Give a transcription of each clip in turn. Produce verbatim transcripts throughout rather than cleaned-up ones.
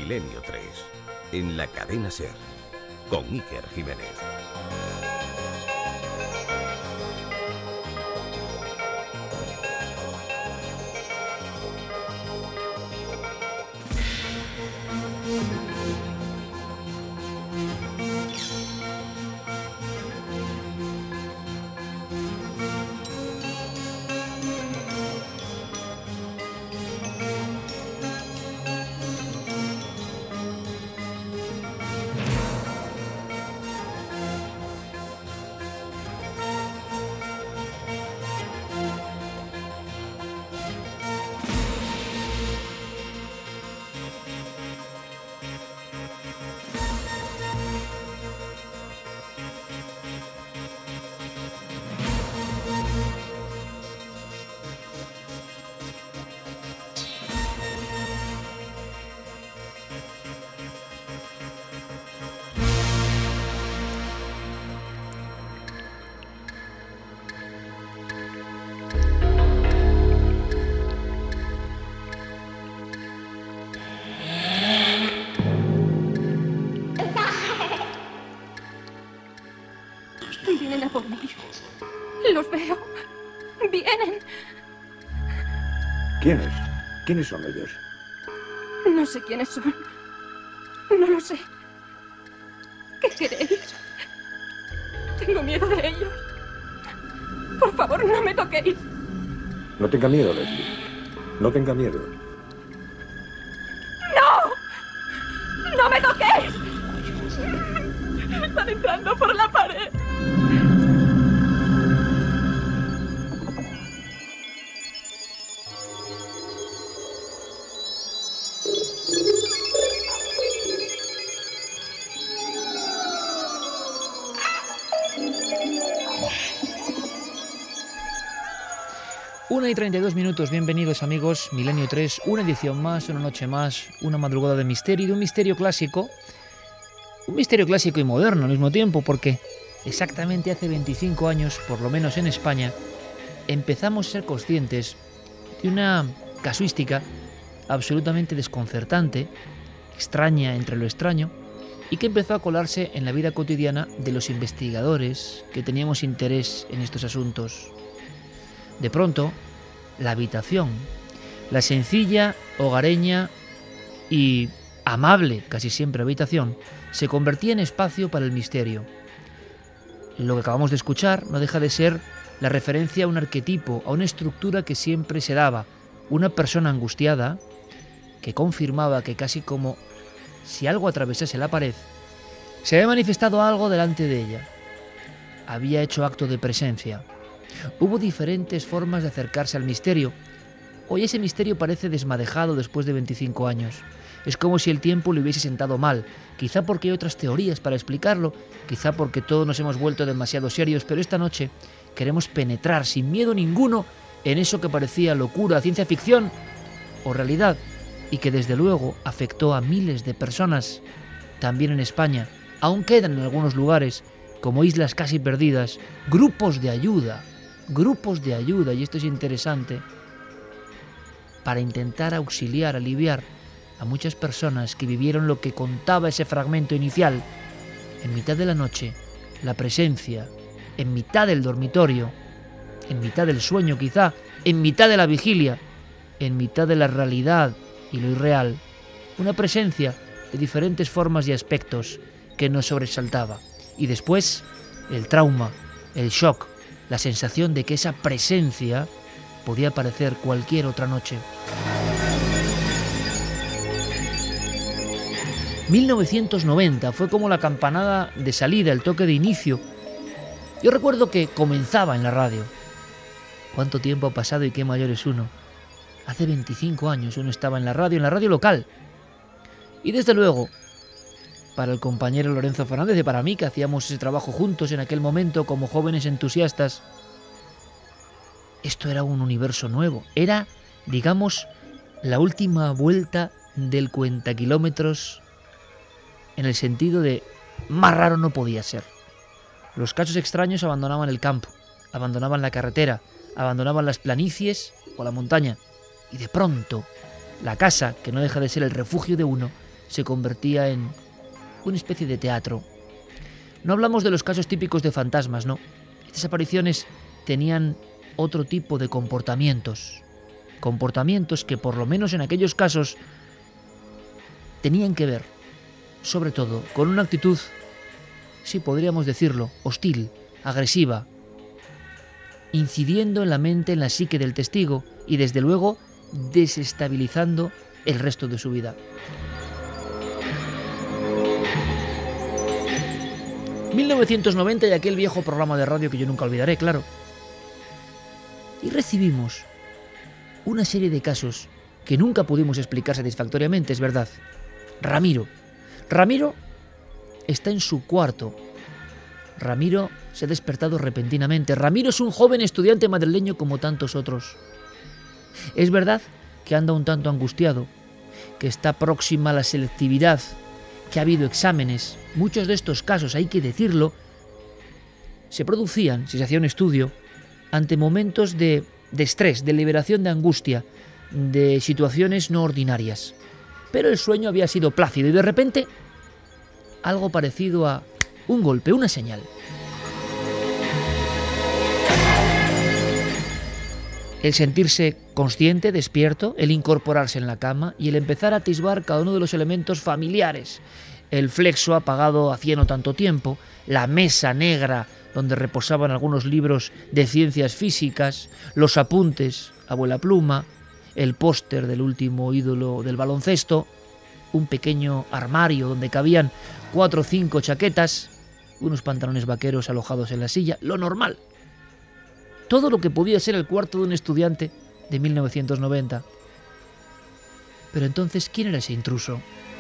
Milenio tres, en la cadena SER, con Iker Jiménez. Vienen a por mí. Los veo. Vienen. ¿Quiénes? ¿Quiénes son ellos? No sé quiénes son. No lo sé. ¿Qué queréis? Tengo miedo de ellos. Por favor, no me toquéis. No tenga miedo, Leslie. No tenga miedo. ¡No! ¡No me toquéis! Están entrando por la pared. una y treinta y dos minutos, bienvenidos amigos, Milenio tres, una edición más, una noche más, una madrugada de misterio, y de un misterio clásico, un misterio clásico y moderno al mismo tiempo, porque exactamente hace veinticinco años, por lo menos en España, empezamos a ser conscientes de una casuística absolutamente desconcertante, extraña entre lo extraño, y que empezó a colarse en la vida cotidiana de los investigadores que teníamos interés en estos asuntos. De pronto, la habitación, la sencilla, hogareña y amable, casi siempre habitación, se convertía en espacio para el misterio. Lo que acabamos de escuchar no deja de ser la referencia a un arquetipo, a una estructura que siempre se daba, una persona angustiada que confirmaba que casi como si algo atravesase la pared, se había manifestado algo delante de ella. Había hecho acto de presencia. Hubo diferentes formas de acercarse al misterio. Hoy ese misterio parece desmadejado después de veinticinco años. Es como si el tiempo le hubiese sentado mal, quizá porque hay otras teorías para explicarlo, quizá porque todos nos hemos vuelto demasiado serios, pero esta noche queremos penetrar sin miedo ninguno en eso que parecía locura, ciencia ficción o realidad, y que desde luego afectó a miles de personas, también en España. Aún quedan en algunos lugares, como islas casi perdidas, grupos de ayuda, grupos de ayuda, y esto es interesante, para intentar auxiliar, aliviar a muchas personas que vivieron lo que contaba ese fragmento inicial. En mitad de la noche, la presencia, en mitad del dormitorio, en mitad del sueño quizá, en mitad de la vigilia, en mitad de la realidad y lo irreal, una presencia de diferentes formas y aspectos que nos sobresaltaba. Y después, el trauma, el shock, la sensación de que esa presencia podía aparecer cualquier otra noche. mil novecientos noventa fue como la campanada de salida, el toque de inicio. Yo recuerdo que comenzaba en la radio. ¿Cuánto tiempo ha pasado y qué mayor es uno? Hace veinticinco años uno estaba en la radio, en la radio local. Y desde luego, para el compañero Lorenzo Fernández y para mí, que hacíamos ese trabajo juntos en aquel momento como jóvenes entusiastas, esto era un universo nuevo. Era, digamos, la última vuelta del cuentakilómetros, en el sentido de más raro no podía ser. Los casos extraños abandonaban el campo, abandonaban la carretera, abandonaban las planicies o la montaña, y de pronto la casa, que no deja de ser el refugio de uno, se convertía en una especie de teatro. No hablamos de los casos típicos de fantasmas, no. Estas apariciones tenían otro tipo de comportamientos. Comportamientos que, por lo menos en aquellos casos, tenían que ver, sobre todo, con una actitud, sí podríamos decirlo, hostil, agresiva, incidiendo en la mente, en la psique del testigo y, desde luego, desestabilizando el resto de su vida. mil novecientos noventa y aquel viejo programa de radio que yo nunca olvidaré, claro. Y recibimos una serie de casos que nunca pudimos explicar satisfactoriamente, es verdad. Ramiro. Ramiro está en su cuarto. Ramiro se ha despertado repentinamente. Ramiro es un joven estudiante madrileño como tantos otros. Es verdad que anda un tanto angustiado, que está próxima la selectividad, que ha habido exámenes. Muchos de estos casos, hay que decirlo, se producían, si se hacía un estudio, ante momentos de, de estrés, de liberación de angustia, de situaciones no ordinarias. Pero el sueño había sido plácido y de repente algo parecido a un golpe, una señal. El sentirse consciente, despierto, el incorporarse en la cama y el empezar a atisbar cada uno de los elementos familiares. El flexo apagado hacía no tanto tiempo, la mesa negra donde reposaban algunos libros de ciencias físicas, los apuntes, abuela pluma, el póster del último ídolo del baloncesto, un pequeño armario donde cabían cuatro o cinco chaquetas, unos pantalones vaqueros alojados en la silla, lo normal. Todo lo que podía ser el cuarto de un estudiante de mil novecientos noventa. Pero entonces, ¿quién era ese intruso?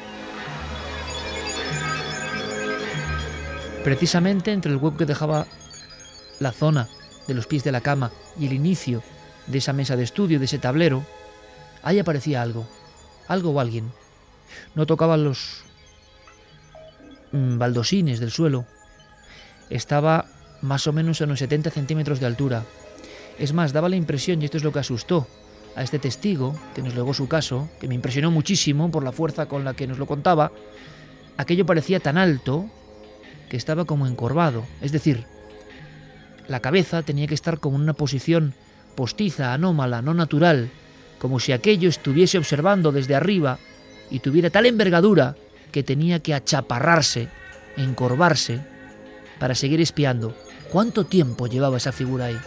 Precisamente entre el hueco que dejaba la zona de los pies de la cama y el inicio de esa mesa de estudio, de ese tablero, ahí aparecía algo, algo o alguien. No tocaba los mm, baldosines del suelo. Estaba más o menos a unos setenta centímetros de altura. Es más, daba la impresión, y esto es lo que asustó a este testigo, que nos legó su caso, que me impresionó muchísimo por la fuerza con la que nos lo contaba, aquello parecía tan alto que estaba como encorvado, es decir, la cabeza tenía que estar como en una posición postiza, anómala, no natural, como si aquello estuviese observando desde arriba y tuviera tal envergadura que tenía que achaparrarse, encorvarse, para seguir espiando. ¿Cuánto tiempo llevaba esa figura ahí?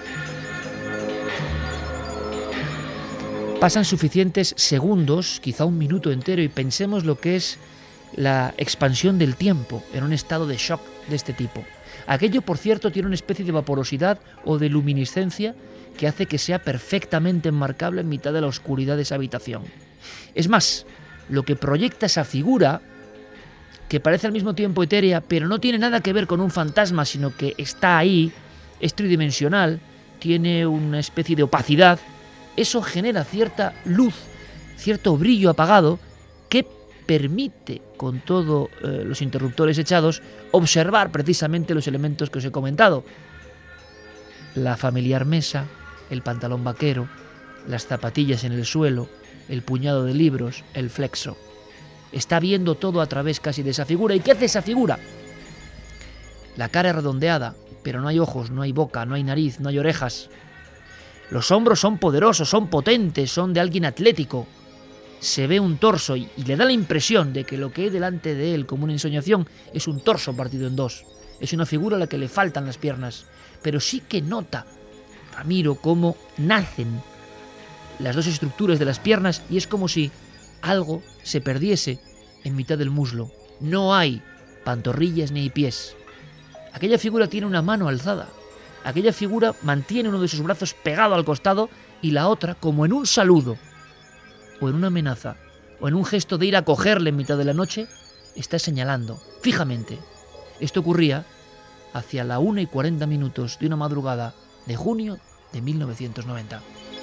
Pasan suficientes segundos, quizá un minuto entero, y pensemos lo que es la expansión del tiempo en un estado de shock de este tipo. Aquello, por cierto, tiene una especie de vaporosidad o de luminiscencia que hace que sea perfectamente enmarcable en mitad de la oscuridad de esa habitación. Es más, lo que proyecta esa figura, que parece al mismo tiempo etérea, pero no tiene nada que ver con un fantasma, sino que está ahí, es tridimensional, tiene una especie de opacidad, eso genera cierta luz, cierto brillo apagado, que permite, con todos eh, los interruptores echados, observar precisamente los elementos que os he comentado. La familiar mesa, el pantalón vaquero, las zapatillas en el suelo, el puñado de libros, el flexo. Está viendo todo a través casi de esa figura. ¿Y qué hace esa figura? La cara es redondeada, pero no hay ojos, no hay boca, no hay nariz, no hay orejas. Los hombros son poderosos, son potentes, son de alguien atlético. Se ve un torso y, y le da la impresión de que lo que hay delante de él como una ensoñación es un torso partido en dos. Es una figura a la que le faltan las piernas. Pero sí que nota Ramiro cómo nacen las dos estructuras de las piernas y es como si algo se perdiese en mitad del muslo. No hay pantorrillas ni hay pies. Aquella figura tiene una mano alzada. Aquella figura mantiene uno de sus brazos pegado al costado y la otra, como en un saludo, o en una amenaza, o en un gesto de ir a cogerle en mitad de la noche, está señalando fijamente. Esto ocurría hacia la una y cuarenta minutos de una madrugada de junio de mil novecientos noventa.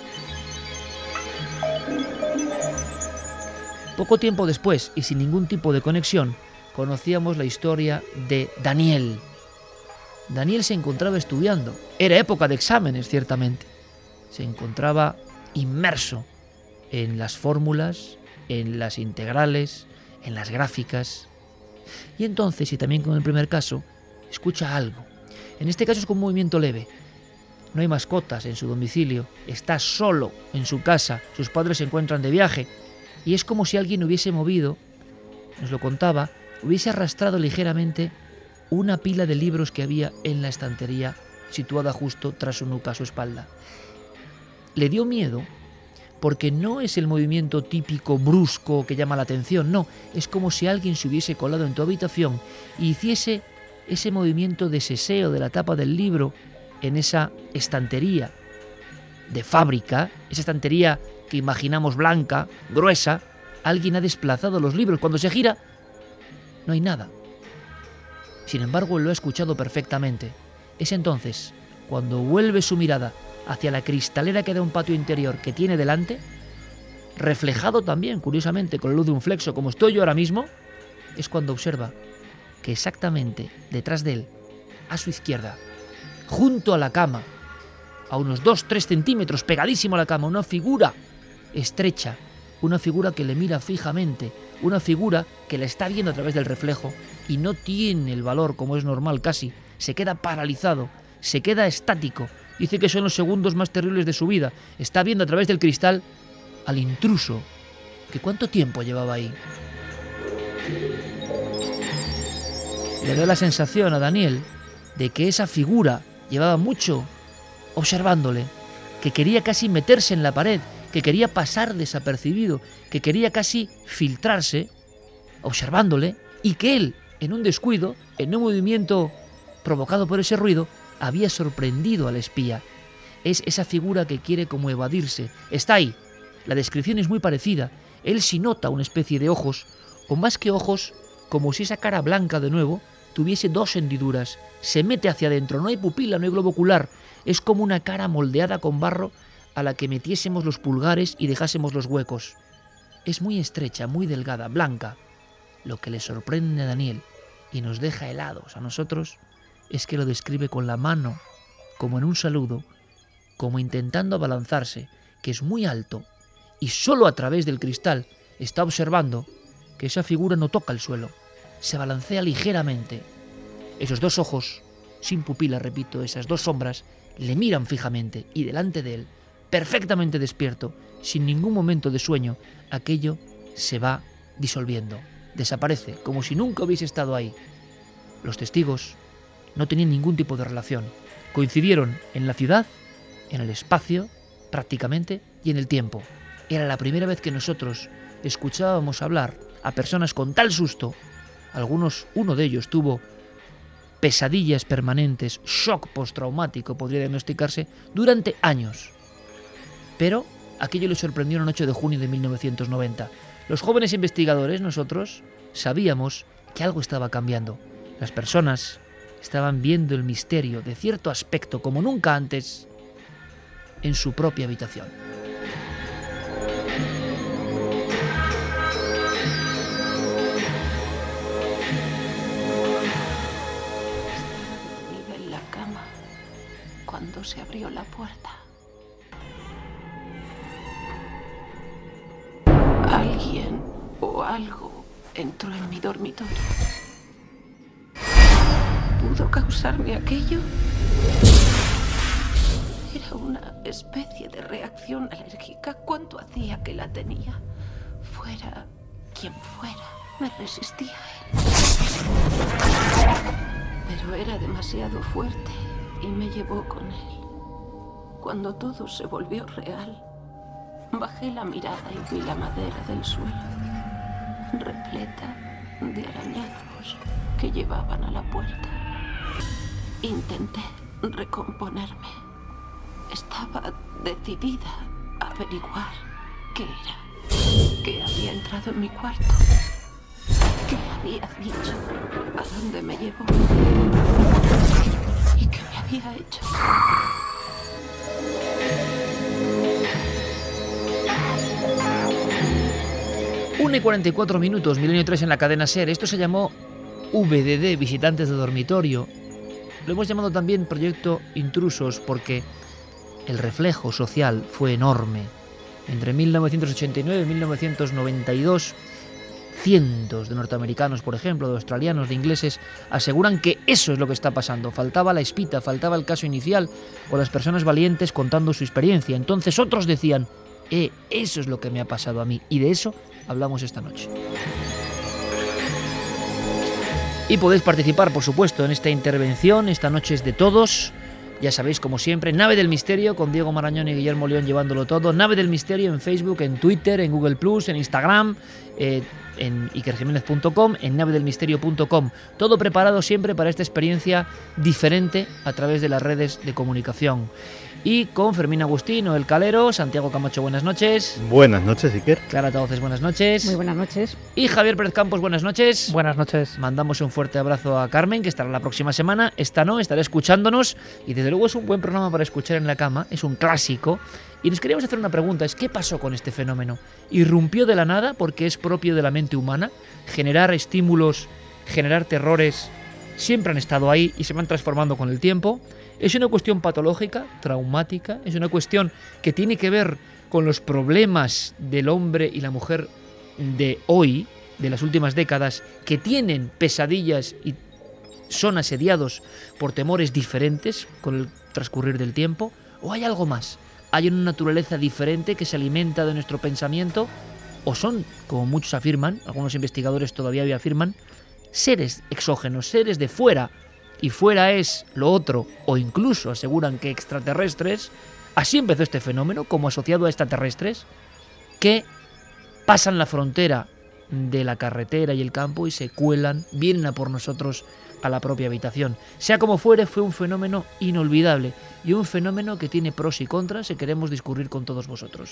Poco tiempo después, y sin ningún tipo de conexión, conocíamos la historia de Daniel. Daniel se encontraba estudiando. Era época de exámenes, ciertamente. Se encontraba inmerso en las fórmulas, en las integrales, en las gráficas. Y entonces, y también con el primer caso, escucha algo. En este caso es con un movimiento leve. No hay mascotas en su domicilio, está solo en su casa, sus padres se encuentran de viaje, y es como si alguien hubiese movido, nos lo contaba, hubiese arrastrado ligeramente una pila de libros que había en la estantería situada justo tras su nuca, a su espalda. Le dio miedo porque no es el movimiento típico brusco que llama la atención, no, es como si alguien se hubiese colado en tu habitación y hiciese ese movimiento de seseo de la tapa del libro en esa estantería de fábrica, esa estantería que imaginamos blanca, gruesa. Alguien ha desplazado los libros. Cuando se gira, no hay nada. Sin embargo, él lo ha escuchado perfectamente. Es entonces cuando vuelve su mirada hacia la cristalera que da un patio interior que tiene delante, reflejado también, curiosamente, con la luz de un flexo, como estoy yo ahora mismo, es cuando observa que exactamente detrás de él, a su izquierda, junto a la cama, a unos dos tres centímetros, pegadísimo a la cama, una figura estrecha, una figura que le mira fijamente, una figura que la está viendo a través del reflejo y no tiene el valor, como es normal casi, se queda paralizado, se queda estático. Dice que son los segundos más terribles de su vida. Está viendo a través del cristal al intruso, que cuánto tiempo llevaba ahí. Le da la sensación a Daniel de que esa figura llevaba mucho observándole, que quería casi meterse en la pared, que quería pasar desapercibido, que quería casi filtrarse, observándole, y que él, en un descuido, en un movimiento provocado por ese ruido, había sorprendido al espía. Es esa figura que quiere como evadirse. Está ahí. La descripción es muy parecida. Él sí nota una especie de ojos, o más que ojos, como si esa cara blanca de nuevo tuviese dos hendiduras. Se mete hacia adentro. No hay pupila, no hay globo ocular. Es como una cara moldeada con barro a la que metiésemos los pulgares y dejásemos los huecos. Es muy estrecha, muy delgada, blanca. Lo que le sorprende a Daniel y nos deja helados a nosotros es que lo describe con la mano, como en un saludo, como intentando abalanzarse, que es muy alto, y solo a través del cristal está observando que esa figura no toca el suelo, se balancea ligeramente. Esos dos ojos, sin pupila, repito, esas dos sombras, le miran fijamente, y delante de él, perfectamente despierto, sin ningún momento de sueño, aquello se va disolviendo, desaparece, como si nunca hubiese estado ahí. Los testigos no tenían ningún tipo de relación. Coincidieron en la ciudad, en el espacio, prácticamente, y en el tiempo. Era la primera vez que nosotros escuchábamos hablar a personas con tal susto. Algunos, uno de ellos tuvo pesadillas permanentes, shock postraumático podría diagnosticarse, durante años. Pero aquello le sorprendió en el ocho de junio de mil novecientos noventa. Los jóvenes investigadores, nosotros, sabíamos que algo estaba cambiando. Las personas estaban viendo el misterio de cierto aspecto como nunca antes en su propia habitación. Estaba dormida en la cama cuando se abrió la puerta. Alguien o algo entró en mi dormitorio. ¿Pudo causarme aquello? Era una especie de reacción alérgica. ¿Cuánto hacía que la tenía? Fuera quien fuera, me resistía a él. Pero era demasiado fuerte y me llevó con él. Cuando todo se volvió real, bajé la mirada y vi la madera del suelo, repleta de arañazos que llevaban a la puerta. Intenté recomponerme. Estaba decidida a averiguar qué era, qué había entrado en mi cuarto, qué había dicho, a dónde me llevó y qué me había hecho. una y cuarenta y cuatro minutos, Milenio tres en la cadena SER. Esto se llamó V D D, Visitantes de Dormitorio. Lo hemos llamado también Proyecto Intrusos porque el reflejo social fue enorme. Entre mil novecientos ochenta y nueve y mil novecientos noventa y dos, cientos de norteamericanos, por ejemplo, de australianos, de ingleses, aseguran que eso es lo que está pasando. Faltaba la espita, faltaba el caso inicial o las personas valientes contando su experiencia. Entonces otros decían, eh, eso es lo que me ha pasado a mí. Y de eso hablamos esta noche. Y podéis participar, por supuesto, en esta intervención. Esta noche es de todos. Ya sabéis, como siempre, Nave del Misterio con Diego Marañón y Guillermo León llevándolo todo. Nave del Misterio en Facebook, en Twitter, en Google plus, en Instagram, eh, en iker jiménez punto com, en nave del misterio punto com. Todo preparado siempre para esta experiencia diferente a través de las redes de comunicación. Y con Fermín Agustín, Noel Calero, Santiago Camacho, buenas noches. Buenas noches, Iker. Clara Tauces, buenas noches. Muy buenas noches. Y Javier Pérez Campos, buenas noches. Buenas noches. Mandamos un fuerte abrazo a Carmen, que estará la próxima semana. Esta no, estará escuchándonos. Y desde luego es un buen programa para escuchar en la cama, es un clásico. Y nos queríamos hacer una pregunta, es ¿qué pasó con este fenómeno? ¿Irrumpió de la nada porque es propio de la mente humana? ¿Generar estímulos, generar terrores, siempre han estado ahí y se van transformando con el tiempo? ¿Es una cuestión patológica, traumática? ¿Es una cuestión que tiene que ver con los problemas del hombre y la mujer de hoy, de las últimas décadas, que tienen pesadillas y son asediados por temores diferentes con el transcurrir del tiempo? ¿O hay algo más? ¿Hay una naturaleza diferente que se alimenta de nuestro pensamiento? ¿O son, como muchos afirman, algunos investigadores todavía hoy afirman, seres exógenos, seres de fuera? Y fuera es lo otro, o incluso aseguran que extraterrestres. Así empezó este fenómeno, como asociado a extraterrestres, que pasan la frontera de la carretera y el campo y se cuelan, vienen a por nosotros a la propia habitación. Sea como fuere, fue un fenómeno inolvidable y un fenómeno que tiene pros y contras y queremos discurrir con todos vosotros.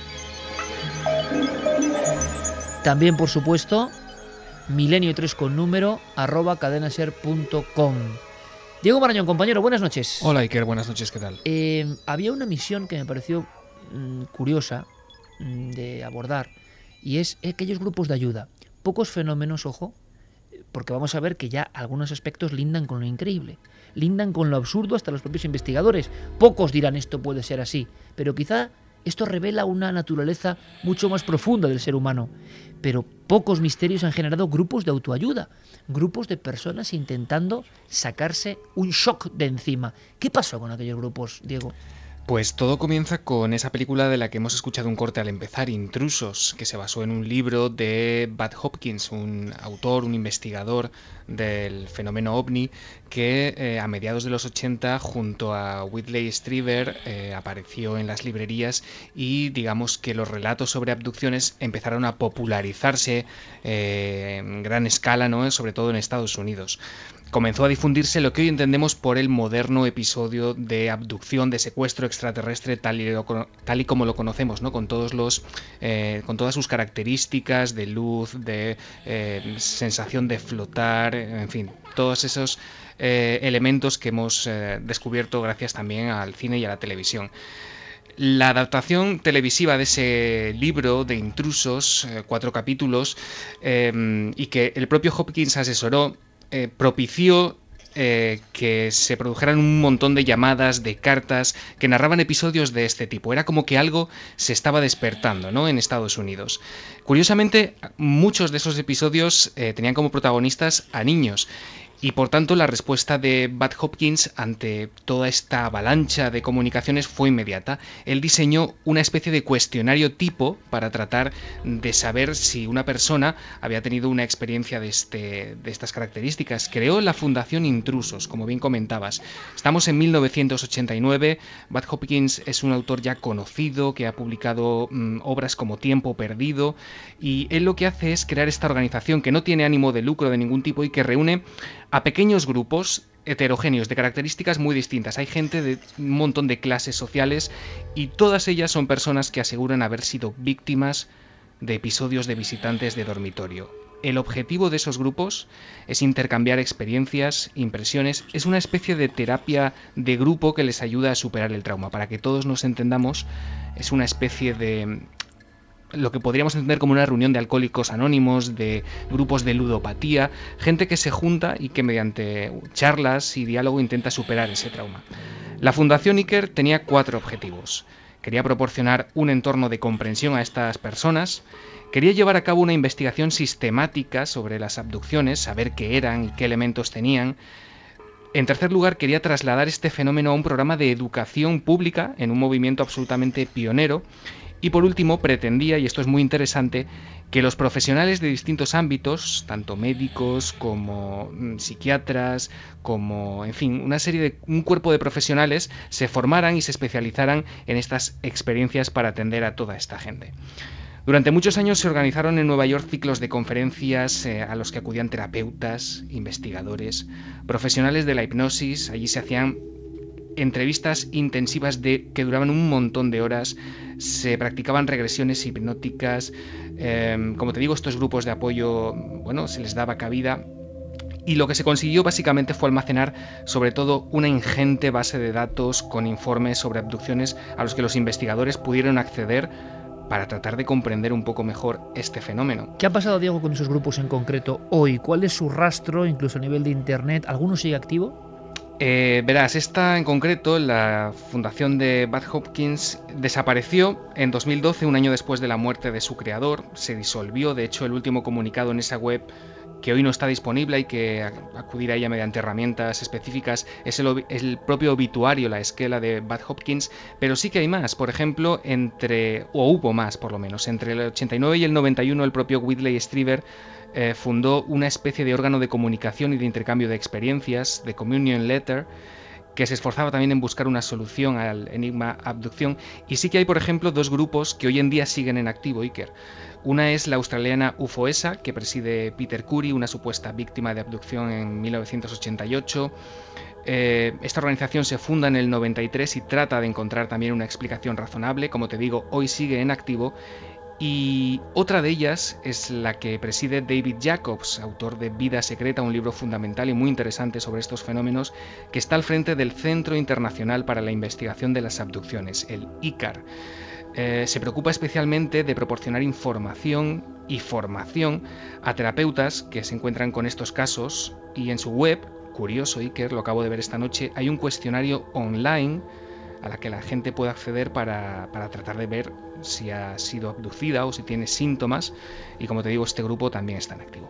También, por supuesto, milenio tres con número arroba cadenaser punto com. Diego Marañón, compañero, buenas noches. Hola, Iker, buenas noches, ¿qué tal? Eh, había una misión que me pareció mmm, curiosa mmm, de abordar, y es aquellos grupos de ayuda. Pocos fenómenos, ojo, porque vamos a ver que ya algunos aspectos lindan con lo increíble, lindan con lo absurdo hasta los propios investigadores. Pocos dirán esto puede ser así, pero quizá esto revela una naturaleza mucho más profunda del ser humano. Pero pocos misterios han generado grupos de autoayuda, grupos de personas intentando sacarse un shock de encima. ¿Qué pasó con aquellos grupos, Diego? Pues todo comienza con esa película de la que hemos escuchado un corte al empezar, Intrusos, que se basó en un libro de Bud Hopkins, un autor, un investigador del fenómeno ovni, que eh, a mediados de los ochenta, junto a Whitley Strieber, eh, apareció en las librerías y digamos que los relatos sobre abducciones empezaron a popularizarse eh, en gran escala, ¿no? Sobre todo en Estados Unidos. Comenzó a difundirse lo que hoy entendemos por el moderno episodio de abducción, de secuestro extraterrestre, tal y, lo, tal y como lo conocemos, ¿no? Con todos los, eh, con todas sus características de luz, de eh, sensación de flotar, en fin, todos esos eh, elementos que hemos eh, descubierto gracias también al cine y a la televisión. La adaptación televisiva de ese libro de Intrusos, eh, cuatro capítulos, eh, y que el propio Hopkins asesoró, Eh, propició eh, que se produjeran un montón de llamadas, de cartas que narraban episodios de este tipo. Era como que algo se estaba despertando, ¿no? En Estados Unidos. Curiosamente, muchos de esos episodios eh, tenían como protagonistas a niños. Y por tanto la respuesta de Bud Hopkins ante toda esta avalancha de comunicaciones fue inmediata. Él diseñó una especie de cuestionario tipo para tratar de saber si una persona había tenido una experiencia de, este, de estas características. Creó la Fundación Intrusos, como bien comentabas. Estamos en mil novecientos ochenta y nueve, Bud Hopkins es un autor ya conocido que ha publicado mmm, obras como Tiempo Perdido, y él lo que hace es crear esta organización que no tiene ánimo de lucro de ningún tipo y que reúne a pequeños grupos heterogéneos de características muy distintas. Hay gente de un montón de clases sociales y todas ellas son personas que aseguran haber sido víctimas de episodios de visitantes de dormitorio. El objetivo de esos grupos es intercambiar experiencias, impresiones, es una especie de terapia de grupo que les ayuda a superar el trauma. Para que todos nos entendamos, es una especie de lo que podríamos entender como una reunión de alcohólicos anónimos, de grupos de ludopatía, gente que se junta y que mediante charlas y diálogo intenta superar ese trauma. La Fundación Iker tenía cuatro objetivos: quería proporcionar un entorno de comprensión a estas personas, quería llevar a cabo una investigación sistemática sobre las abducciones, saber qué eran y qué elementos tenían. En tercer lugar, quería trasladar este fenómeno a un programa de educación pública en un movimiento absolutamente pionero. Y por último, pretendía, y esto es muy interesante, que los profesionales de distintos ámbitos, tanto médicos como psiquiatras, como, en fin, una serie de un cuerpo de profesionales se formaran y se especializaran en estas experiencias para atender a toda esta gente. Durante muchos años se organizaron en Nueva York ciclos de conferencias eh, a los que acudían terapeutas, investigadores, profesionales de la hipnosis. Allí se hacían entrevistas intensivas de, que duraban un montón de horas, se practicaban regresiones hipnóticas, eh, como te digo, estos grupos de apoyo, bueno, se les daba cabida. Y lo que se consiguió básicamente fue almacenar sobre todo una ingente base de datos con informes sobre abducciones a los que los investigadores pudieron acceder para tratar de comprender un poco mejor este fenómeno. ¿Qué ha pasado, Diego, con esos grupos en concreto hoy? ¿Cuál es su rastro, incluso a nivel de internet? ¿Alguno sigue activo? Eh, verás, esta en concreto, la fundación de Bad Hopkins, desapareció en dos mil doce, un año después de la muerte de su creador. Se disolvió. De hecho, el último comunicado en esa web, que hoy no está disponible, hay que acudir a ella mediante herramientas específicas, es el, el propio obituario, la esquela de Bad Hopkins, pero sí que hay más. Por ejemplo, entre, o hubo más por lo menos, entre el ochenta y nueve y el noventa y uno el propio Whitley Strieber eh, fundó una especie de órgano de comunicación y de intercambio de experiencias, de Communion Letter, que se esforzaba también en buscar una solución al enigma abducción. Y sí que hay, por ejemplo, dos grupos que hoy en día siguen en activo, Iker. Una es la australiana UFOESA, que preside Peter Curry, una supuesta víctima de abducción en mil novecientos ochenta y ocho. Eh, esta organización se funda en el noventa y tres y trata de encontrar también una explicación razonable. Como te digo, hoy sigue en activo. Y otra de ellas es la que preside David Jacobs, autor de Vida Secreta, un libro fundamental y muy interesante sobre estos fenómenos, que está al frente del Centro Internacional para la Investigación de las Abducciones, el I C A R. Eh, se preocupa especialmente de proporcionar información y formación a terapeutas que se encuentran con estos casos, y en su web, curioso Iker, lo acabo de ver esta noche, hay un cuestionario online a la que la gente puede acceder para, para tratar de ver si ha sido abducida o si tiene síntomas, y como te digo, este grupo también está en activo.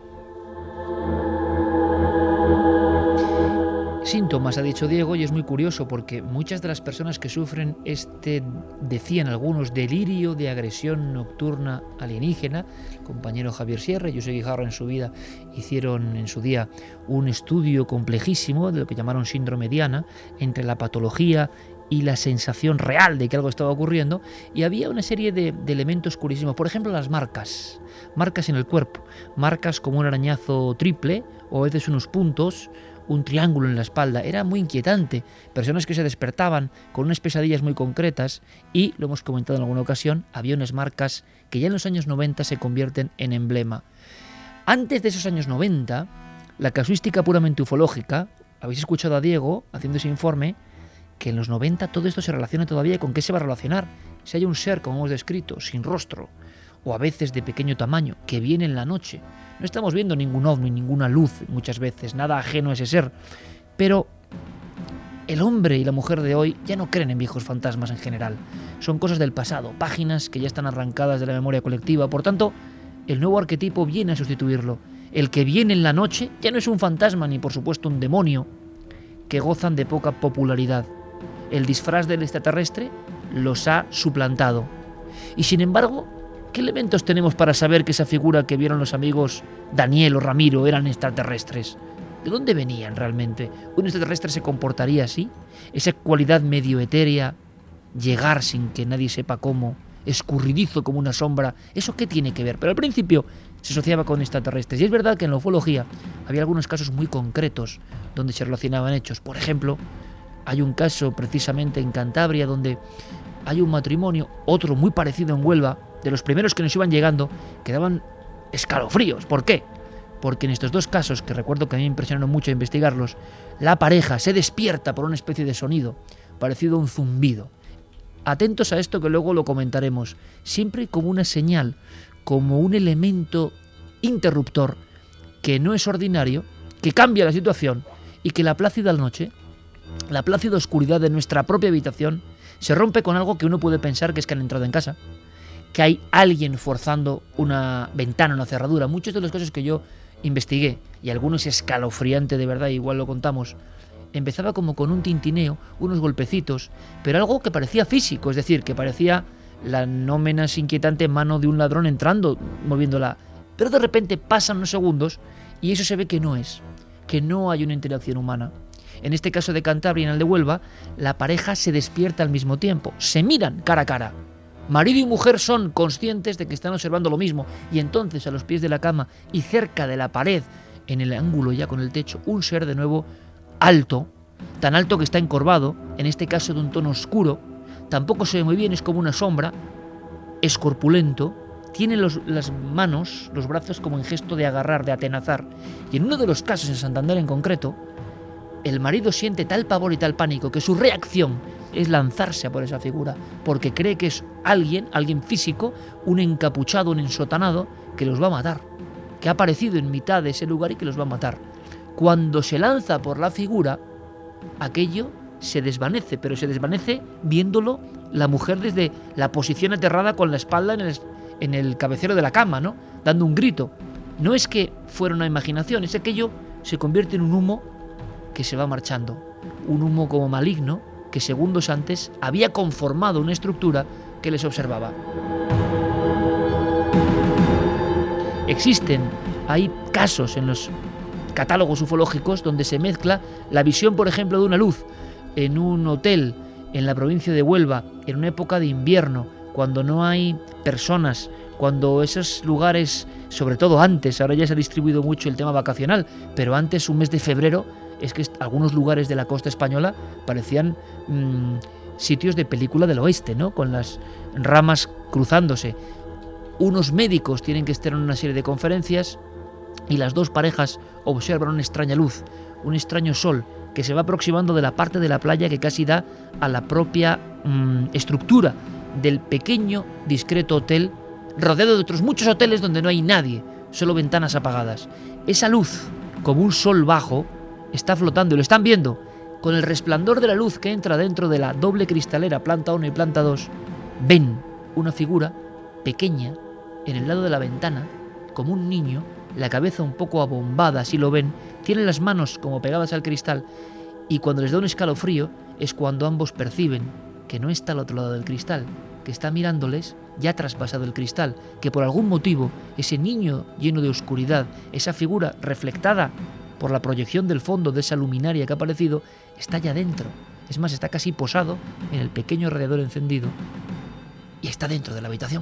Síntomas, ha dicho Diego, y es muy curioso porque muchas de las personas que sufren este, decían algunos, delirio de agresión nocturna alienígena, el compañero Javier Sierra y José Guijarro en su vida hicieron en su día un estudio complejísimo de lo que llamaron síndrome Diana, entre la patología y la sensación real de que algo estaba ocurriendo, y había una serie de, de elementos curísimos. Por ejemplo, las marcas, marcas en el cuerpo, marcas como un arañazo triple o a veces unos puntos, un triángulo en la espalda. Era muy inquietante. Personas que se despertaban con unas pesadillas muy concretas y, lo hemos comentado en alguna ocasión, había unas marcas que ya en los años noventa se convierten en emblema. Antes de esos años noventa, la casuística puramente ufológica, habéis escuchado a Diego haciendo ese informe, que en los noventa todo esto se relaciona todavía con qué se va a relacionar. Si hay un ser, como hemos descrito, sin rostro, o a veces de pequeño tamaño, que viene en la noche. No estamos viendo ningún ovni, ninguna luz muchas veces, nada ajeno a ese ser. Pero el hombre y la mujer de hoy ya no creen en viejos fantasmas en general. Son cosas del pasado, páginas que ya están arrancadas de la memoria colectiva. Por tanto, el nuevo arquetipo viene a sustituirlo. El que viene en la noche ya no es un fantasma ni por supuesto un demonio, que gozan de poca popularidad. El disfraz del extraterrestre los ha suplantado. Y sin embargo, ¿qué elementos tenemos para saber que esa figura que vieron los amigos Daniel o Ramiro eran extraterrestres? ¿De dónde venían realmente? ¿Un extraterrestre se comportaría así? Esa cualidad medio etérea, llegar sin que nadie sepa cómo, escurridizo como una sombra, ¿eso qué tiene que ver? Pero al principio se asociaba con extraterrestres. Y es verdad que en la ufología había algunos casos muy concretos donde se relacionaban hechos. Por ejemplo, hay un caso precisamente en Cantabria donde hay un matrimonio, otro muy parecido en Huelva, de los primeros que nos iban llegando, que daban escalofríos. ¿Por qué? Porque en estos dos casos, que recuerdo que a mí me impresionaron mucho investigarlos, la pareja se despierta por una especie de sonido parecido a un zumbido. Atentos a esto que luego lo comentaremos, siempre como una señal, como un elemento interruptor que no es ordinario, que cambia la situación y que la plácida noche, la plácida oscuridad de nuestra propia habitación Se rompe con algo que uno puede pensar que es que han entrado en casa, que hay alguien forzando una ventana, una cerradura. Muchos de los casos que yo investigué, y algunos escalofriante de verdad, igual lo contamos, empezaba como con un tintineo, unos golpecitos, pero algo que parecía físico, es decir, que parecía la no menos inquietante mano de un ladrón entrando, moviéndola. Pero de repente pasan unos segundos y eso se ve que no es, que no hay una interacción humana. En este caso de Cantabria y en el de Huelva, la pareja se despierta al mismo tiempo, se miran cara a cara. Marido y mujer son conscientes de que están observando lo mismo, y entonces a los pies de la cama y cerca de la pared, en el ángulo ya con el techo, un ser de nuevo alto, tan alto que está encorvado, en este caso de un tono oscuro, tampoco se ve muy bien, es como una sombra, es corpulento, tiene los, las manos, los brazos como en gesto de agarrar, de atenazar, y en uno de los casos en Santander en concreto, el marido siente tal pavor y tal pánico que su reacción es lanzarse a por esa figura, porque cree que es alguien, alguien físico, un encapuchado, un ensotanado, que los va a matar, que ha aparecido en mitad de ese lugar y que los va a matar. Cuando se lanza por la figura, aquello se desvanece, pero se desvanece viéndolo la mujer desde la posición aterrada con la espalda en el, en el cabecero de la cama, ¿no? Dando un grito. No es que fuera una imaginación, es que aquello se convierte en un humo que se va marchando. Un humo como maligno que segundos antes había conformado una estructura que les observaba. Existen, hay casos en los catálogos ufológicos donde se mezcla la visión, por ejemplo, de una luz en un hotel en la provincia de Huelva en una época de invierno, cuando no hay personas, cuando esos lugares, sobre todo antes, ahora ya se ha distribuido mucho el tema vacacional, pero antes, un mes de febrero, es que algunos lugares de la costa española parecían mmm, sitios de película del oeste, ¿no? Con las ramas cruzándose. Unos médicos tienen que estar en una serie de conferencias y las dos parejas observan una extraña luz, un extraño sol que se va aproximando de la parte de la playa que casi da a la propia mmm, estructura del pequeño, discreto hotel, rodeado de otros muchos hoteles donde no hay nadie, solo ventanas apagadas. Esa luz, como un sol bajo, está flotando y lo están viendo. Con el resplandor de la luz que entra dentro de la doble cristalera, planta uno y planta dos, ven una figura pequeña en el lado de la ventana, como un niño, la cabeza un poco abombada, así lo ven, tienen las manos como pegadas al cristal, y cuando les da un escalofrío es cuando ambos perciben que no está al otro lado del cristal, que está mirándoles ya traspasado el cristal, que por algún motivo ese niño lleno de oscuridad, esa figura reflectada por la proyección del fondo de esa luminaria que ha aparecido, está ya dentro. Es más, está casi posado en el pequeño radiador encendido y está dentro de la habitación.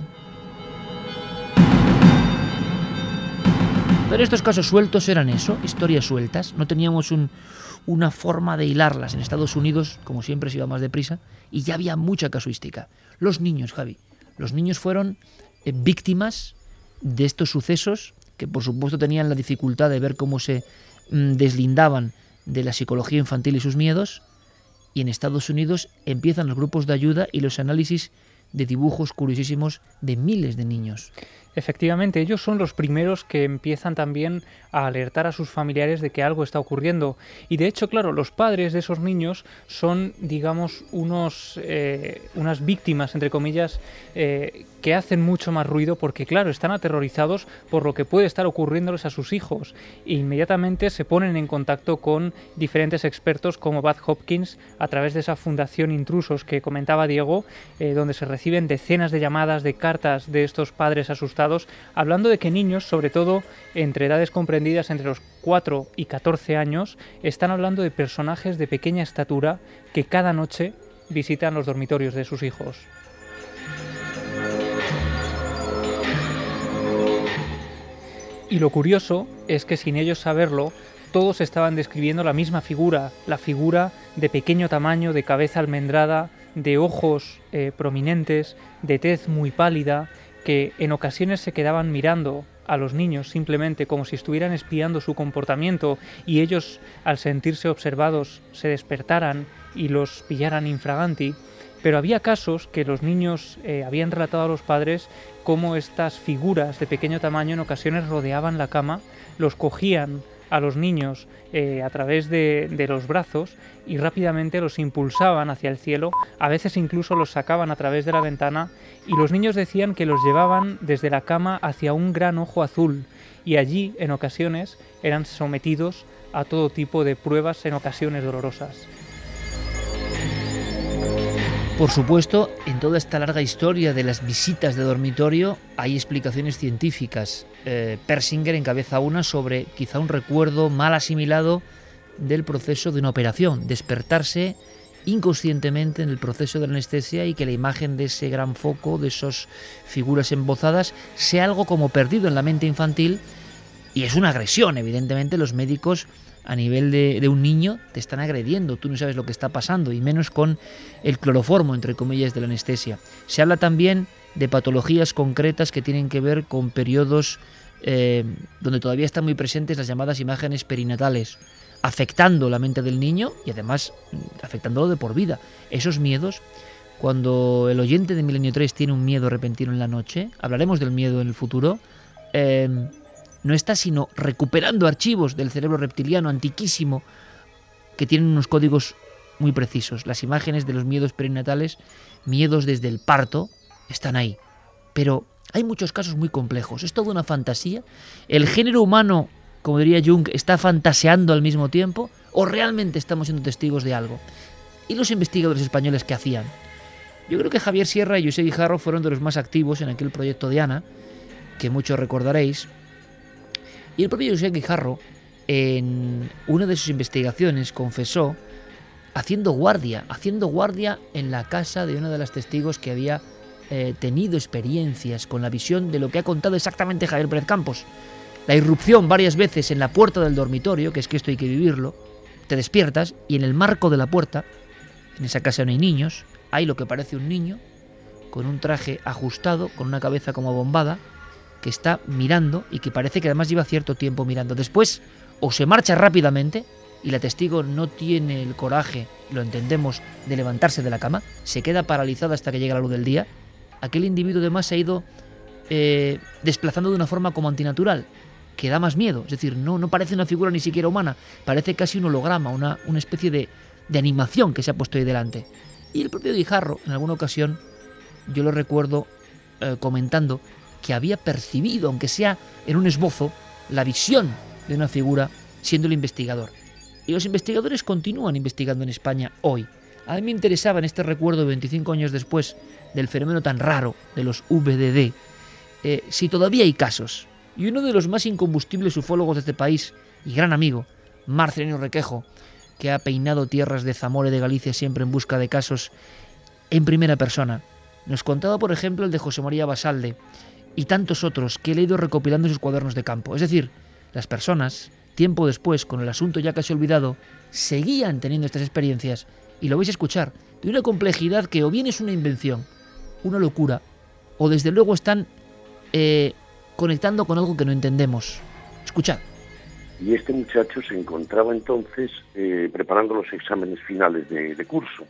Pero estos casos sueltos eran eso, historias sueltas. No teníamos un, una forma de hilarlas. En Estados Unidos, como siempre, se iba más deprisa y ya había mucha casuística. Los niños, Javi, los niños fueron eh, víctimas de estos sucesos que, por supuesto, tenían la dificultad de ver cómo se deslindaban de la psicología infantil y sus miedos, y en Estados Unidos empiezan los grupos de ayuda y los análisis de dibujos curiosísimos de miles de niños. Efectivamente, ellos son los primeros que empiezan también a alertar a sus familiares de que algo está ocurriendo. Y de hecho, claro, los padres de esos niños son, digamos, unos, eh, unas víctimas, entre comillas, eh, que hacen mucho más ruido porque, claro, están aterrorizados por lo que puede estar ocurriéndoles a sus hijos. E inmediatamente se ponen en contacto con diferentes expertos como Bad Hopkins a través de esa fundación Intrusos que comentaba Diego, eh, donde se reciben decenas de llamadas, de cartas de estos padres asustados, hablando de que niños, sobre todo entre edades comprendidas entre los cuatro y catorce años, están hablando de personajes de pequeña estatura que cada noche visitan los dormitorios de sus hijos. Y lo curioso es que sin ellos saberlo, todos estaban describiendo la misma figura, la figura de pequeño tamaño, de cabeza almendrada, de ojos eh, prominentes, de tez muy pálida, que en ocasiones se quedaban mirando a los niños simplemente como si estuvieran espiando su comportamiento y ellos, al sentirse observados, se despertaran y los pillaran infraganti. Pero había casos que los niños eh, habían relatado a los padres cómo estas figuras de pequeño tamaño en ocasiones rodeaban la cama, los cogían a los niños eh, a través de, de los brazos y rápidamente los impulsaban hacia el cielo, a veces incluso los sacaban a través de la ventana y los niños decían que los llevaban desde la cama hacia un gran ojo azul y allí en ocasiones eran sometidos a todo tipo de pruebas, en ocasiones dolorosas. Por supuesto, en toda esta larga historia de las visitas de dormitorio hay explicaciones científicas. Eh, Persinger encabeza una sobre quizá un recuerdo mal asimilado del proceso de una operación, despertarse inconscientemente en el proceso de la anestesia y que la imagen de ese gran foco, de esas figuras embozadas, sea algo como perdido en la mente infantil, y es una agresión. Evidentemente los médicos a nivel de, de un niño te están agrediendo, tú no sabes lo que está pasando, y menos con el cloroformo, entre comillas, de la anestesia. Se habla también de patologías concretas que tienen que ver con periodos eh, donde todavía están muy presentes las llamadas imágenes perinatales, afectando la mente del niño y además afectándolo de por vida. Esos miedos, cuando el oyente de Milenio tres tiene un miedo repentino en la noche, hablaremos del miedo en el futuro, eh, no está sino recuperando archivos del cerebro reptiliano antiquísimo que tienen unos códigos muy precisos. Las imágenes de los miedos perinatales, miedos desde el parto, están ahí. Pero hay muchos casos muy complejos. Es toda una fantasía. ¿El género humano, como diría Jung, está fantaseando al mismo tiempo? ¿O realmente estamos siendo testigos de algo? ¿Y los investigadores españoles qué hacían? Yo creo que Javier Sierra y José Guijarro fueron de los más activos en aquel proyecto Diana, que muchos recordaréis. Y el propio José Guijarro, en una de sus investigaciones, confesó haciendo guardia, haciendo guardia en la casa de una de las testigos que había eh, tenido experiencias con la visión de lo que ha contado exactamente Javier Pérez Campos. La irrupción varias veces en la puerta del dormitorio, que es que esto hay que vivirlo, te despiertas y en el marco de la puerta, en esa casa no hay niños, hay lo que parece un niño, con un traje ajustado, con una cabeza como abombada, que está mirando y que parece que además lleva cierto tiempo mirando. Después o se marcha rápidamente y la testigo no tiene el coraje, lo entendemos, de levantarse de la cama, se queda paralizada hasta que llega la luz del día. Aquel individuo además se ha ido eh, desplazando de una forma como antinatural, que da más miedo. Es decir, no, no parece una figura ni siquiera humana, parece casi un holograma, una, una especie de, de animación que se ha puesto ahí delante. Y el propio Guijarro, en alguna ocasión, yo lo recuerdo eh, comentando que había percibido, aunque sea en un esbozo, la visión de una figura siendo el investigador. Y los investigadores continúan investigando en España hoy. A mí me interesaba en este recuerdo veinticinco años después del fenómeno tan raro de los V D D, eh, si todavía hay casos. Y uno de los más incombustibles ufólogos de este país, y gran amigo, Marcelino Requejo, que ha peinado tierras de Zamora y de Galicia siempre en busca de casos en primera persona, nos contaba, por ejemplo, el de José María Basalde, y tantos otros que he leído recopilando en sus cuadernos de campo. Es decir, las personas, tiempo después, con el asunto ya casi olvidado, seguían teniendo estas experiencias, y lo vais a escuchar, de una complejidad que o bien es una invención, una locura, o desde luego están eh, conectando con algo que no entendemos. Escuchad. Y este muchacho se encontraba entonces eh, preparando los exámenes finales de, de curso.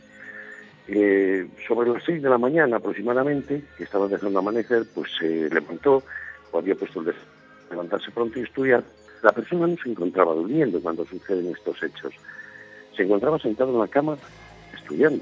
Eh, sobre las seis de la mañana aproximadamente, que estaba dejando amanecer, pues se levantó, o había puesto el de levantarse pronto y estudiar. La persona no se encontraba durmiendo cuando suceden estos hechos. Se encontraba sentado en la cama estudiando.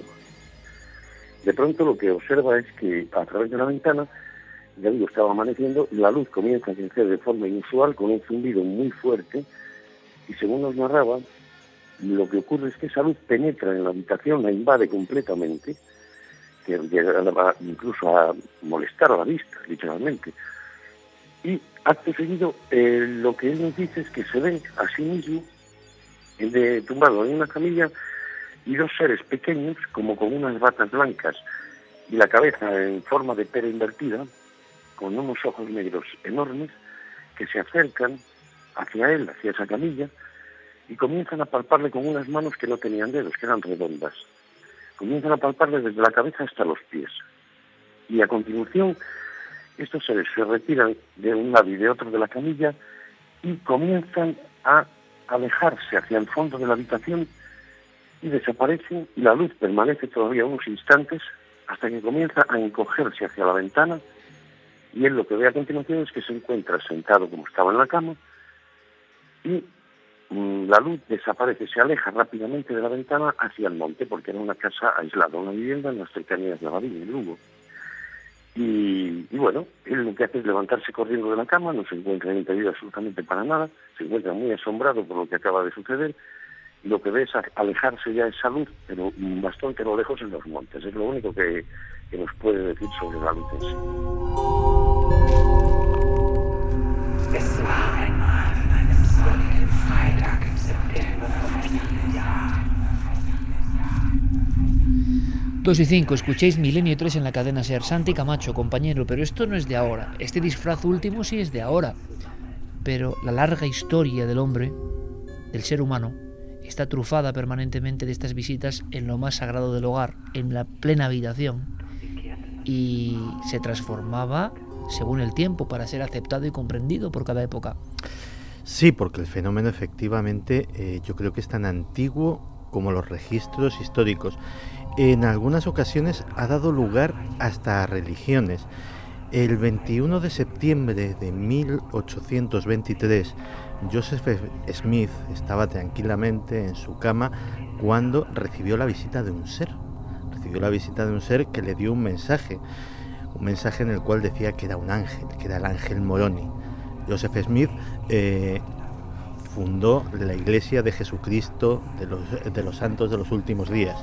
De pronto lo que observa es que a través de la ventana, ya digo, estaba amaneciendo, la luz comienza a crecer de forma inusual con un zumbido muy fuerte y según nos narraba, lo que ocurre es que esa luz penetra en la habitación, la invade completamente, que llegaba incluso a molestar a la vista, literalmente. Y acto seguido, eh, lo que él nos dice es que se ve a sí mismo de, tumbado en una camilla y dos seres pequeños, como con unas batas blancas y la cabeza en forma de pera invertida, con unos ojos negros enormes, que se acercan hacia él, hacia esa camilla, y comienzan a palparle con unas manos que no tenían dedos, que eran redondas. Comienzan a palparle desde la cabeza hasta los pies. Y a continuación, estos seres se retiran de un lado y de otro de la camilla y comienzan a alejarse hacia el fondo de la habitación y desaparecen, y la luz permanece todavía unos instantes hasta que comienza a encogerse hacia la ventana, y él lo que ve a continuación es que se encuentra sentado como estaba en la cama y la luz desaparece, se aleja rápidamente de la ventana hacia el monte, porque era una casa aislada, una vivienda en las cercanías de Abadín, en Lugo. Y, y bueno, él lo que hace es levantarse corriendo de la cama, no se encuentra impedido absolutamente para nada, se encuentra muy asombrado por lo que acaba de suceder, y lo que ve es alejarse ya esa luz, pero bastante a lo lejos en los montes. Es lo único que, que nos puede decir sobre la luz en sí. dos y cinco, escuchéis Milenio tres en la cadena SER. Santi Camacho, compañero, pero esto no es de ahora. Este disfraz último sí es de ahora. Pero la larga historia del hombre, del ser humano, está trufada permanentemente de estas visitas en lo más sagrado del hogar, en la plena habitación. Y se transformaba según el tiempo para ser aceptado y comprendido por cada época. Sí, porque el fenómeno efectivamente eh, yo creo que es tan antiguo como los registros históricos. En algunas ocasiones ha dado lugar hasta a religiones. El veintiuno de septiembre de mil ochocientos veintitrés, Joseph Smith estaba tranquilamente en su cama cuando recibió la visita de un ser. Recibió la visita de un ser que le dio un mensaje, un mensaje en el cual decía que era un ángel, que era el ángel Moroni. Joseph Smith eh, fundó la Iglesia de Jesucristo de los, de los Santos de los Últimos Días.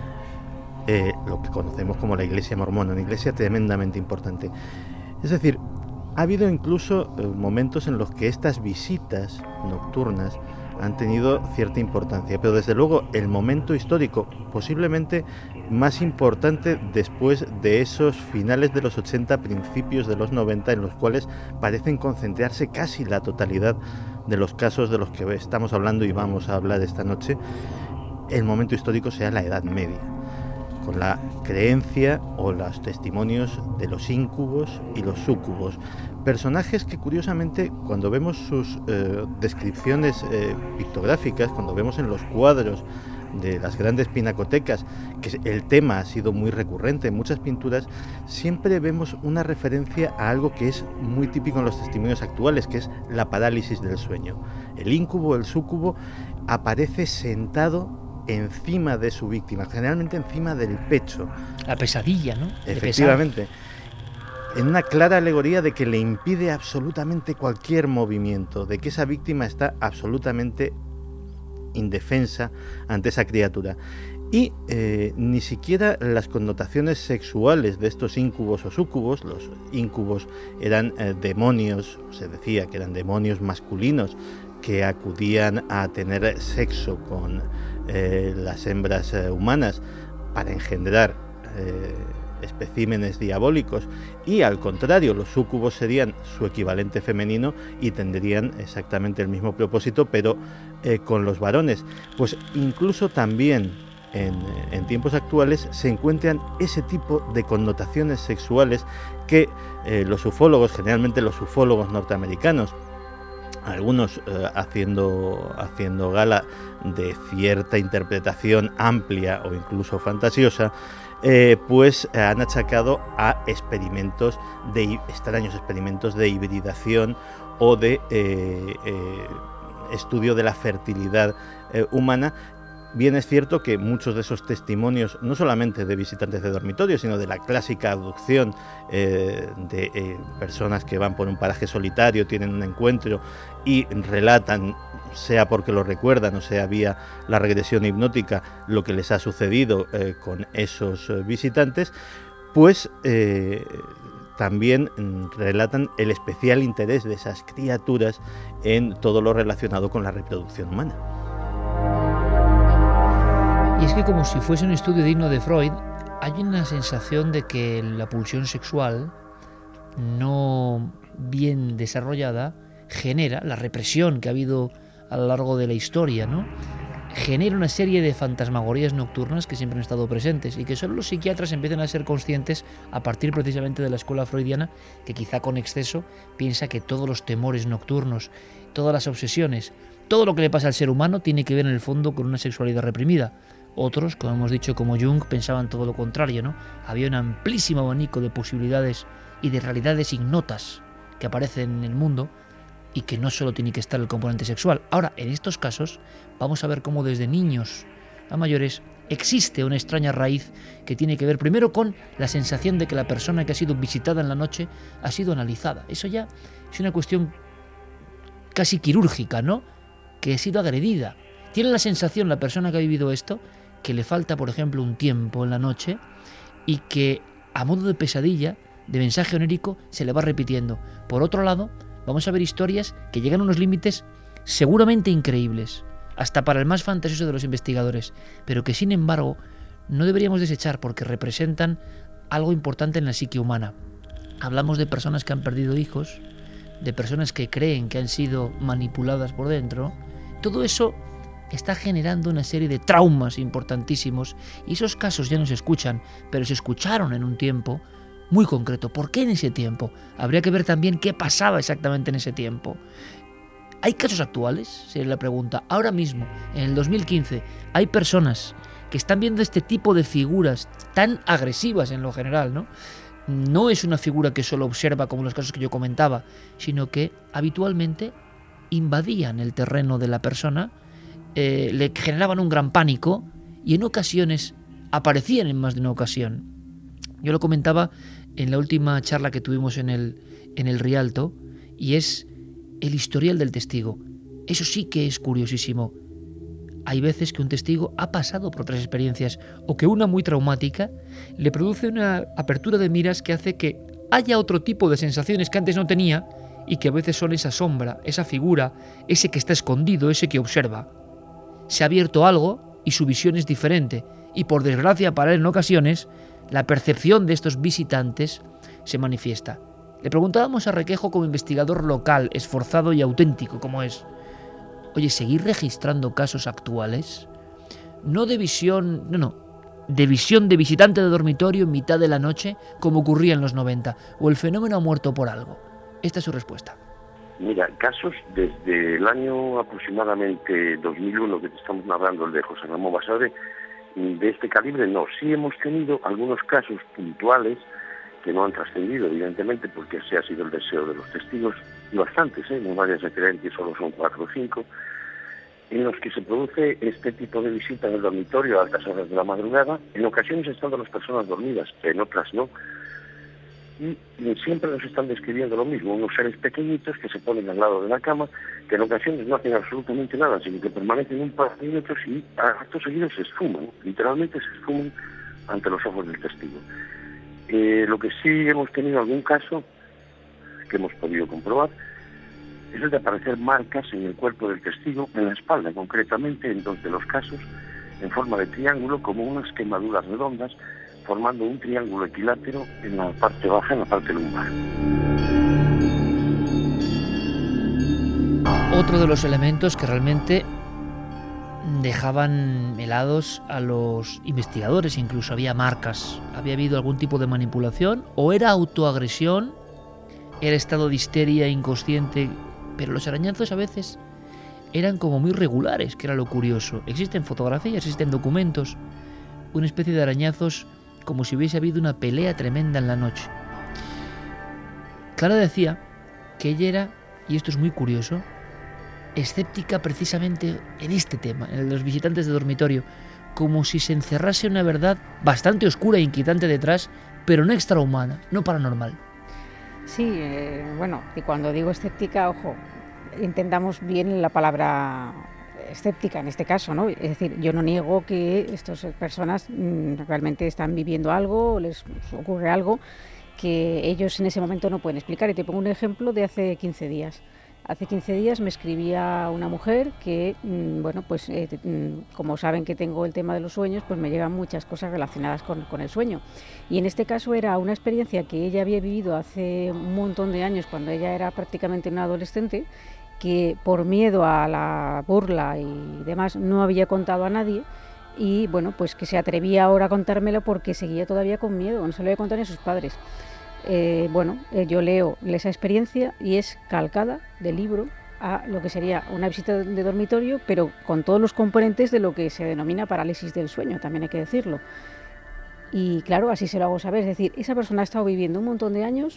Eh, lo que conocemos como la Iglesia Mormona, una iglesia tremendamente importante. Es decir, ha habido incluso eh, momentos en los que estas visitas nocturnas han tenido cierta importancia, pero desde luego el momento histórico posiblemente más importante después de esos finales de los ochenta, principios de los noventa, en los cuales parecen concentrarse casi la totalidad de los casos de los que estamos hablando y vamos a hablar esta noche. El momento histórico sea la Edad Media, con la creencia o los testimonios de los íncubos y los súcubos, personajes que curiosamente cuando vemos sus eh, descripciones eh, pictográficas, cuando vemos en los cuadros de las grandes pinacotecas, que el tema ha sido muy recurrente en muchas pinturas, siempre vemos una referencia a algo que es muy típico en los testimonios actuales, que es la parálisis del sueño. El íncubo, el súcubo, aparece sentado encima de su víctima, generalmente encima del pecho. La pesadilla, ¿no? Efectivamente. En una clara alegoría de que le impide absolutamente cualquier movimiento, de que esa víctima está absolutamente indefensa ante esa criatura. Y eh, ni siquiera las connotaciones sexuales de estos íncubos o súcubos, los íncubos eran eh, demonios, se decía que eran demonios masculinos que acudían a tener sexo con eh, las hembras eh, humanas para engendrar eh, especímenes diabólicos, y al contrario, los súcubos serían su equivalente femenino y tendrían exactamente el mismo propósito, pero eh, con los varones. Pues incluso también en, en tiempos actuales se encuentran ese tipo de connotaciones sexuales que eh, los ufólogos, generalmente los ufólogos norteamericanos, algunos eh, haciendo, haciendo gala de cierta interpretación amplia o incluso fantasiosa, eh, pues eh, han achacado a experimentos de extraños experimentos de hibridación o de eh, eh, estudio de la fertilidad eh, humana. Bien es cierto que muchos de esos testimonios, no solamente de visitantes de dormitorio, sino de la clásica abducción eh, de eh, personas que van por un paraje solitario, tienen un encuentro y relatan, sea porque lo recuerdan o sea vía la regresión hipnótica, lo que les ha sucedido eh, con esos eh, visitantes, pues eh, también relatan el especial interés de esas criaturas en todo lo relacionado con la reproducción humana. Y es que, como si fuese un estudio digno de Freud, hay una sensación de que la pulsión sexual no bien desarrollada genera la represión que ha habido a lo largo de la historia, ¿no? Genera una serie de fantasmagorías nocturnas que siempre han estado presentes y que solo los psiquiatras empiezan a ser conscientes a partir precisamente de la escuela freudiana, que quizá con exceso piensa que todos los temores nocturnos, todas las obsesiones, todo lo que le pasa al ser humano tiene que ver en el fondo con una sexualidad reprimida. Otros, como hemos dicho, como Jung, pensaban todo lo contrario, ¿no? Había un amplísimo abanico de posibilidades y de realidades ignotas que aparecen en el mundo, y que no solo tiene que estar el componente sexual. Ahora, en estos casos, vamos a ver cómo desde niños a mayores existe una extraña raíz que tiene que ver primero con la sensación de que la persona que ha sido visitada en la noche ha sido analizada. Eso ya es una cuestión casi quirúrgica, ¿no? Que ha sido agredida. Tiene la sensación la persona que ha vivido esto que le falta, por ejemplo, un tiempo en la noche y que a modo de pesadilla, de mensaje onérico, se le va repitiendo. Por otro lado, vamos a ver historias que llegan a unos límites seguramente increíbles, hasta para el más fantasioso de los investigadores, pero que sin embargo no deberíamos desechar porque representan algo importante en la psique humana. Hablamos de personas que han perdido hijos, de personas que creen que han sido manipuladas por dentro. Todo eso está generando una serie de traumas importantísimos y esos casos ya no se escuchan, pero se escucharon en un tiempo muy concreto. ¿Por qué en ese tiempo? Habría que ver también qué pasaba exactamente en ese tiempo. ¿Hay casos actuales? Sería la pregunta. Ahora mismo, en el dos mil quince, hay personas que están viendo este tipo de figuras tan agresivas en lo general, ¿no? No es una figura que solo observa como los casos que yo comentaba, sino que habitualmente invadían el terreno de la persona, eh, le generaban un gran pánico y en ocasiones aparecían en más de una ocasión. Yo lo comentaba en la última charla que tuvimos en el, en el Rialto, y es el historial del testigo. Eso sí que es curiosísimo. Hay veces que un testigo ha pasado por otras experiencias o que una muy traumática le produce una apertura de miras que hace que haya otro tipo de sensaciones que antes no tenía y que a veces son esa sombra, esa figura, ese que está escondido, ese que observa. Se ha abierto algo y su visión es diferente y por desgracia para él en ocasiones la percepción de estos visitantes se manifiesta. Le preguntábamos a Requejo como investigador local, esforzado y auténtico como es: oye, ¿seguir registrando casos actuales? No de visión, no, no, de visión de visitante de dormitorio en mitad de la noche, como ocurría en los noventa, o el fenómeno ha muerto por algo. Esta es su respuesta. Mira, casos desde el año aproximadamente dos mil uno que te estamos narrando, el de José Ramón Basabe, de este calibre no. Sí hemos tenido algunos casos puntuales que no han trascendido, evidentemente, porque ese ha sido el deseo de los testigos, y bastantes, ¿eh? No vayas a creer que solo son cuatro o cinco, en los que se produce este tipo de visita en el dormitorio a altas horas de la madrugada, en ocasiones estando las personas dormidas, en otras no, y, y siempre nos están describiendo lo mismo, unos seres pequeñitos que se ponen al lado de la cama, que en ocasiones no hacen absolutamente nada, sino que permanecen un par de minutos y a actos seguidos se esfuman, literalmente se esfuman ante los ojos del testigo. Eh, lo que sí hemos tenido algún caso que hemos podido comprobar es el de aparecer marcas en el cuerpo del testigo, en la espalda concretamente, en dos de los casos, en forma de triángulo, como unas quemaduras redondas, formando un triángulo equilátero en la parte baja, en la parte lumbar. Otro de los elementos que realmente dejaban helados a los investigadores, incluso había marcas, había habido algún tipo de manipulación, o era autoagresión, era estado de histeria inconsciente, pero los arañazos a veces eran como muy regulares, que era lo curioso. Existen fotografías, existen documentos, una especie de arañazos como si hubiese habido una pelea tremenda en la noche. Clara decía que ella era, y esto es muy curioso, escéptica precisamente en este tema, en el de los visitantes de dormitorio, como si se encerrase una verdad bastante oscura e inquietante detrás, pero no extrahumana, no paranormal. Sí, eh, bueno, y cuando digo escéptica, ojo, intentamos bien la palabra escéptica en este caso, ¿no? Es decir, yo no niego que estas personas mmm, realmente están viviendo algo, les ocurre algo que ellos en ese momento no pueden explicar. Y te pongo un ejemplo de hace quince días. Hace quince días me escribía una mujer que, bueno, pues eh, como saben que tengo el tema de los sueños, pues me llegan muchas cosas relacionadas con, con el sueño. Y en este caso era una experiencia que ella había vivido hace un montón de años, cuando ella era prácticamente una adolescente, que por miedo a la burla y demás no había contado a nadie. Y bueno, pues que se atrevía ahora a contármelo porque seguía todavía con miedo, no se lo había contado ni a sus padres. Eh, bueno, eh, yo leo esa experiencia y es calcada del libro a lo que sería una visita de dormitorio, pero con todos los componentes de lo que se denomina parálisis del sueño, también hay que decirlo. Y claro, así se lo hago saber, es decir, esa persona ha estado viviendo un montón de años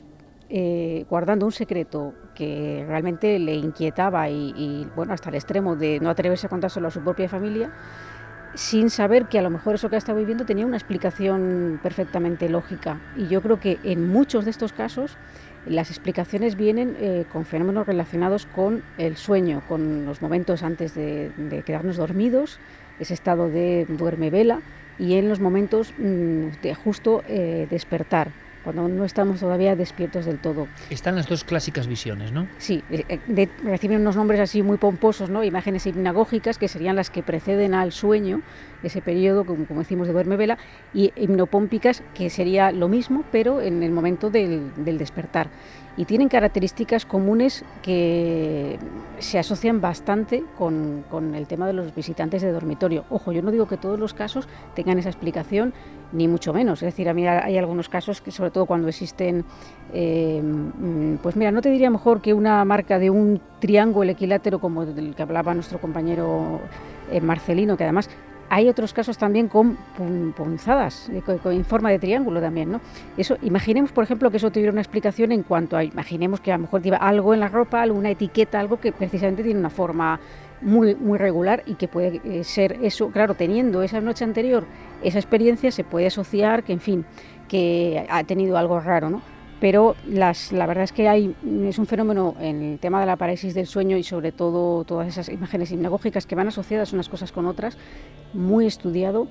eh, guardando un secreto que realmente le inquietaba y, y, bueno, hasta el extremo de no atreverse a contárselo a su propia familia, sin saber que a lo mejor eso que estaba viviendo tenía una explicación perfectamente lógica. Y yo creo que en muchos de estos casos las explicaciones vienen eh, con fenómenos relacionados con el sueño, con los momentos antes de, de quedarnos dormidos, ese estado de duerme vela, y en los momentos mmm, de justo eh, despertar, cuando no estamos todavía despiertos del todo. Están las dos clásicas visiones, ¿no? Sí, eh, de, reciben unos nombres así muy pomposos, ¿no? Imágenes hipnagógicas, que serían las que preceden al sueño, ese periodo, como, como decimos, de duerme vela, y hipnopómpicas, que sería lo mismo, pero en el momento del, del despertar. Y tienen características comunes que se asocian bastante con, con el tema de los visitantes de dormitorio. Ojo, yo no digo que todos los casos tengan esa explicación, ni mucho menos. Es decir, a mí hay algunos casos que, sobre todo cuando existen, eh, pues mira, no te diría mejor que una marca de un triángulo equilátero como del que hablaba nuestro compañero eh, Marcelino, que además hay otros casos también con punzadas, con, con, en forma de triángulo también, ¿no? Eso, imaginemos, por ejemplo, que eso tuviera una explicación en cuanto a, imaginemos que a lo mejor lleva algo en la ropa, alguna etiqueta, algo que precisamente tiene una forma muy, muy regular y que puede eh, ser eso. Claro, teniendo esa noche anterior esa experiencia, se puede asociar que, en fin, que ha tenido algo raro, ¿no? Pero las, la verdad es que hay es un fenómeno en el tema de la parálisis del sueño y sobre todo todas esas imágenes hipnagógicas que van asociadas unas cosas con otras, muy estudiado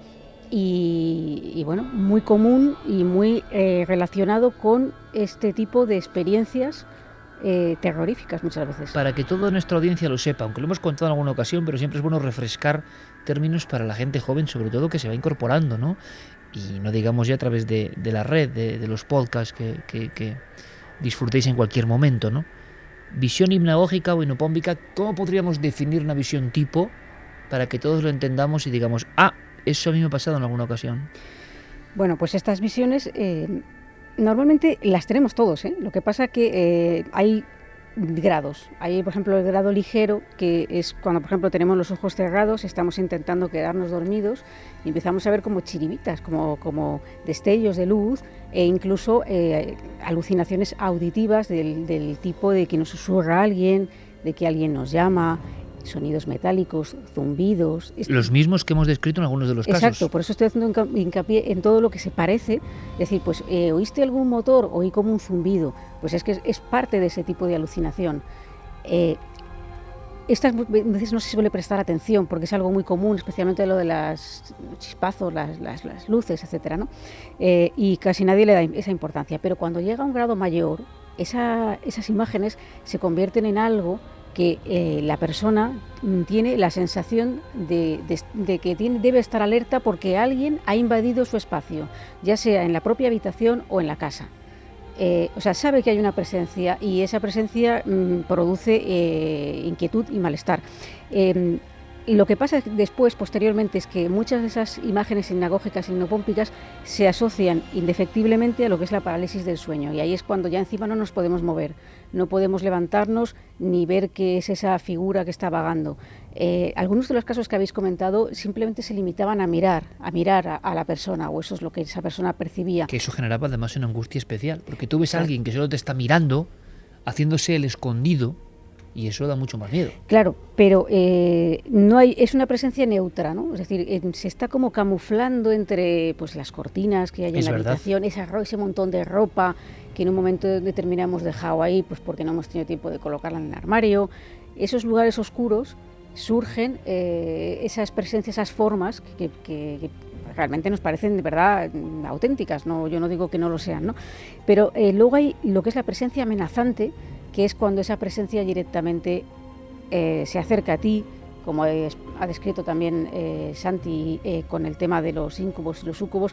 y, y bueno, muy común y muy eh, relacionado con este tipo de experiencias eh, terroríficas muchas veces. Para que toda nuestra audiencia lo sepa, aunque lo hemos contado en alguna ocasión, pero siempre es bueno refrescar términos para la gente joven, sobre todo que se va incorporando, ¿no? Y no digamos ya a través de, de la red, de, de los podcasts que, que, que disfrutéis en cualquier momento, ¿no? Visión hipnagógica o hipnopómpica, ¿cómo podríamos definir una visión tipo para que todos lo entendamos y digamos, ah, eso a mí me ha pasado en alguna ocasión? Bueno, pues estas visiones eh, normalmente las tenemos todos, ¿eh? Lo que pasa que eh, hay grados. Hay, por ejemplo, el grado ligero, que es cuando, por ejemplo, tenemos los ojos cerrados, estamos intentando quedarnos dormidos y empezamos a ver como chiribitas, como, como destellos de luz e incluso eh, alucinaciones auditivas del, del tipo de que nos susurra alguien, de que alguien nos llama, sonidos metálicos, zumbidos. Los mismos que hemos descrito en algunos de los Exacto, casos. Exacto, por eso estoy haciendo hincapié en todo lo que se parece. Es decir, pues, eh, ¿oíste algún motor? Oí como un zumbido. Pues es que es, es parte de ese tipo de alucinación. Eh, estas veces no se suele prestar atención porque es algo muy común, especialmente lo de las chispazos, las, las, las luces, etcétera, ¿no? Eh, y casi nadie le da esa importancia. Pero cuando llega a un grado mayor, esa, esas imágenes se convierten en algo que eh, la persona tiene la sensación de, de, de que tiene, debe estar alerta porque alguien ha invadido su espacio, ya sea en la propia habitación o en la casa. Eh, o sea, sabe que hay una presencia y esa presencia mmm, produce eh, inquietud y malestar. Eh, Lo que pasa después, posteriormente, es que muchas de esas imágenes hipnagógicas y hipnopómpicas se asocian indefectiblemente a lo que es la parálisis del sueño. Y ahí es cuando ya encima no nos podemos mover, no podemos levantarnos ni ver qué es esa figura que está vagando. Eh, algunos de los casos que habéis comentado simplemente se limitaban a mirar, a mirar a, a la persona, o eso es lo que esa persona percibía. Que eso generaba además una angustia especial, porque tú ves a alguien que solo te está mirando, haciéndose el escondido, y eso da mucho más miedo. Claro, pero eh, no hay, es una presencia neutra, ¿no? Es decir, eh, se está como camuflando entre pues las cortinas que hay en es la verdad. habitación, esa, ese montón de ropa que en un momento determinado hemos dejado ahí, pues porque no hemos tenido tiempo de colocarla en el armario. Esos lugares oscuros surgen eh, esas presencias, esas formas que, que, que realmente nos parecen de verdad auténticas. No, yo no digo que no lo sean, ¿no? Pero eh, luego hay lo que es la presencia amenazante, que es cuando esa presencia directamente eh, se acerca a ti, como es, ha descrito también eh, Santi eh, con el tema de los íncubos y los súcubos,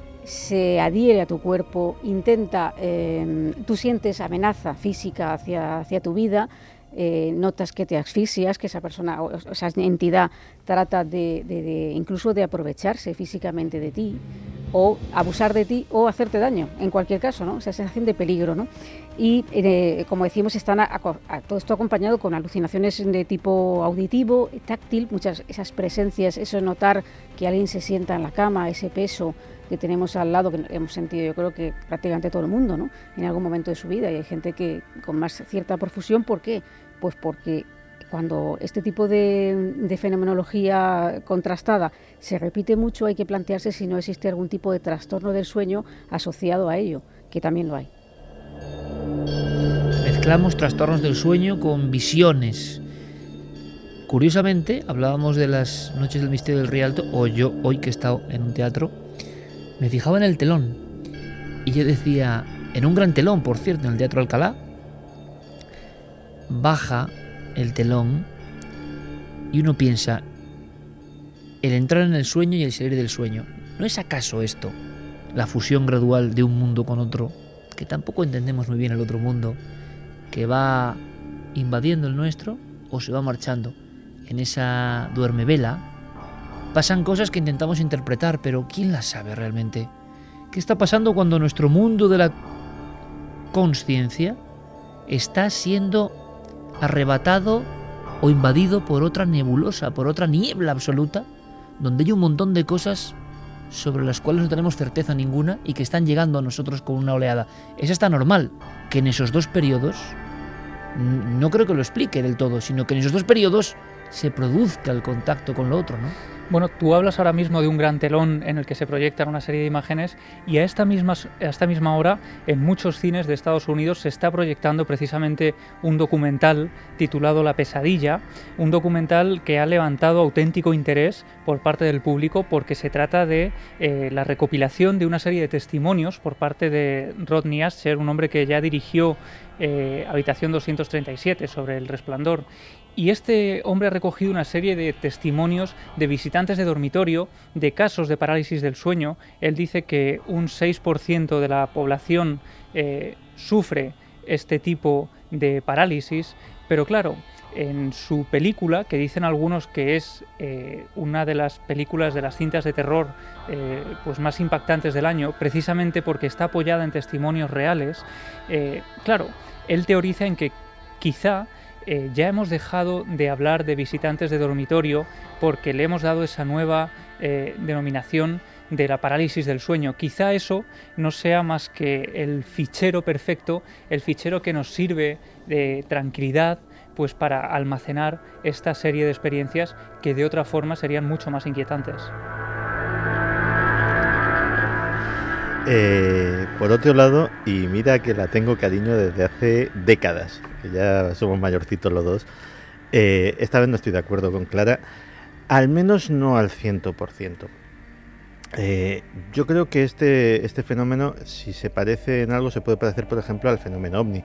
se adhiere a tu cuerpo, intenta, eh, tú sientes amenaza física hacia, hacia tu vida, eh, notas que te asfixias, que esa persona o esa entidad trata de, de, de incluso de aprovecharse físicamente de ti, o abusar de ti o hacerte daño, en cualquier caso, ¿no? Esa sensación de peligro, ¿no? Y, eh, como decimos, están a, a, a, todo esto acompañado con alucinaciones de tipo auditivo, táctil, muchas esas presencias, eso notar que alguien se sienta en la cama, ese peso que tenemos al lado, que hemos sentido yo creo que prácticamente todo el mundo, ¿no? En algún momento de su vida, y hay gente que con más cierta profusión. ¿Por qué? Pues porque cuando este tipo de, de fenomenología contrastada se repite mucho, hay que plantearse si no existe algún tipo de trastorno del sueño asociado a ello, que también lo hay. Mezclamos trastornos del sueño con visiones. Curiosamente, hablábamos de las noches del misterio del Rialto, o yo, hoy que he estado en un teatro, me fijaba en el telón y yo decía, en un gran telón, por cierto, en el Teatro Alcalá, baja el telón y uno piensa, el entrar en el sueño y el salir del sueño, ¿no es acaso esto la fusión gradual de un mundo con otro, que tampoco entendemos muy bien el otro mundo, que va invadiendo el nuestro o se va marchando? En esa duermevela pasan cosas que intentamos interpretar, pero ¿quién las sabe realmente? ¿Qué está pasando cuando nuestro mundo de la consciencia está siendo arrebatado o invadido por otra nebulosa, por otra niebla absoluta, donde hay un montón de cosas sobre las cuales no tenemos certeza ninguna y que están llegando a nosotros con una oleada? Es hasta normal que en esos dos periodos, no creo que lo explique del todo, sino que en esos dos periodos se produzca el contacto con lo otro, ¿no? Bueno, tú hablas ahora mismo de un gran telón en el que se proyectan una serie de imágenes, y a esta misma, a esta misma hora en muchos cines de Estados Unidos se está proyectando precisamente un documental titulado La pesadilla, un documental que ha levantado auténtico interés por parte del público porque se trata de eh, la recopilación de una serie de testimonios por parte de Rodney Ascher, un hombre que ya dirigió eh, Habitación doscientos treinta y siete sobre El Resplandor. Y este hombre ha recogido una serie de testimonios de visitantes de dormitorio, de casos de parálisis del sueño. Él dice que un seis por ciento de la población eh, sufre este tipo de parálisis, pero claro, en su película, que dicen algunos que es eh, una de las películas de las cintas de terror eh, pues más impactantes del año, precisamente porque está apoyada en testimonios reales, eh, claro, él teoriza en que quizá Eh, ya hemos dejado de hablar de visitantes de dormitorio porque le hemos dado esa nueva eh, denominación de la parálisis del sueño. Quizá eso no sea más que el fichero perfecto, el fichero que nos sirve de tranquilidad, pues para almacenar esta serie de experiencias que de otra forma serían mucho más inquietantes. Eh, por otro lado, y mira que la tengo cariño desde hace décadas, que ya somos mayorcitos los dos, eh, esta vez no estoy de acuerdo con Clara, al menos no al cien por ciento. Eh, yo creo que este, este fenómeno, si se parece en algo, se puede parecer, por ejemplo, al fenómeno ovni.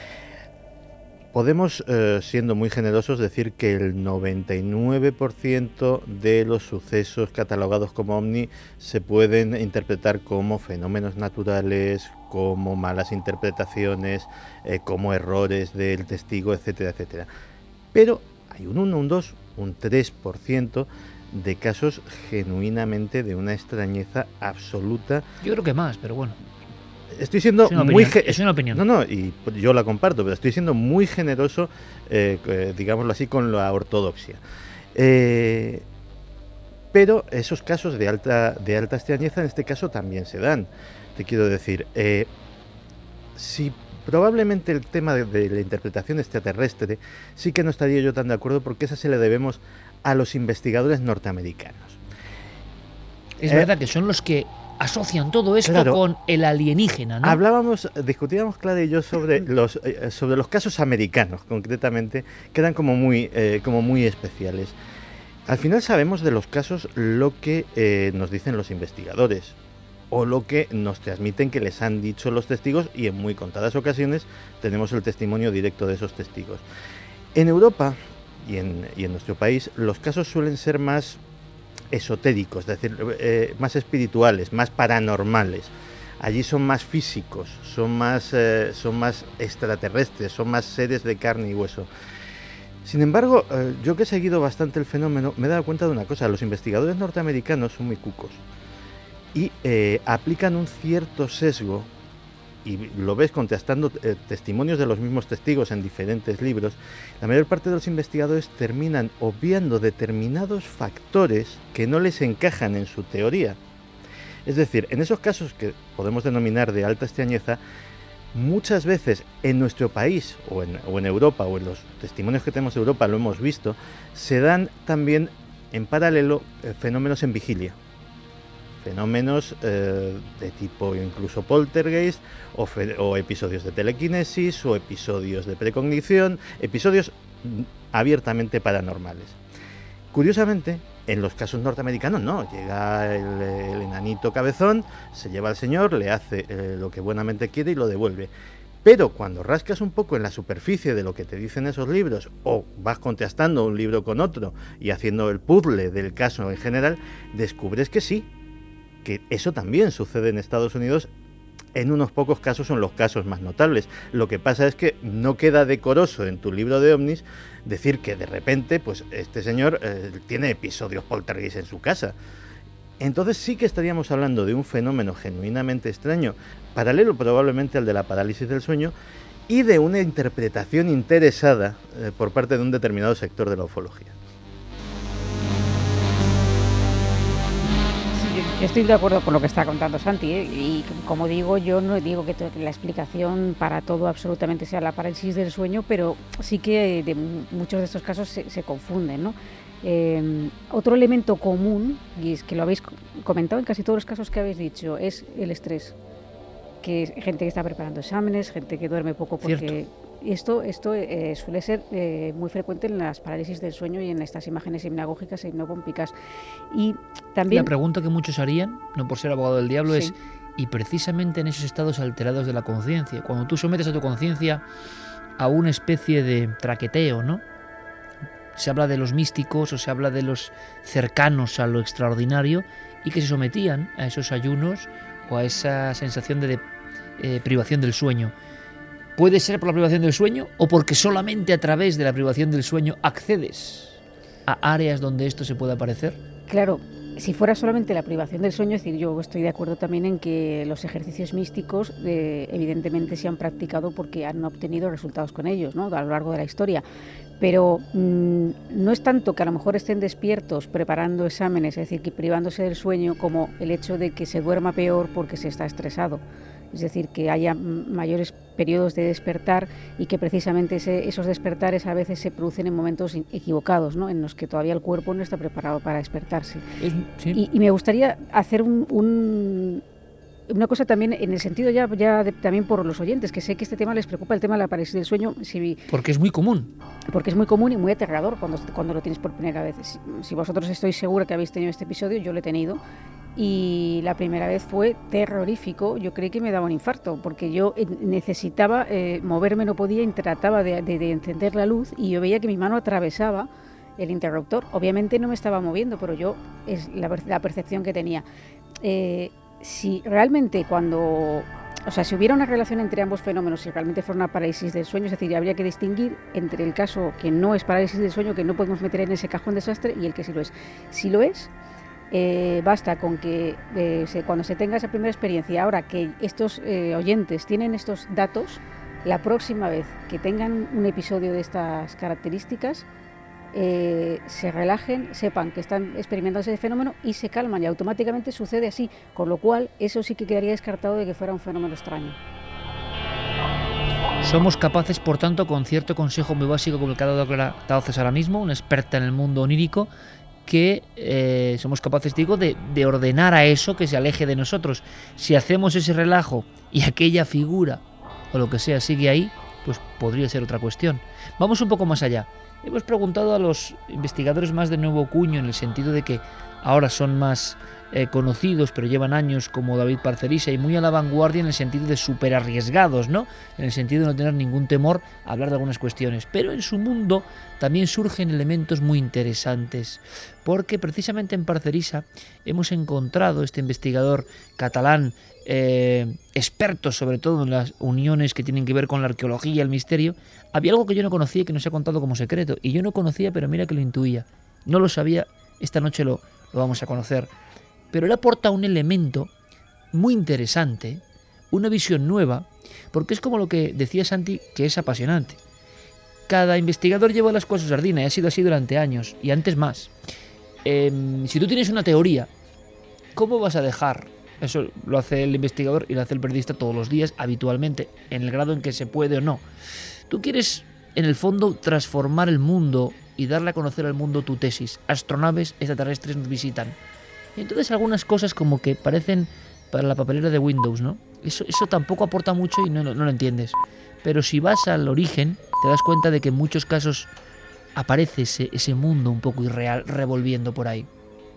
Podemos, eh, siendo muy generosos, decir que el noventa y nueve por ciento de los sucesos catalogados como ovni se pueden interpretar como fenómenos naturales, como malas interpretaciones, eh, como errores del testigo, etcétera, etcétera. Pero hay un uno, un dos, un tres por ciento de casos genuinamente de una extrañeza absoluta. Yo creo que más, pero bueno. Estoy siendo es muy... Opinión, es una opinión. No, no, y yo la comparto, pero estoy siendo muy generoso, eh, eh, digámoslo así, con la ortodoxia. Eh, pero esos casos de alta, de alta extrañeza en este caso también se dan. Te quiero decir, eh, si probablemente el tema de, de la interpretación extraterrestre sí que no estaría yo tan de acuerdo, porque esa se le debemos a los investigadores norteamericanos. Es eh, verdad que son los que asocian todo esto claro, con el alienígena, ¿no? Hablábamos, discutíamos Clara y yo sobre los eh, sobre los casos americanos, concretamente, que eran como muy eh, como muy especiales. Al final sabemos de los casos lo que eh, nos dicen los investigadores o lo que nos transmiten que les han dicho los testigos, y en muy contadas ocasiones tenemos el testimonio directo de esos testigos. En Europa y en, y en nuestro país los casos suelen ser más esotéricos, es decir, eh, más espirituales, más paranormales. Allí son más físicos, son más, eh, son más extraterrestres, son más seres de carne y hueso. Sin embargo, eh, yo que he seguido bastante el fenómeno, me he dado cuenta de una cosa: los investigadores norteamericanos son muy cucos y eh, aplican un cierto sesgo, y lo ves contrastando eh, testimonios de los mismos testigos en diferentes libros. La mayor parte de los investigadores terminan obviando determinados factores que no les encajan en su teoría. Es decir, en esos casos que podemos denominar de alta extrañeza, muchas veces en nuestro país o en, o en Europa, o en los testimonios que tenemos de Europa lo hemos visto, se dan también en paralelo eh, fenómenos en vigilia. Fenómenos eh, de tipo incluso poltergeist, o, fe, o episodios de telequinesis, o episodios de precognición, episodios abiertamente paranormales. Curiosamente, en los casos norteamericanos no, llega el, el enanito cabezón, se lleva al señor, le hace eh, lo que buenamente quiere y lo devuelve. Pero cuando rascas un poco en la superficie de lo que te dicen esos libros, o vas contrastando un libro con otro y haciendo el puzzle del caso en general, descubres que sí, que eso también sucede en Estados Unidos. En unos pocos casos son los casos más notables. Lo que pasa es que no queda decoroso en tu libro de ovnis decir que de repente pues este señor eh, tiene episodios poltergeist en su casa. Entonces sí que estaríamos hablando de un fenómeno genuinamente extraño, paralelo probablemente al de la parálisis del sueño, y de una interpretación interesada eh, por parte de un determinado sector de la ufología. Yo estoy de acuerdo con lo que está contando Santi, ¿eh? Y como digo, yo no digo que, to- que la explicación para todo absolutamente sea la parálisis del sueño, pero sí que de muchos de estos casos se, se confunden, ¿no? Eh, otro elemento común, y es que lo habéis comentado en casi todos los casos que habéis dicho, es el estrés. Que es gente que está preparando exámenes, gente que duerme poco porque... Cierto. Esto, esto eh, suele ser eh, muy frecuente en las parálisis del sueño y en estas imágenes hipnagógicas e hipnopómpicas. Y también... La pregunta que muchos harían, no por ser abogado del diablo, sí. es, y precisamente en esos estados alterados de la conciencia, cuando tú sometes a tu conciencia a una especie de traqueteo, ¿no? Se habla de los místicos o se habla de los cercanos a lo extraordinario y que se sometían a esos ayunos o a esa sensación de, de eh, privación del sueño. ¿Puede ser por la privación del sueño o porque solamente a través de la privación del sueño accedes a áreas donde esto se puede aparecer? Claro, si fuera solamente la privación del sueño, es decir, yo estoy de acuerdo también en que los ejercicios místicos eh, evidentemente se han practicado porque han obtenido resultados con ellos, ¿no? A lo largo de la historia. Pero mmm, no es tanto que a lo mejor estén despiertos preparando exámenes, es decir, que privándose del sueño, como el hecho de que se duerma peor porque se está estresado. Es decir, que haya mayores periodos de despertar y que precisamente ese, esos despertares a veces se producen en momentos equivocados, ¿no? En los que todavía el cuerpo no está preparado para despertarse. Es, sí. y, y me gustaría hacer un, un, una cosa también en el sentido ya, ya de, también por los oyentes, que sé que este tema les preocupa, el tema de la parálisis del sueño. Si, porque es muy común. Porque es muy común y muy aterrador cuando, cuando lo tienes por primera vez. Si, si vosotros estoy segura que habéis tenido este episodio, yo lo he tenido. Y la primera vez fue terrorífico, yo creí que me daba un infarto, porque yo necesitaba eh, moverme, no podía, y trataba de, de, de encender la luz y yo veía que mi mano atravesaba el interruptor. Obviamente no me estaba moviendo, pero yo es la, la percepción que tenía. Eh, si realmente cuando... O sea, si hubiera una relación entre ambos fenómenos, si realmente fuera una parálisis del sueño, es decir, habría que distinguir entre el caso que no es parálisis del sueño, que no podemos meter en ese cajón desastre, y el que sí lo es. Si lo es... Eh, basta con que eh, se, cuando se tenga esa primera experiencia, ahora que estos eh, oyentes tienen estos datos, la próxima vez que tengan un episodio de estas características, eh, se relajen, sepan que están experimentando ese fenómeno y se calman, y automáticamente sucede así, con lo cual eso sí que quedaría descartado de que fuera un fenómeno extraño. Somos capaces, por tanto, con cierto consejo muy básico como el que ha dado César ahora mismo, una experta en el mundo onírico, que eh, somos capaces, digo, de, de ordenar a eso que se aleje de nosotros. Si hacemos ese relajo y aquella figura o lo que sea sigue ahí, pues podría ser otra cuestión. Vamos un poco más allá. Hemos preguntado a los investigadores más de nuevo cuño, en el sentido de que ahora son más eh, conocidos, pero llevan años, como David Parcerisa, y muy a la vanguardia en el sentido de súper arriesgados, ¿no? En el sentido de no tener ningún temor a hablar de algunas cuestiones. Pero en su mundo también surgen elementos muy interesantes, porque precisamente en Parcerisa hemos encontrado, este investigador catalán, eh, experto sobre todo en las uniones que tienen que ver con la arqueología y el misterio, había algo que yo no conocía y que nos ha contado como secreto, y yo no conocía, pero mira que lo intuía, no lo sabía, esta noche lo, lo vamos a conocer. pero él aporta un elemento muy interesante, una visión nueva, porque es como lo que decía Santi, que es apasionante. Cada investigador lleva las cosas a su sardina, y ha sido así durante años, y antes más. Eh, si tú tienes una teoría, ¿cómo vas a dejar? Eso lo hace el investigador y lo hace el periodista todos los días, habitualmente, en el grado en que se puede o no. Tú quieres, en el fondo, transformar el mundo y darle a conocer al mundo tu tesis. Astronaves extraterrestres nos visitan. Y entonces algunas cosas como que parecen para la papelera de Windows, ¿no? Eso, eso tampoco aporta mucho y no, no, no lo entiendes. Pero si vas al origen, te das cuenta de que en muchos casos aparece ese, ese mundo un poco irreal revolviendo por ahí.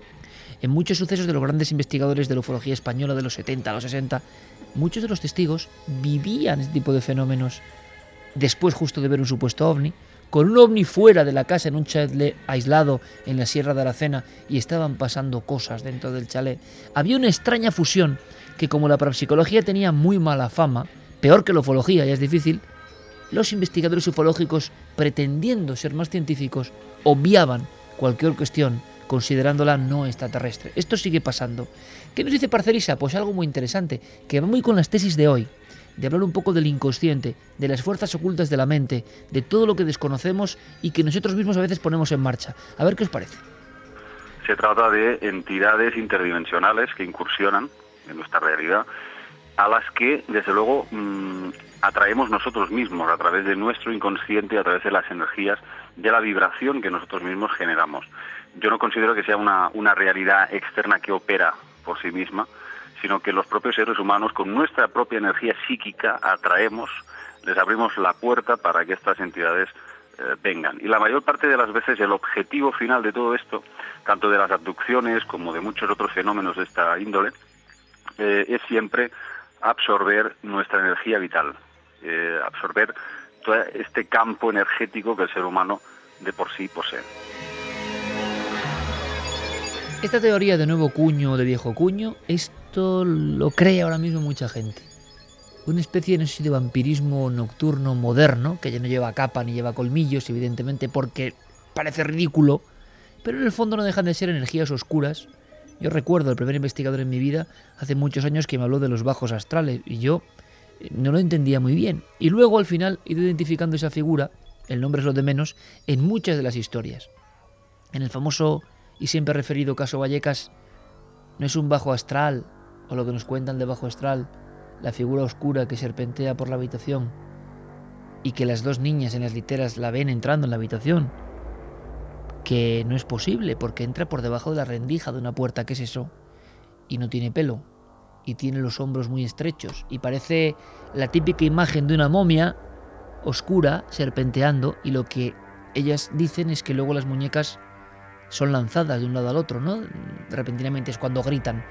En muchos sucesos de los grandes investigadores de la ufología española de los setenta a los sesenta, muchos de los testigos vivían este tipo de fenómenos después justo de ver un supuesto ovni, con un ovni fuera de la casa en un chalet aislado en la Sierra de Aracena y estaban pasando cosas dentro del chalet. Había una extraña fusión que, como la parapsicología tenía muy mala fama, peor que la ufología, ya es difícil, los investigadores ufológicos, pretendiendo ser más científicos, obviaban cualquier cuestión considerándola no extraterrestre. Esto sigue pasando. ¿Qué nos dice Parcerisa? Pues algo muy interesante, que va muy con las tesis de hoy, de hablar un poco del inconsciente, de las fuerzas ocultas de la mente, de todo lo que desconocemos y que nosotros mismos a veces ponemos en marcha. A ver qué os parece. Se trata de entidades interdimensionales que incursionan en nuestra realidad, a las que, desde luego, mmm, atraemos nosotros mismos a través de nuestro inconsciente, a través de las energías, de la vibración que nosotros mismos generamos. Yo no considero que sea una, una realidad externa que opera por sí misma, sino que los propios seres humanos, con nuestra propia energía psíquica, atraemos, les abrimos la puerta para que estas entidades eh, vengan. Y la mayor parte de las veces el objetivo final de todo esto, tanto de las abducciones como de muchos otros fenómenos de esta índole, eh, es siempre absorber nuestra energía vital, eh, absorber todo este campo energético que el ser humano de por sí posee. Esta teoría de nuevo cuño o de viejo cuño, esto lo cree ahora mismo mucha gente. Una especie, no sé si de vampirismo nocturno moderno, que ya no lleva capa ni lleva colmillos, evidentemente, porque parece ridículo, pero en el fondo no dejan de ser energías oscuras. Yo recuerdo el primer investigador en mi vida, hace muchos años, que me habló de los bajos astrales, y yo no lo entendía muy bien. Y luego, al final, he ido identificando esa figura, el nombre es lo de menos, en muchas de las historias. En el famoso y siempre referido caso Vallecas, no es un bajo astral, o lo que nos cuentan de bajo astral, la figura oscura que serpentea por la habitación y que las dos niñas en las literas la ven entrando en la habitación, que no es posible porque entra por debajo de la rendija de una puerta. ¿Qué es eso? Y no tiene pelo, y tiene los hombros muy estrechos, y parece la típica imagen de una momia oscura serpenteando, y lo que ellas dicen es que luego las muñecas son lanzadas de un lado al otro, ¿no? Repentinamente es cuando gritan.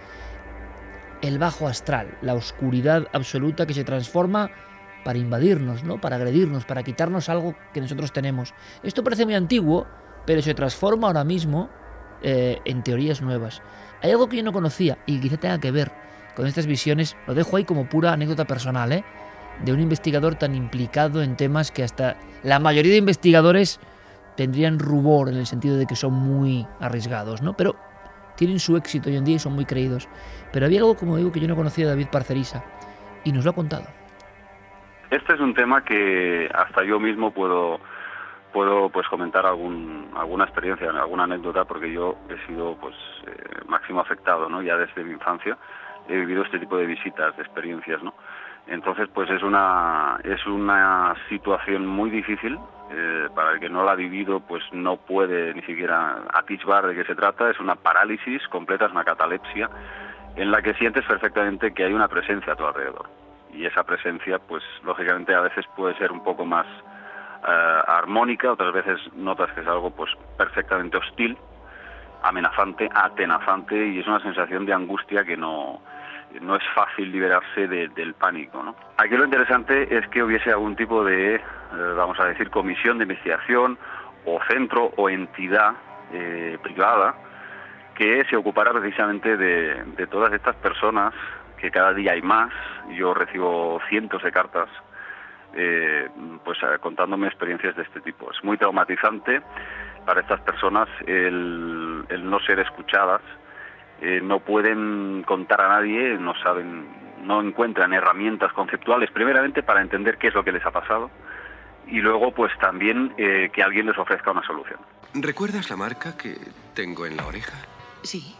El bajo astral, la oscuridad absoluta que se transforma para invadirnos, ¿no? Para agredirnos, para quitarnos algo que nosotros tenemos. Esto parece muy antiguo, pero se transforma ahora mismo eh, en teorías nuevas. Hay algo que yo no conocía y quizá tenga que ver con estas visiones, lo dejo ahí como pura anécdota personal, ¿eh? De un investigador tan implicado en temas que hasta la mayoría de investigadores tendrían rubor, en el sentido de que son muy arriesgados, ¿no? Pero tienen su éxito hoy en día y son muy creídos. Pero había algo, como digo, que yo no conocía de David Parcerisa, y nos lo ha contado. Este es un tema que hasta yo mismo puedo puedo pues comentar algún alguna experiencia, alguna anécdota, porque yo he sido pues eh, máximo afectado, ¿no? Ya desde mi infancia he vivido este tipo de visitas, de experiencias, ¿no? Entonces, pues es una es una situación muy difícil. Eh, para el que no la ha vivido, pues no puede ni siquiera atisbar de qué se trata. Es una parálisis completa, es una catalepsia, en la que sientes perfectamente que hay una presencia a tu alrededor. Y esa presencia, pues lógicamente a veces puede ser un poco más eh, armónica, otras veces notas que es algo pues perfectamente hostil, amenazante, atenazante, y es una sensación de angustia que no... no es fácil liberarse de, del pánico, ¿no? Aquí lo interesante es que hubiese algún tipo de, eh, vamos a decir, comisión de investigación o centro o entidad eh, privada que se ocupara precisamente de, de todas estas personas, que cada día hay más. Yo recibo cientos de cartas eh, pues contándome experiencias de este tipo. Es muy traumatizante para estas personas el, el no ser escuchadas, eh, no pueden contar a nadie, no saben, no encuentran herramientas conceptuales, primeramente para entender qué es lo que les ha pasado, y luego pues también eh, que alguien les ofrezca una solución. ¿Recuerdas la marca que tengo en la oreja? Sí.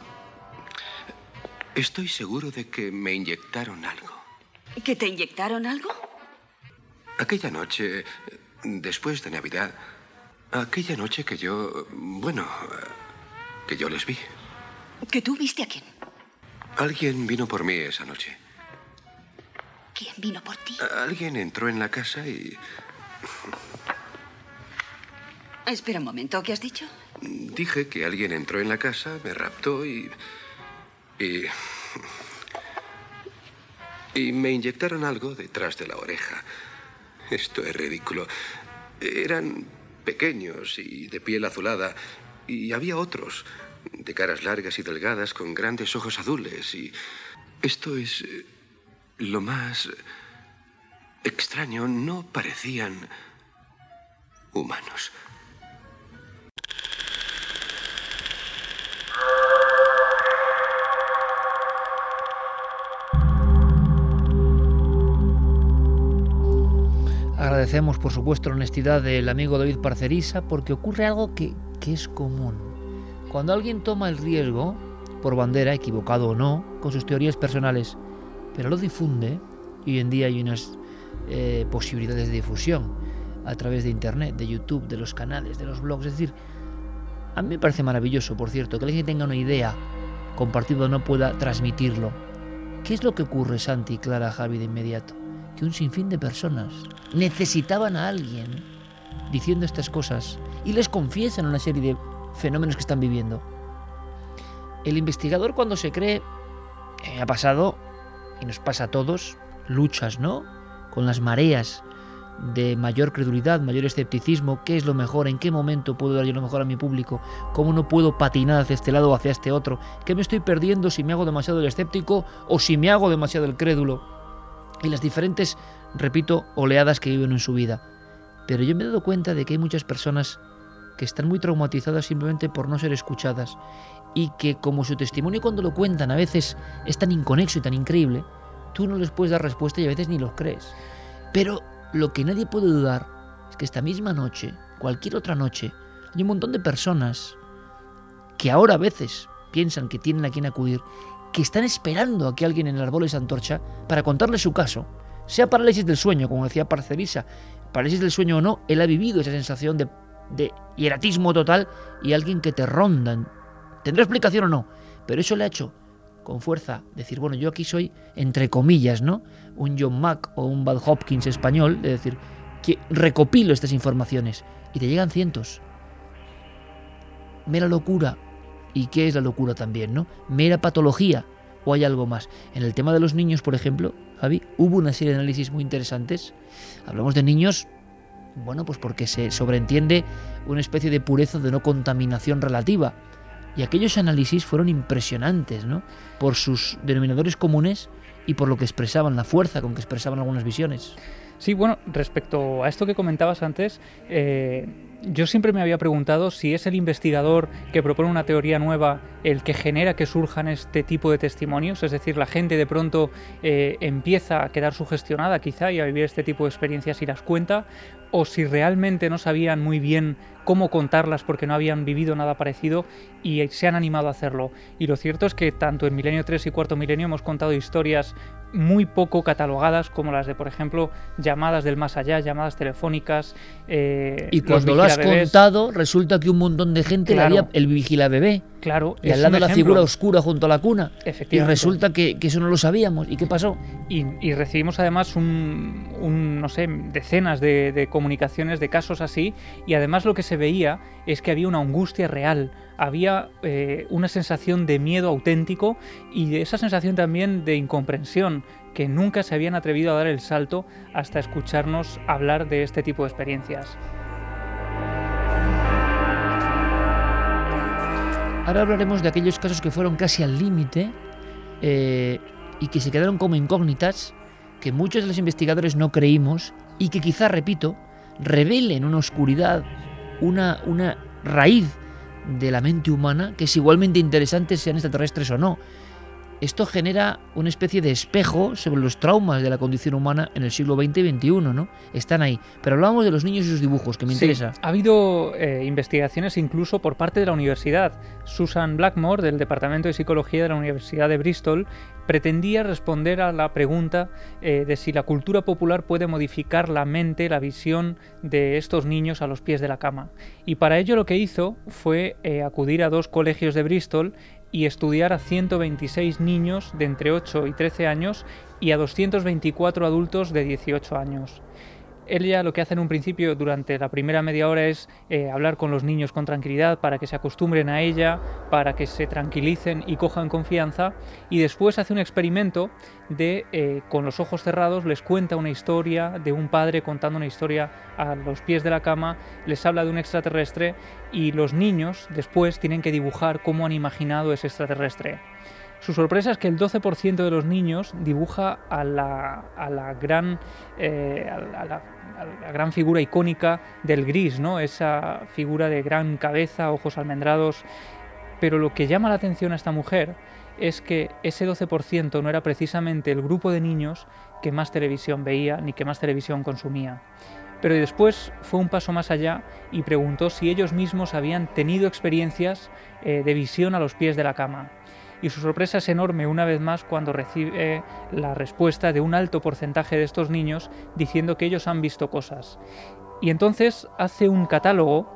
Estoy seguro de que me inyectaron algo. ¿Que te inyectaron algo? Aquella noche, después de Navidad, aquella noche que yo, bueno, que yo les vi. ¿Que tú viste a quién? Alguien vino por mí esa noche. ¿Quién vino por ti? Alguien entró en la casa y... Espera un momento, ¿qué has dicho? Dije que alguien entró en la casa, me raptó y... Y... Y me inyectaron algo detrás de la oreja. Esto es ridículo. Eran pequeños y de piel azulada. Y había otros, de caras largas y delgadas, con grandes ojos azules. Y esto es lo más extraño. No parecían humanos. Agradecemos, por supuesto, la honestidad del amigo David Parcerisa, porque ocurre algo que, que es común. Cuando alguien toma el riesgo, por bandera, equivocado o no, con sus teorías personales, pero lo difunde, y hoy en día hay unas eh, posibilidades de difusión a través de Internet, de YouTube, de los canales, de los blogs. Es decir, a mí me parece maravilloso, por cierto, que alguien tenga una idea compartida no pueda transmitirlo. ¿Qué es lo que ocurre, Santi, Clara, Javi, de inmediato? Que un sinfín de personas necesitaban a alguien diciendo estas cosas y les confiesan una serie de fenómenos que están viviendo. El investigador, cuando se cree, eh, ha pasado, y nos pasa a todos, luchas, ¿no? Con las mareas de mayor credulidad, mayor escepticismo, qué es lo mejor, en qué momento puedo dar yo lo mejor a mi público, cómo no puedo patinar hacia este lado o hacia este otro, qué me estoy perdiendo si me hago demasiado el escéptico o si me hago demasiado el crédulo. Y las diferentes, repito, oleadas que viven en su vida. Pero yo me he dado cuenta de que hay muchas personas que están muy traumatizadas simplemente por no ser escuchadas y que, como su testimonio cuando lo cuentan a veces es tan inconexo y tan increíble, tú no les puedes dar respuesta y a veces ni los crees. Pero lo que nadie puede dudar es que esta misma noche, cualquier otra noche, hay un montón de personas que ahora a veces piensan que tienen a quien acudir, que están esperando a que alguien en el árbol les antorcha para contarles su caso, sea parálisis del sueño, como decía Parcerisa, parálisis del sueño o no, él ha vivido esa sensación de, de hieratismo total y alguien que te ronda. ¿Tendrá explicación o no? Pero eso le ha hecho con fuerza decir, bueno, yo aquí soy, entre comillas, ¿no? Un John Mack o un Bad Hopkins español, de decir, que recopilo estas informaciones y te llegan cientos. Mera locura. ¿Y qué es la locura también, no? ¿Mera patología o hay algo más? En el tema de los niños, por ejemplo, Javi, hubo una serie de análisis muy interesantes. Hablamos de niños, bueno, pues porque se sobreentiende una especie de pureza de no contaminación relativa. Y aquellos análisis fueron impresionantes, ¿no? Por sus denominadores comunes y por lo que expresaban, la fuerza con que expresaban algunas visiones. Sí, bueno, respecto a esto que comentabas antes, eh, yo siempre me había preguntado si es el investigador que propone una teoría nueva el que genera que surjan este tipo de testimonios, es decir, la gente de pronto eh, empieza a quedar sugestionada quizá y a vivir este tipo de experiencias y las cuenta, o si realmente no sabían muy bien cómo contarlas porque no habían vivido nada parecido y se han animado a hacerlo. Y lo cierto es que tanto en Milenio tres y Cuarto Milenio hemos contado historias muy poco catalogadas, como las de, por ejemplo, llamadas del más allá, llamadas telefónicas. Eh, y cuando lo has contado, resulta que un montón de gente claro, le había el vigilabebé. Claro, y al lado la figura oscura junto a la cuna. Efectivamente. Y resulta que, que eso no lo sabíamos. ¿Y qué pasó? Y, y recibimos además un, un, no sé, decenas de, de comunicaciones de casos así, y además lo que se veía es que había una angustia real, había eh, una sensación de miedo auténtico y de esa sensación también de incomprensión, que nunca se habían atrevido a dar el salto hasta escucharnos hablar de este tipo de experiencias. Ahora hablaremos de aquellos casos que fueron casi al límite eh, y que se quedaron como incógnitas, que muchos de los investigadores no creímos y que quizá, repito, revelen una oscuridad, una, una raíz de la mente humana que es igualmente interesante sean extraterrestres o no. Esto genera una especie de espejo sobre los traumas de la condición humana en el siglo veinte y veintiuno, ¿no? Están ahí. Pero hablábamos de los niños y sus dibujos, que me sí, interesa. Ha habido eh, investigaciones incluso por parte de la universidad. Susan Blackmore, del Departamento de Psicología de la Universidad de Bristol, pretendía responder a la pregunta eh, de si la cultura popular puede modificar la mente, la visión de estos niños a los pies de la cama. Y para ello lo que hizo fue eh, acudir a dos colegios de Bristol y estudiar a ciento veintiséis niños de entre ocho y trece años y a doscientos veinticuatro adultos de dieciocho años. Ella lo que hace en un principio durante la primera media hora es eh, hablar con los niños con tranquilidad para que se acostumbren a ella, para que se tranquilicen y cojan confianza, y después hace un experimento de, eh, con los ojos cerrados, les cuenta una historia de un padre contando una historia a los pies de la cama, les habla de un extraterrestre y los niños después tienen que dibujar cómo han imaginado ese extraterrestre. Su sorpresa es que el doce por ciento de los niños dibuja a la, a la gran eh, a la, a la, a la gran figura icónica del gris, ¿no? Esa figura de gran cabeza, ojos almendrados. Pero lo que llama la atención a esta mujer es que ese doce por ciento no era precisamente el grupo de niños que más televisión veía ni que más televisión consumía. Pero después fue un paso más allá y preguntó si ellos mismos habían tenido experiencias eh, de visión a los pies de la cama. Y su sorpresa es enorme una vez más cuando recibe la respuesta de un alto porcentaje de estos niños diciendo que ellos han visto cosas. Y entonces hace un catálogo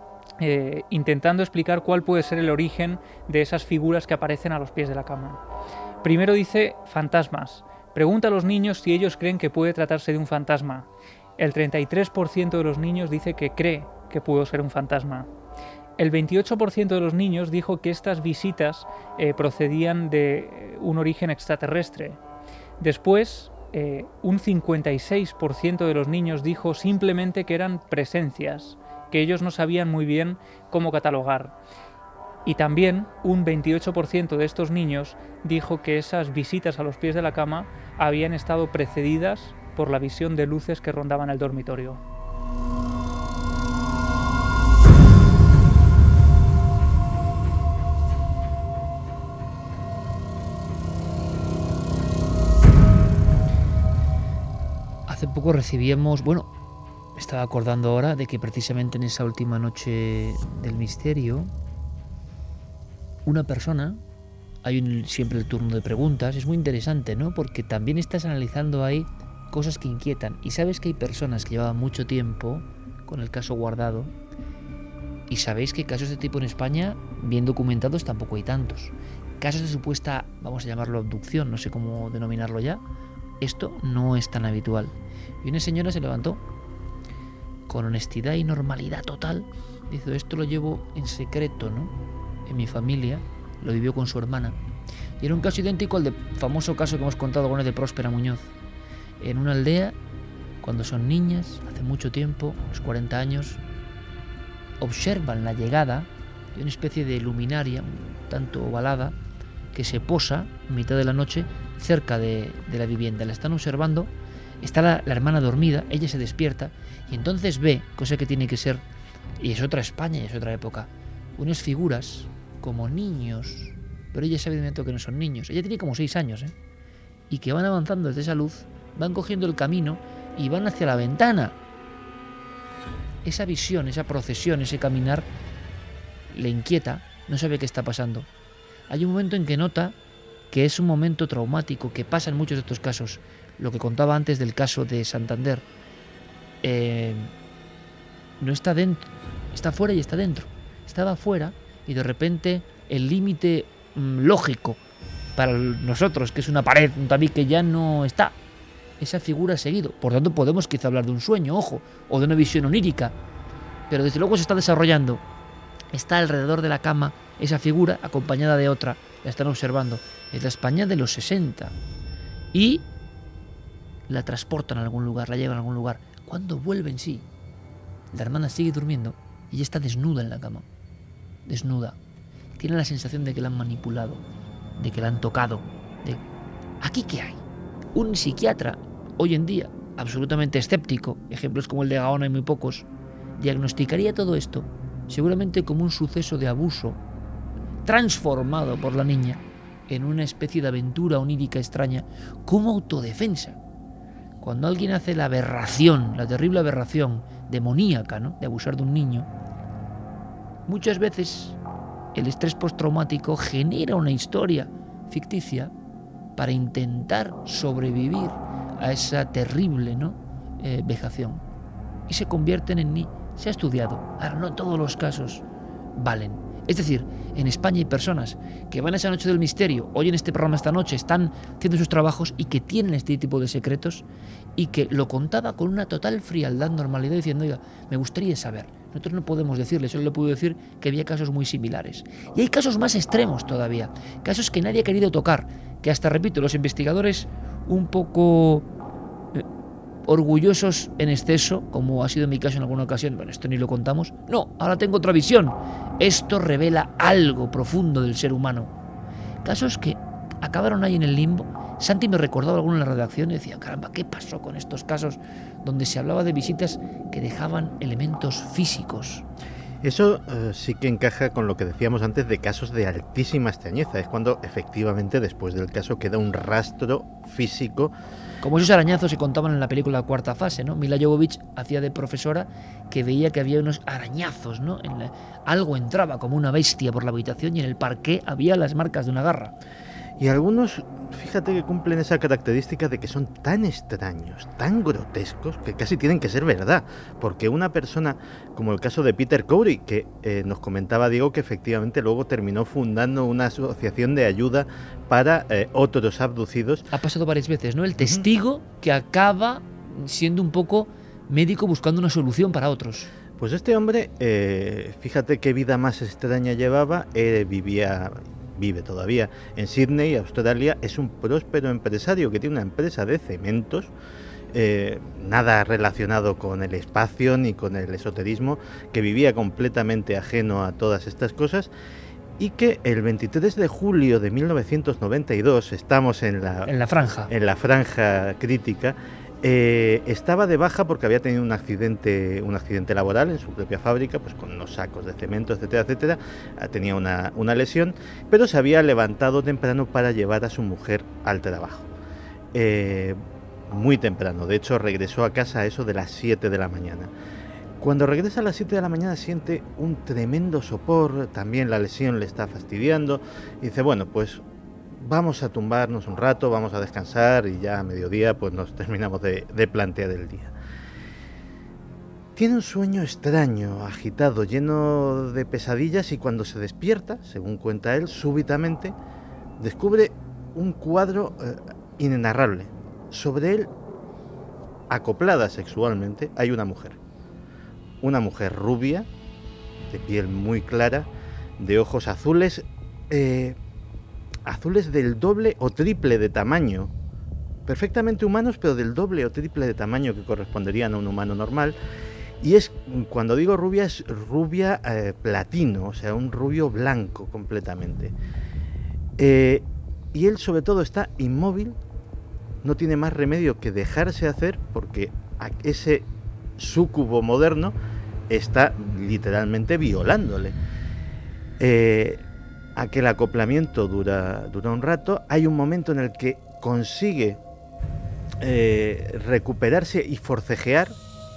eh, intentando explicar cuál puede ser el origen de esas figuras que aparecen a los pies de la cama. Primero dice fantasmas. Pregunta a los niños si ellos creen que puede tratarse de un fantasma. El treinta y tres por ciento de los niños dice que cree que pudo ser un fantasma. El veintiocho por ciento de los niños dijo que estas visitas eh, procedían de un origen extraterrestre. Después, eh, un cincuenta y seis por ciento de los niños dijo simplemente que eran presencias, que ellos no sabían muy bien cómo catalogar. Y también un veintiocho por ciento de estos niños dijo que esas visitas a los pies de la cama habían estado precedidas por la visión de luces que rondaban el dormitorio. Hace poco recibíamos, bueno, me estaba acordando ahora de que precisamente en esa última noche del misterio, una persona, hay un, siempre el turno de preguntas, es muy interesante, ¿no? Porque también estás analizando ahí cosas que inquietan. Y sabes que hay personas que llevaban mucho tiempo con el caso guardado, y sabéis que casos de tipo en España, bien documentados, tampoco hay tantos. Casos de supuesta, vamos a llamarlo abducción, no sé cómo denominarlo ya, esto no es tan habitual. Y una señora se levantó con honestidad y normalidad total. Dice, esto lo llevo en secreto, ¿no? En mi familia, lo vivió con su hermana. Y era un caso idéntico al del famoso caso que hemos contado alguna vez de Próspera Muñoz. En una aldea, cuando son niñas, hace mucho tiempo, unos cuarenta años, observan la llegada de una especie de luminaria, un tanto ovalada, que se posa en mitad de la noche cerca de, de la vivienda. La están observando, está la, la hermana dormida, ella se despierta y entonces ve, cosa que tiene que ser, y es otra España y es otra época, unas figuras como niños, pero ella sabe de inmediato que no son niños. Ella tiene como seis años, ¿eh? Y que van avanzando desde esa luz, van cogiendo el camino y van hacia la ventana. Esa visión, esa procesión, ese caminar le inquieta, no sabe qué está pasando. Hay un momento en que nota que es un momento traumático, que pasa en muchos de estos casos. Lo que contaba antes del caso de Santander. Eh, no está dentro, está fuera y está dentro. Estaba fuera y de repente el límite mmm, lógico para nosotros, que es una pared, un tabique, ya no está. Esa figura ha seguido. Por tanto, podemos quizá hablar de un sueño, ojo, o de una visión onírica. Pero desde luego se está desarrollando. Está alrededor de la cama esa figura acompañada de otra. La están observando. Es la España de los sesenta. Y la transportan a algún lugar, la llevan a algún lugar. Cuando vuelve en sí, la hermana sigue durmiendo y ella está desnuda en la cama. Desnuda. Tiene la sensación de que la han manipulado, de que la han tocado. De... ¿Aquí qué hay? Un psiquiatra, hoy en día, absolutamente escéptico, ejemplos como el de Gaona hay muy pocos, diagnosticaría todo esto seguramente como un suceso de abuso transformado por la niña en una especie de aventura onírica extraña como autodefensa. Cuando alguien hace la aberración, la terrible aberración demoníaca, ¿no?, de abusar de un niño, muchas veces el estrés postraumático genera una historia ficticia para intentar sobrevivir a esa terrible, ¿no?, eh, vejación. Y se convierten en ni se ha estudiado. Ahora, no todos los casos valen. Es decir, en España hay personas que van a esa noche del misterio, oyen este programa esta noche, están haciendo sus trabajos y que tienen este tipo de secretos y que lo contaba con una total frialdad, normalidad, diciendo, oiga, me gustaría saber. Nosotros no podemos decirle, solo le puedo decir que había casos muy similares. Y hay casos más extremos todavía, casos que nadie ha querido tocar, que hasta, repito, los investigadores un poco eh, orgullosos en exceso, como ha sido en mi caso en alguna ocasión, bueno, esto ni lo contamos, no, ahora tengo otra visión. Esto revela algo profundo del ser humano. Casos que acabaron ahí en el limbo. Santi me recordaba alguno en la redacción y decía, caramba, ¿qué pasó con estos casos donde se hablaba de visitas que dejaban elementos físicos? Eso eh, sí que encaja con lo que decíamos antes de casos de altísima extrañeza. Es cuando efectivamente después del caso queda un rastro físico. Como esos arañazos se contaban en la película Cuarta Fase, ¿no? Mila Jovovich hacía de profesora que veía que había unos arañazos, ¿no? En la... Algo entraba como una bestia por la habitación y en el parqué había las marcas de una garra. Y algunos, fíjate que cumplen esa característica de que son tan extraños, tan grotescos, que casi tienen que ser verdad. Porque una persona, como el caso de Peter Cowrie, que eh, nos comentaba Diego que efectivamente luego terminó fundando una asociación de ayuda para eh, otros abducidos. Ha pasado varias veces, ¿no? El testigo uh-huh. que acaba siendo un poco médico buscando una solución para otros. Pues este hombre, eh, fíjate qué vida más extraña llevaba, eh, vivía... vive todavía en Sydney, Australia. Es un próspero empresario que tiene una empresa de cementos, eh, nada relacionado con el espacio ni con el esoterismo, que vivía completamente ajeno a todas estas cosas y que el veintitrés de julio de mil novecientos noventa y dos, estamos en la, en la franja, en la franja crítica, Eh, estaba de baja porque había tenido un accidente un accidente laboral en su propia fábrica, pues con unos sacos de cemento, etcétera, etcétera. Tenía una, una lesión, pero se había levantado temprano para llevar a su mujer al trabajo. Eh, muy temprano, de hecho regresó a casa a eso de las siete de la mañana. Cuando regresa a las siete de la mañana siente un tremendo sopor, también la lesión le está fastidiando, y dice, bueno, pues vamos a tumbarnos un rato, vamos a descansar y ya a mediodía pues nos terminamos de, de plantear el día. Tiene un sueño extraño, agitado, lleno de pesadillas y cuando se despierta, según cuenta él, súbitamente descubre un cuadro eh, inenarrable. Sobre él, acoplada sexualmente, hay una mujer. Una mujer rubia, de piel muy clara, de ojos azules, eh, azules del doble o triple de tamaño, perfectamente humanos, pero del doble o triple de tamaño que corresponderían a un humano normal. Y es, cuando digo rubia, es rubia eh, platino, o sea, un rubio blanco completamente. Eh, y él sobre todo está inmóvil, no tiene más remedio que dejarse hacer, porque ese súcubo moderno está literalmente violándole. Eh, aquel acoplamiento dura, dura un rato, hay un momento en el que consigue eh, recuperarse y forcejear,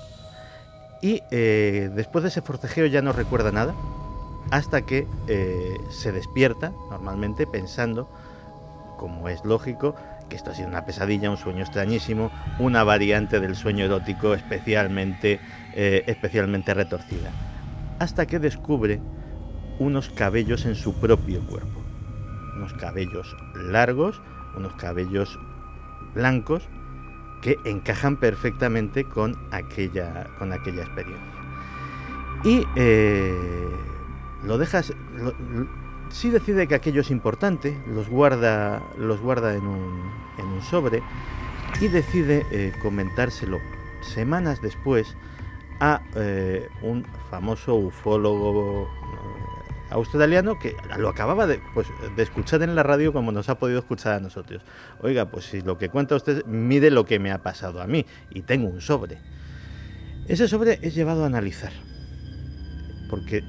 y eh, después de ese forcejeo ya no recuerda nada, hasta que eh, se despierta, normalmente pensando, como es lógico, que esto ha sido una pesadilla, un sueño extrañísimo, una variante del sueño erótico especialmente, eh, especialmente retorcida, hasta que descubre unos cabellos en su propio cuerpo, unos cabellos largos, unos cabellos blancos que encajan perfectamente con aquella, con aquella experiencia. Y eh, lo dejas, lo, lo, sí decide que aquello es importante, los guarda, los guarda en un, en un sobre y decide eh, comentárselo semanas después a eh, un famoso ufólogo eh, australiano que lo acababa de, pues, de escuchar en la radio, como nos ha podido escuchar a nosotros. Oiga, pues si lo que cuenta usted, mire lo que me ha pasado a mí, y tengo un sobre. Ese sobre es llevado a analizar, porque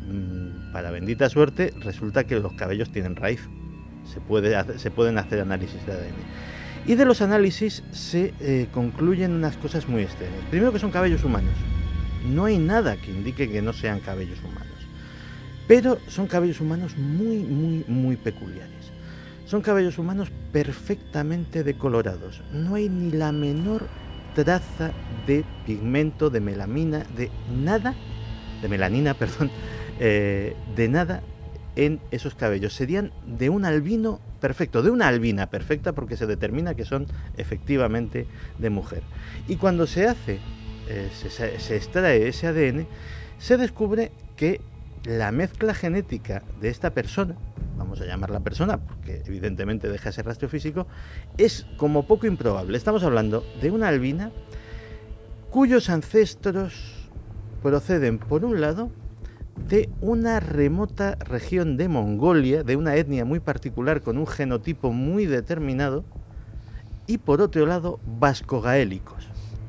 mmm, para bendita suerte, resulta que los cabellos tienen raíz. Se, puede hacer, se pueden hacer análisis de A D N. Y de los análisis se eh, concluyen unas cosas muy extrañas. Primero, que son cabellos humanos. No hay nada que indique que no sean cabellos humanos. Pero son cabellos humanos muy, muy, muy peculiares. Son cabellos humanos perfectamente decolorados. No hay ni la menor traza de pigmento, de melamina, de nada, de melanina, perdón, eh, de nada en esos cabellos. Serían de un albino perfecto, de una albina perfecta, porque se determina que son efectivamente de mujer. Y cuando se hace, eh, se, se extrae ese A D N, se descubre que la mezcla genética de esta persona, vamos a llamarla persona porque evidentemente deja ese rastro físico, es como poco improbable. Estamos hablando de una albina cuyos ancestros proceden, por un lado, de una remota región de Mongolia, de una etnia muy particular con un genotipo muy determinado, y por otro lado, vasco-gaélicos.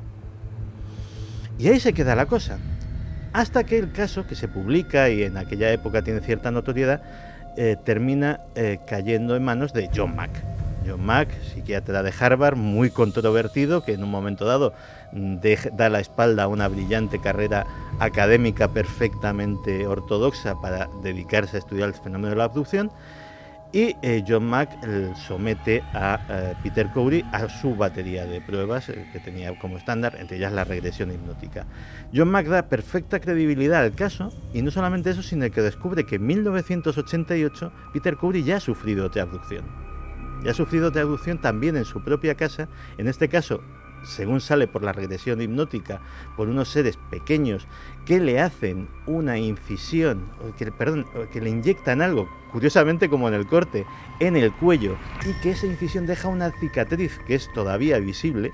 Y ahí se queda la cosa, hasta que el caso, que se publica y en aquella época tiene cierta notoriedad, eh, termina eh, cayendo en manos de John Mack. John Mack, psiquiatra de Harvard, muy controvertido, que en un momento dado de, da la espalda a una brillante carrera académica perfectamente ortodoxa para dedicarse a estudiar el fenómeno de la abducción, y eh, John Mack eh, somete a eh, Peter Cowrie a su batería de pruebas eh, que tenía como estándar, entre ellas la regresión hipnótica. John Mack da perfecta credibilidad al caso, y no solamente eso, sino que descubre que en mil novecientos ochenta y ocho Peter Cowrie ya ha sufrido otra abducción. Ya ha sufrido otra abducción también en su propia casa, en este caso, según sale por la regresión hipnótica, por unos seres pequeños que le hacen una incisión, que, perdón, que le inyectan algo, curiosamente como en el corte, en el cuello, y que esa incisión deja una cicatriz que es todavía visible.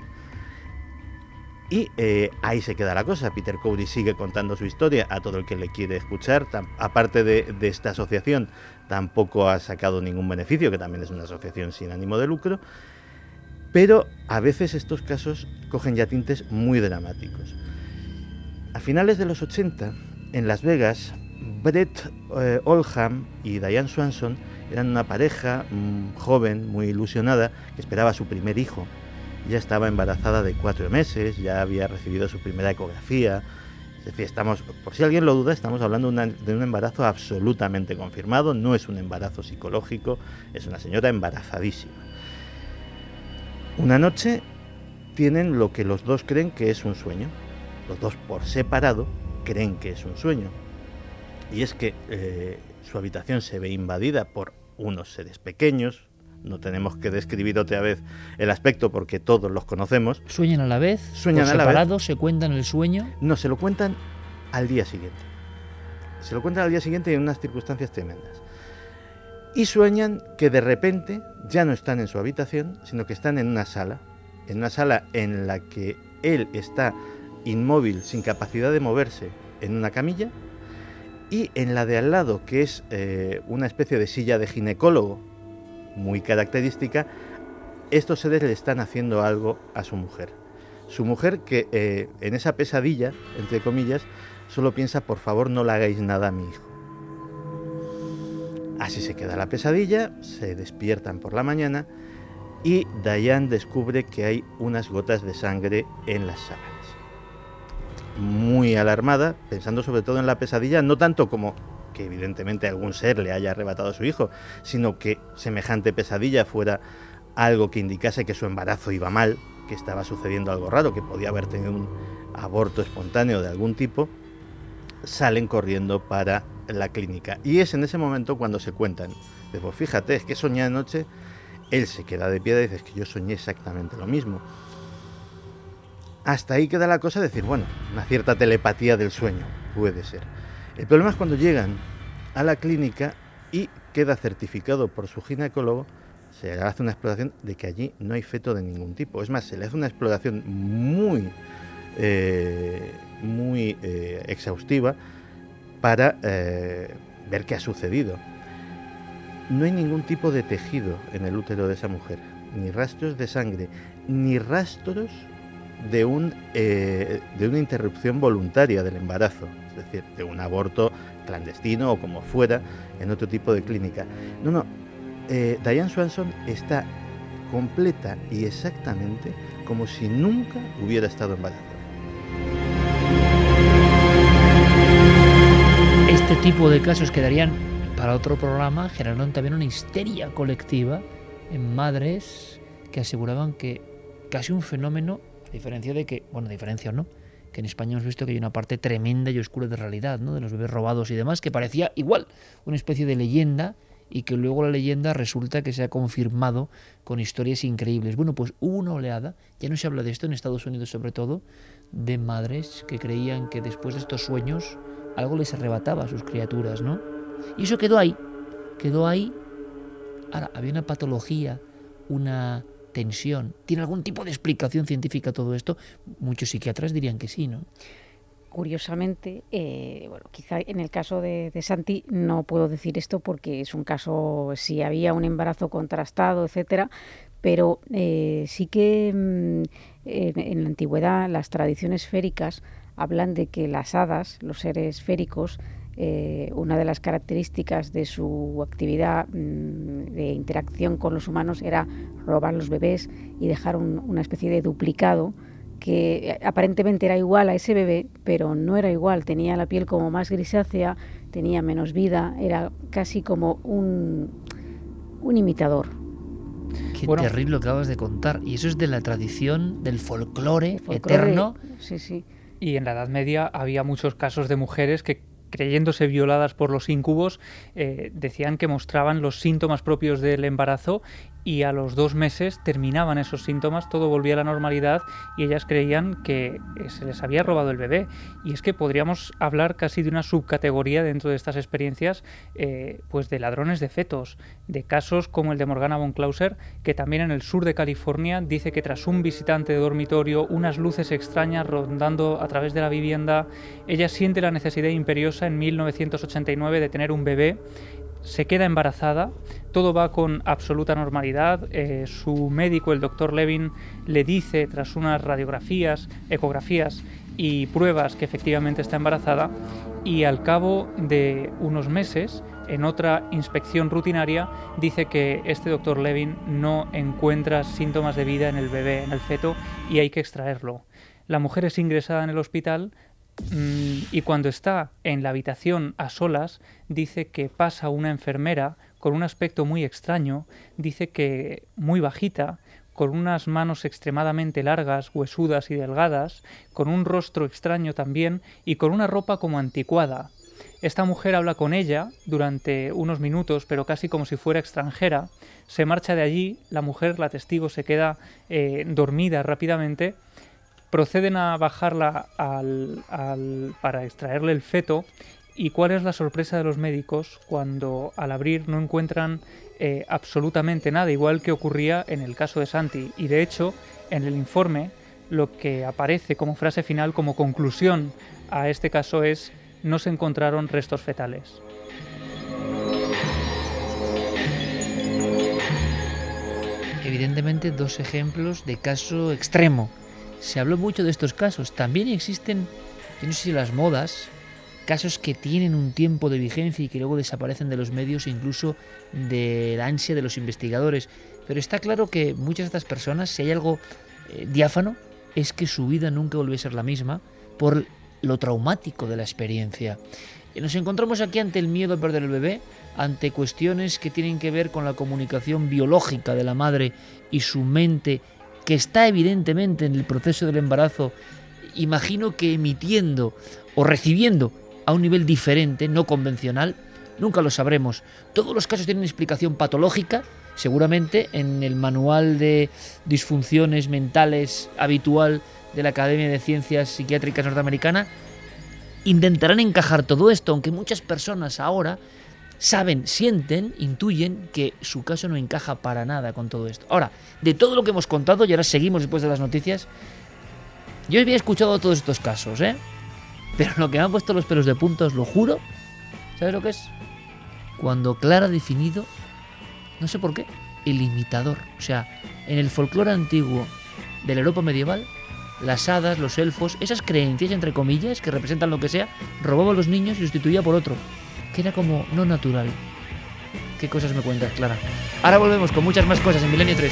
Y eh, ahí se queda la cosa. Peter Cowrie sigue contando su historia a todo el que le quiere escuchar. Tam- aparte de, de esta asociación, tampoco ha sacado ningún beneficio, que también es una asociación sin ánimo de lucro. Pero a veces estos casos cogen ya tintes muy dramáticos. A finales de los ochenta, en Las Vegas, Brett eh, Oldham y Diane Swanson eran una pareja mmm, joven, muy ilusionada, que esperaba su primer hijo. Ya estaba embarazada de cuatro meses, ya había recibido su primera ecografía. Es decir, estamos, por si alguien lo duda, estamos hablando de, una, de un embarazo absolutamente confirmado. No es un embarazo psicológico, es una señora embarazadísima. Una noche tienen lo que los dos creen que es un sueño. Los dos por separado creen que es un sueño. Y es que eh, su habitación se ve invadida por unos seres pequeños. No tenemos que describir otra vez el aspecto porque todos los conocemos. ¿Sueñan a la vez? Sueñan ¿Por a la separado? vez. ¿Se cuentan el sueño? No, se lo cuentan al día siguiente. Se lo cuentan al día siguiente en unas circunstancias tremendas. Y sueñan que de repente ya no están en su habitación, sino que están en una sala. En una sala en la que él está inmóvil, sin capacidad de moverse, en una camilla. Y en la de al lado, que es eh, una especie de silla de ginecólogo, muy característica, estos seres le están haciendo algo a su mujer. Su mujer que eh, en esa pesadilla, entre comillas, solo piensa: por favor no le hagáis nada a mi hijo. Así se queda la pesadilla, se despiertan por la mañana y Diane descubre que hay unas gotas de sangre en las sábanas. Muy alarmada, pensando sobre todo en la pesadilla, no tanto como que evidentemente algún ser le haya arrebatado a su hijo, sino que semejante pesadilla fuera algo que indicase que su embarazo iba mal, que estaba sucediendo algo raro, que podía haber tenido un aborto espontáneo de algún tipo. Salen corriendo para la clínica y es en ese momento cuando se cuentan. Pues fíjate, es que soñé anoche. Él se queda de pie y dice: es que yo soñé exactamente lo mismo. Hasta ahí queda la cosa de decir, bueno, una cierta telepatía del sueño, puede ser. El problema es cuando llegan a la clínica y queda certificado por su ginecólogo, se le hace una exploración de que allí no hay feto de ningún tipo. Es más, se le hace una exploración muy, eh, muy eh, exhaustiva para eh, ver qué ha sucedido. No hay ningún tipo de tejido en el útero de esa mujer, ni rastros de sangre, ni rastros de, un, eh, de una interrupción voluntaria del embarazo. es decir, de un aborto clandestino o como fuera en otro tipo de clínica. No, no, eh, Diane Swanson está completa y exactamente como si nunca hubiera estado embarazada. Este tipo de casos quedarían para otro programa, generaron también una histeria colectiva en madres que aseguraban que casi un fenómeno, a diferencia de que, bueno, a diferencia o no, que en España hemos visto que hay una parte tremenda y oscura de realidad, ¿no?, de los bebés robados y demás, que parecía igual una especie de leyenda y que luego la leyenda resulta que se ha confirmado con historias increíbles. Bueno, pues hubo una oleada, ya no se habla de esto en Estados Unidos sobre todo, de madres que creían que después de estos sueños algo les arrebataba a sus criaturas, ¿no? Y eso quedó ahí, quedó ahí. Ahora, había una patología, una tensión. ¿Tiene algún tipo de explicación científica todo esto? Muchos psiquiatras dirían que sí, ¿no? Curiosamente, eh, bueno, quizá en el caso de, de Santi no puedo decir esto porque es un caso, si había un embarazo contrastado, etcétera, pero eh, sí que mm, en, en la antigüedad las tradiciones féricas hablan de que las hadas, los seres féricos, eh, una de las características de su actividad mmm, de interacción con los humanos era robar los bebés y dejar un, una especie de duplicado que aparentemente era igual a ese bebé, pero no era igual, tenía la piel como más grisácea, tenía menos vida, era casi como un, un imitador. Qué bueno, terrible lo que acabas de contar. Y eso es de la tradición del folclore, eterno. Sí, sí. Y en la Edad Media había muchos casos de mujeres que, creyéndose violadas por los íncubos, eh, decían que mostraban los síntomas propios del embarazo y a los dos meses terminaban esos síntomas, todo volvía a la normalidad y ellas creían que se les había robado el bebé. Y es que podríamos hablar casi de una subcategoría dentro de estas experiencias, eh, pues de ladrones de fetos, de casos como el de Morgana von Clauser, que también en el sur de California dice que tras un visitante de dormitorio, unas luces extrañas rondando a través de la vivienda, ella siente la necesidad imperiosa en mil novecientos ochenta y nueve de tener un bebé, se queda embarazada, todo va con absoluta normalidad, eh, su médico, el doctor Levin, le dice tras unas radiografías, ecografías y pruebas que efectivamente está embarazada, y al cabo de unos meses, en otra inspección rutinaria, dice que este doctor Levin no encuentra síntomas de vida en el bebé, en el feto, y hay que extraerlo. La mujer es ingresada en el hospital y cuando está en la habitación a solas, dice que pasa una enfermera con un aspecto muy extraño, dice que muy bajita, con unas manos extremadamente largas, huesudas y delgadas, con un rostro extraño también y con una ropa como anticuada. Esta mujer habla con ella durante unos minutos, pero casi como si fuera extranjera. Se marcha de allí, la mujer, la testigo, se queda eh, dormida rápidamente. Proceden a bajarla al, al, para extraerle el feto. ¿Y cuál es la sorpresa de los médicos cuando al abrir no encuentran eh, absolutamente nada, igual que ocurría en el caso de Santi? Y de hecho, en el informe, lo que aparece como frase final, como conclusión a este caso es: no se encontraron restos fetales. Evidentemente, dos ejemplos de caso extremo. Se habló mucho de estos casos. También existen, yo no sé si las modas, casos que tienen un tiempo de vigencia y que luego desaparecen de los medios e incluso de la ansia de los investigadores. Pero está claro que muchas de estas personas, si hay algo eh, diáfano, es que su vida nunca volvió a ser la misma por lo traumático de la experiencia. Y nos encontramos aquí ante el miedo a perder el bebé, ante cuestiones que tienen que ver con la comunicación biológica de la madre y su mente, que está evidentemente en el proceso del embarazo, imagino que emitiendo o recibiendo a un nivel diferente, no convencional, nunca lo sabremos. Todos los casos tienen explicación patológica, seguramente en el manual de disfunciones mentales habitual de la Academia de Ciencias Psiquiátricas norteamericana, intentarán encajar todo esto, aunque muchas personas ahora saben, sienten, intuyen que su caso no encaja para nada con todo esto. Ahora, de todo lo que hemos contado, y ahora seguimos después de las noticias, yo había escuchado todos estos casos, ¿eh? Pero lo que me ha puesto los pelos de punta, os lo juro, ¿sabes lo que es? Cuando Clara ha definido, no sé por qué, el imitador. O sea, en el folclore antiguo de la Europa medieval, las hadas, los elfos, esas creencias, entre comillas, que representan lo que sea, robaba a los niños y los sustituía por otro, que era como no natural. ¿Qué cosas me cuentas, Clara? Ahora volvemos con muchas más cosas en Milenio tres.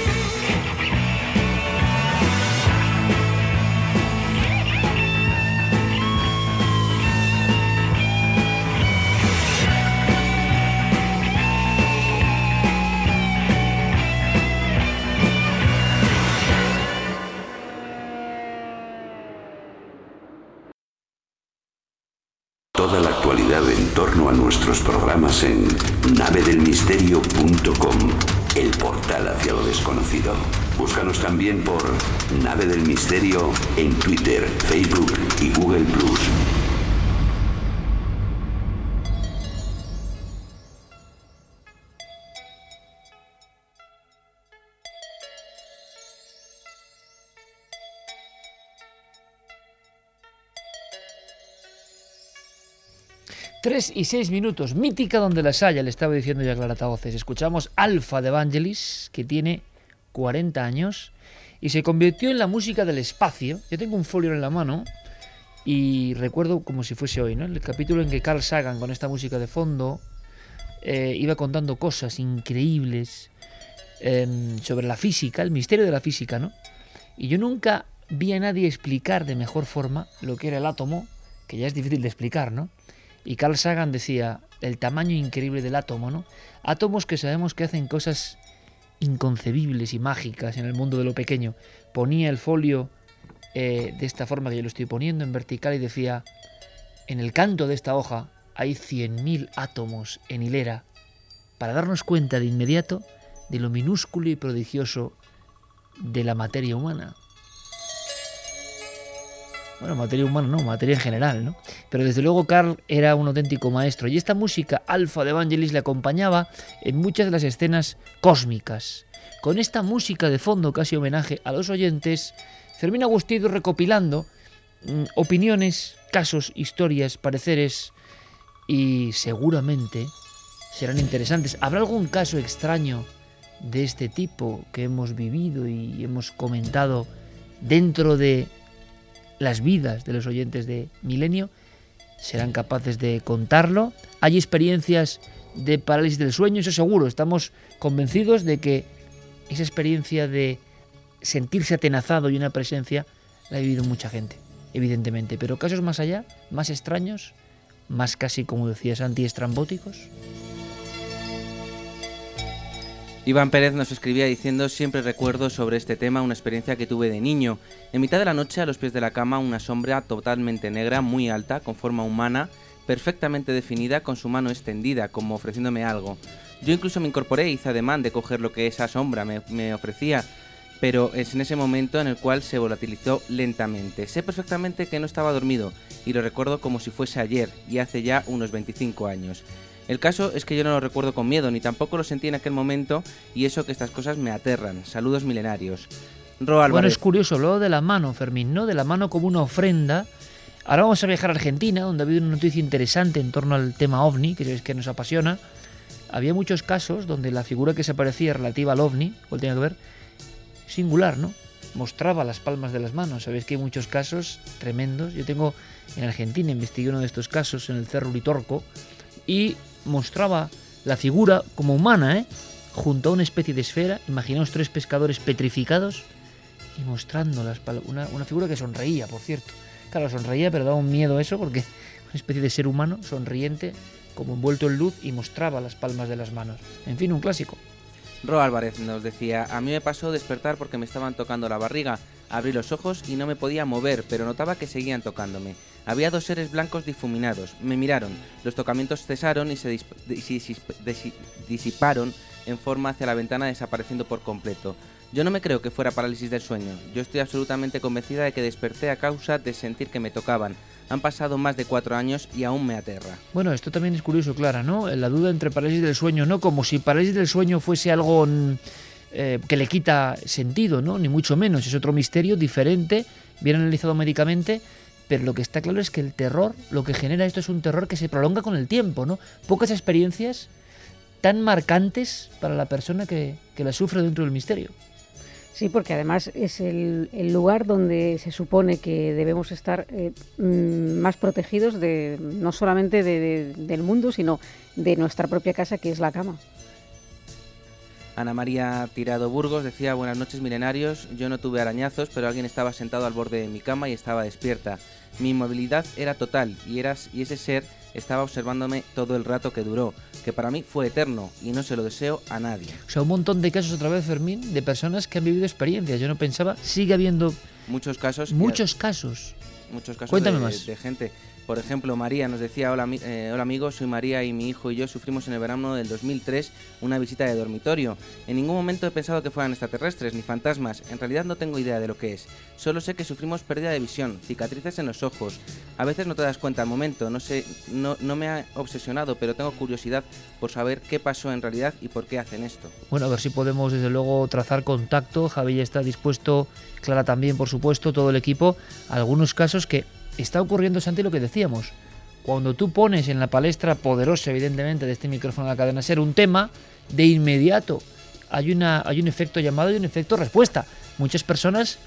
Toda la actualidad en torno a nuestros programas en nave del misterio punto com, el portal hacia lo desconocido. Búscanos también por Nave del Misterio en Twitter, Facebook y Google plus. Tres y seis minutos, mítica donde las haya, le estaba diciendo ya Clara Tavoces. Escuchamos Alpha de Vangelis, que tiene cuarenta años y se convirtió en la música del espacio. Yo tengo un folio en la mano y recuerdo como si fuese hoy, ¿no? El capítulo en que Carl Sagan, con esta música de fondo, eh, iba contando cosas increíbles eh, sobre la física, el misterio de la física, ¿no? Y yo nunca vi a nadie explicar de mejor forma lo que era el átomo, que ya es difícil de explicar, ¿no? Y Carl Sagan decía el tamaño increíble del átomo, ¿no? Átomos que sabemos que hacen cosas inconcebibles y mágicas en el mundo de lo pequeño. Ponía el folio eh, de esta forma que yo lo estoy poniendo, en vertical, y decía: en el canto de esta hoja hay cien mil átomos en hilera, para darnos cuenta de inmediato de lo minúsculo y prodigioso de la materia humana. Bueno, materia humana no, materia en general, ¿no? Pero desde luego Carl era un auténtico maestro, y esta música Alpha de Vangelis le acompañaba en muchas de las escenas cósmicas. Con esta música de fondo, casi homenaje a los oyentes, Fermín Agustí ha ido recopilando mmm, opiniones, casos, historias, pareceres, y seguramente serán interesantes. ¿Habrá algún caso extraño de este tipo que hemos vivido y hemos comentado dentro de las vidas de los oyentes de Milenio? ¿Serán capaces de contarlo? ¿Hay experiencias de parálisis del sueño? Eso seguro, estamos convencidos de que esa experiencia de sentirse atenazado y una presencia la ha vivido mucha gente, evidentemente. Pero casos más allá, más extraños, más casi, como decías, antiestrambóticos. Iván Pérez nos escribía diciendo: siempre recuerdo sobre este tema una experiencia que tuve de niño. En mitad de la noche, a los pies de la cama, una sombra totalmente negra, muy alta, con forma humana, perfectamente definida, con su mano extendida, como ofreciéndome algo. Yo incluso me incorporé e hice ademán de coger lo que esa sombra me, me ofrecía, pero es en ese momento en el cual se volatilizó lentamente. Sé perfectamente que no estaba dormido, y lo recuerdo como si fuese ayer, y hace ya unos veinticinco años. El caso es que yo no lo recuerdo con miedo, ni tampoco lo sentí en aquel momento, y eso que estas cosas me aterran. Saludos milenarios. Ro Álvarez. Bueno, es curioso, lo de la mano, Fermín, ¿no? De la mano como una ofrenda. Ahora vamos a viajar a Argentina, donde ha habido una noticia interesante en torno al tema ovni, que sabéis que nos apasiona. Había muchos casos donde la figura que se aparecía relativa al ovni, o tenía que ver, singular, ¿no? Mostraba las palmas de las manos. Sabéis que hay muchos casos tremendos. Yo tengo en Argentina, investigué uno de estos casos en el Cerro Uritorco, y mostraba la figura como humana, ¿eh? Junto a una especie de esfera. Imaginaos tres pescadores petrificados y mostrando las palmas. Una, una figura que sonreía, por cierto. Claro, sonreía, pero daba un miedo eso, porque una especie de ser humano sonriente, como envuelto en luz, y mostraba las palmas de las manos. En fin, un clásico. Ro Álvarez nos decía: a mí me pasó despertar porque me estaban tocando la barriga. Abrí los ojos y no me podía mover, pero notaba que seguían tocándome. Había dos seres blancos difuminados. Me miraron. Los tocamientos cesaron y se disp- dis- dis- disiparon en forma hacia la ventana, desapareciendo por completo. Yo no me creo que fuera parálisis del sueño. Yo estoy absolutamente convencida de que desperté a causa de sentir que me tocaban. Han pasado más de cuatro años y aún me aterra. Bueno, esto también es curioso, Clara, ¿no? La duda entre parálisis del sueño, no como si parálisis del sueño fuese algo eh, que le quita sentido, ¿no? Ni mucho menos. Es otro misterio diferente, bien analizado médicamente, pero lo que está claro es que el terror, lo que genera esto es un terror que se prolonga con el tiempo, ¿no? Pocas experiencias tan marcantes para la persona que, que la sufre dentro del misterio. Sí, porque además es el, el lugar donde se supone que debemos estar eh, más protegidos de no solamente de, de, del mundo, sino de nuestra propia casa, que es la cama. Ana María Tirado Burgos decía: buenas noches, milenarios, yo no tuve arañazos, pero alguien estaba sentado al borde de mi cama y estaba despierta. Mi inmovilidad era total y, eras, y ese ser estaba observándome todo el rato que duró, que para mí fue eterno y no se lo deseo a nadie. O sea, un montón de casos otra vez, Fermín, de personas que han vivido experiencias. Yo no pensaba, sigue habiendo muchos casos. Muchos casos. Muchos casos Cuéntame de, más. de gente. Por ejemplo, María nos decía: hola, eh, hola amigos, soy María y mi hijo y yo sufrimos en el verano del dos mil tres una visita de dormitorio. En ningún momento he pensado que fueran extraterrestres ni fantasmas, en realidad no tengo idea de lo que es. Solo sé que sufrimos pérdida de visión, cicatrices en los ojos. A veces no te das cuenta al momento, no sé, no, no me ha obsesionado, pero tengo curiosidad por saber qué pasó en realidad y por qué hacen esto. Bueno, a ver si podemos desde luego trazar contacto. Javi ya está dispuesto, Clara también, por supuesto, todo el equipo. Algunos casos que está ocurriendo, Santi, lo que decíamos. Cuando tú pones en la palestra poderosa, evidentemente, de este micrófono de la cadena SER un tema, de inmediato hay, una, hay un efecto llamado y un efecto respuesta. Muchas personas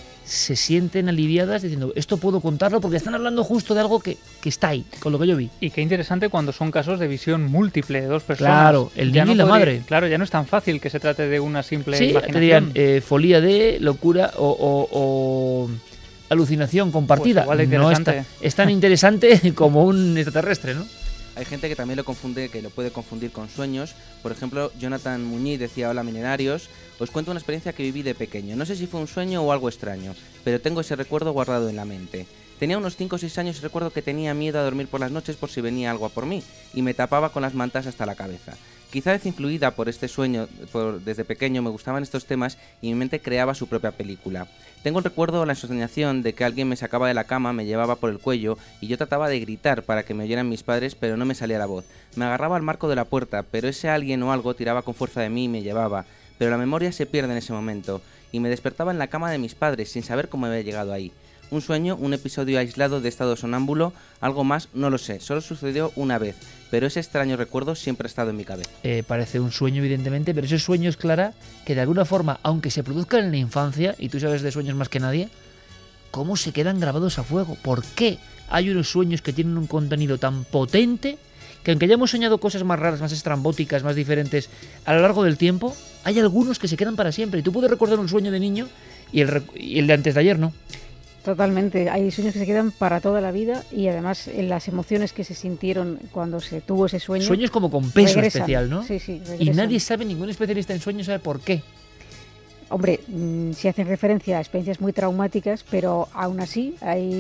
se sienten aliviadas diciendo, esto puedo contarlo porque están hablando justo de algo que, que está ahí, con lo que yo vi. Y qué interesante cuando son casos de visión múltiple de dos personas. Claro, el niño no y la podría, madre. Claro, ya no es tan fácil que se trate de una simple sí, imaginación. te dirían eh, folía de locura o... o, o alucinación compartida. Pues no es, ta, es tan interesante como un extraterrestre, ¿no? Hay gente que también lo confunde, que lo puede confundir con sueños. Por ejemplo, Jonathan Muñiz decía: hola milenarios, os cuento una experiencia que viví de pequeño. No sé si fue un sueño o algo extraño, pero tengo ese recuerdo guardado en la mente. Tenía unos cinco o seis años y recuerdo que tenía miedo a dormir por las noches por si venía algo a por mí, y me tapaba con las mantas hasta la cabeza. Quizá desinfluida por este sueño, por, desde pequeño me gustaban estos temas y mi mente creaba su propia película. Tengo el recuerdo o la ensoñación de que alguien me sacaba de la cama, me llevaba por el cuello y yo trataba de gritar para que me oyeran mis padres, pero no me salía la voz. Me agarraba al marco de la puerta, pero ese alguien o algo tiraba con fuerza de mí y me llevaba. Pero la memoria se pierde en ese momento y me despertaba en la cama de mis padres sin saber cómo había llegado ahí. Un sueño, un episodio aislado de estado sonámbulo, algo más, no lo sé, solo sucedió una vez, pero ese extraño recuerdo siempre ha estado en mi cabeza. Eh, parece un sueño, evidentemente, pero esos sueños, Clara, que de alguna forma, aunque se produzcan en la infancia, y tú sabes de sueños más que nadie, ¿cómo se quedan grabados a fuego? ¿Por qué hay unos sueños que tienen un contenido tan potente que aunque hayamos soñado cosas más raras, más estrambóticas, más diferentes a lo largo del tiempo, hay algunos que se quedan para siempre? Y tú puedes recordar un sueño de niño y el, y el de antes de ayer no. Totalmente, hay sueños que se quedan para toda la vida y además en las emociones que se sintieron cuando se tuvo ese sueño. Sueños como con peso regresan. especial, ¿no? Sí, sí, regresan. Y nadie sabe, ningún especialista en sueños sabe por qué. Hombre, mmm, se hacen referencia a experiencias muy traumáticas, pero aún así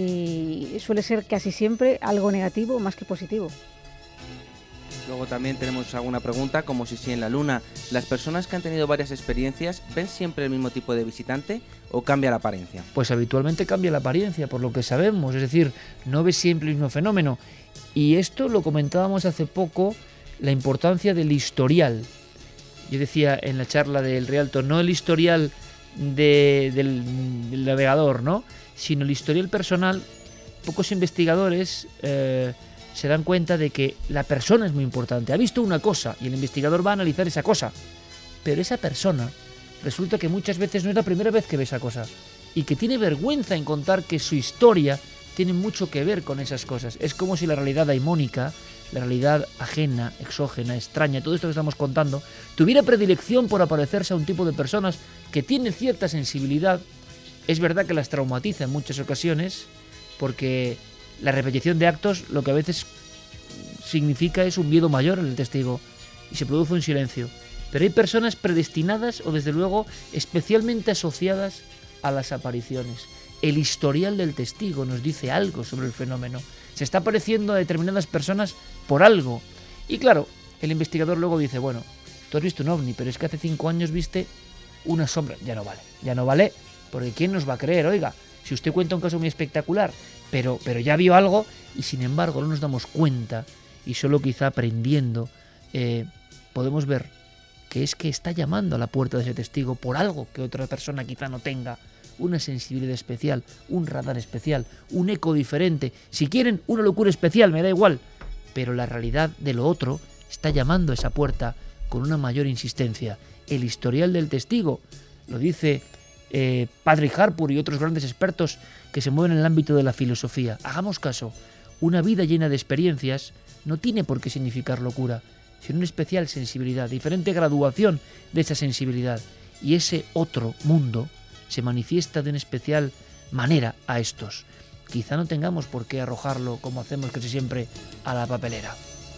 hay, suele ser casi siempre algo negativo más que positivo. Luego también tenemos alguna pregunta, como si sí en la luna. ¿Las personas que han tenido varias experiencias ven siempre el mismo tipo de visitante o cambia la apariencia? Pues habitualmente cambia la apariencia, por lo que sabemos, es decir, no ves siempre el mismo fenómeno. Y esto lo comentábamos hace poco, la importancia del historial. Yo decía en la charla del Rialto, no el historial de, del, del navegador, ¿no? Sino el historial personal. Pocos investigadores... Eh, se dan cuenta de que la persona es muy importante. Ha visto una cosa y el investigador va a analizar esa cosa. Pero esa persona resulta que muchas veces no es la primera vez que ve esa cosa. Y que tiene vergüenza en contar que su historia tiene mucho que ver con esas cosas. Es como si la realidad daimónica, la realidad ajena, exógena, extraña, todo esto que estamos contando, tuviera predilección por aparecerse a un tipo de personas que tienen cierta sensibilidad. Es verdad que las traumatiza en muchas ocasiones, porque... la repetición de actos lo que a veces significa es un miedo mayor en el testigo y se produce un silencio. Pero hay personas predestinadas o desde luego especialmente asociadas a las apariciones. El historial del testigo nos dice algo sobre el fenómeno. Se está apareciendo a determinadas personas por algo. Y claro, el investigador luego dice, bueno, tú has visto un ovni, pero es que hace cinco años viste una sombra. Ya no vale, ya no vale, porque ¿quién nos va a creer? Oiga, si usted cuenta un caso muy espectacular, pero, pero ya vio algo y sin embargo no nos damos cuenta y solo quizá aprendiendo eh, podemos ver que es que está llamando a la puerta de ese testigo por algo que otra persona quizá no tenga, una sensibilidad especial, un radar especial, un eco diferente, si quieren una locura especial, me da igual, pero la realidad de lo otro está llamando a esa puerta con una mayor insistencia. El historial del testigo, lo dice eh, Patrick Harpur y otros grandes expertos que se mueven en el ámbito de la filosofía. Hagamos caso, una vida llena de experiencias no tiene por qué significar locura, sino una especial sensibilidad, diferente graduación de esa sensibilidad. Y ese otro mundo se manifiesta de una especial manera a estos. Quizá no tengamos por qué arrojarlo, como hacemos casi siempre, a la papelera.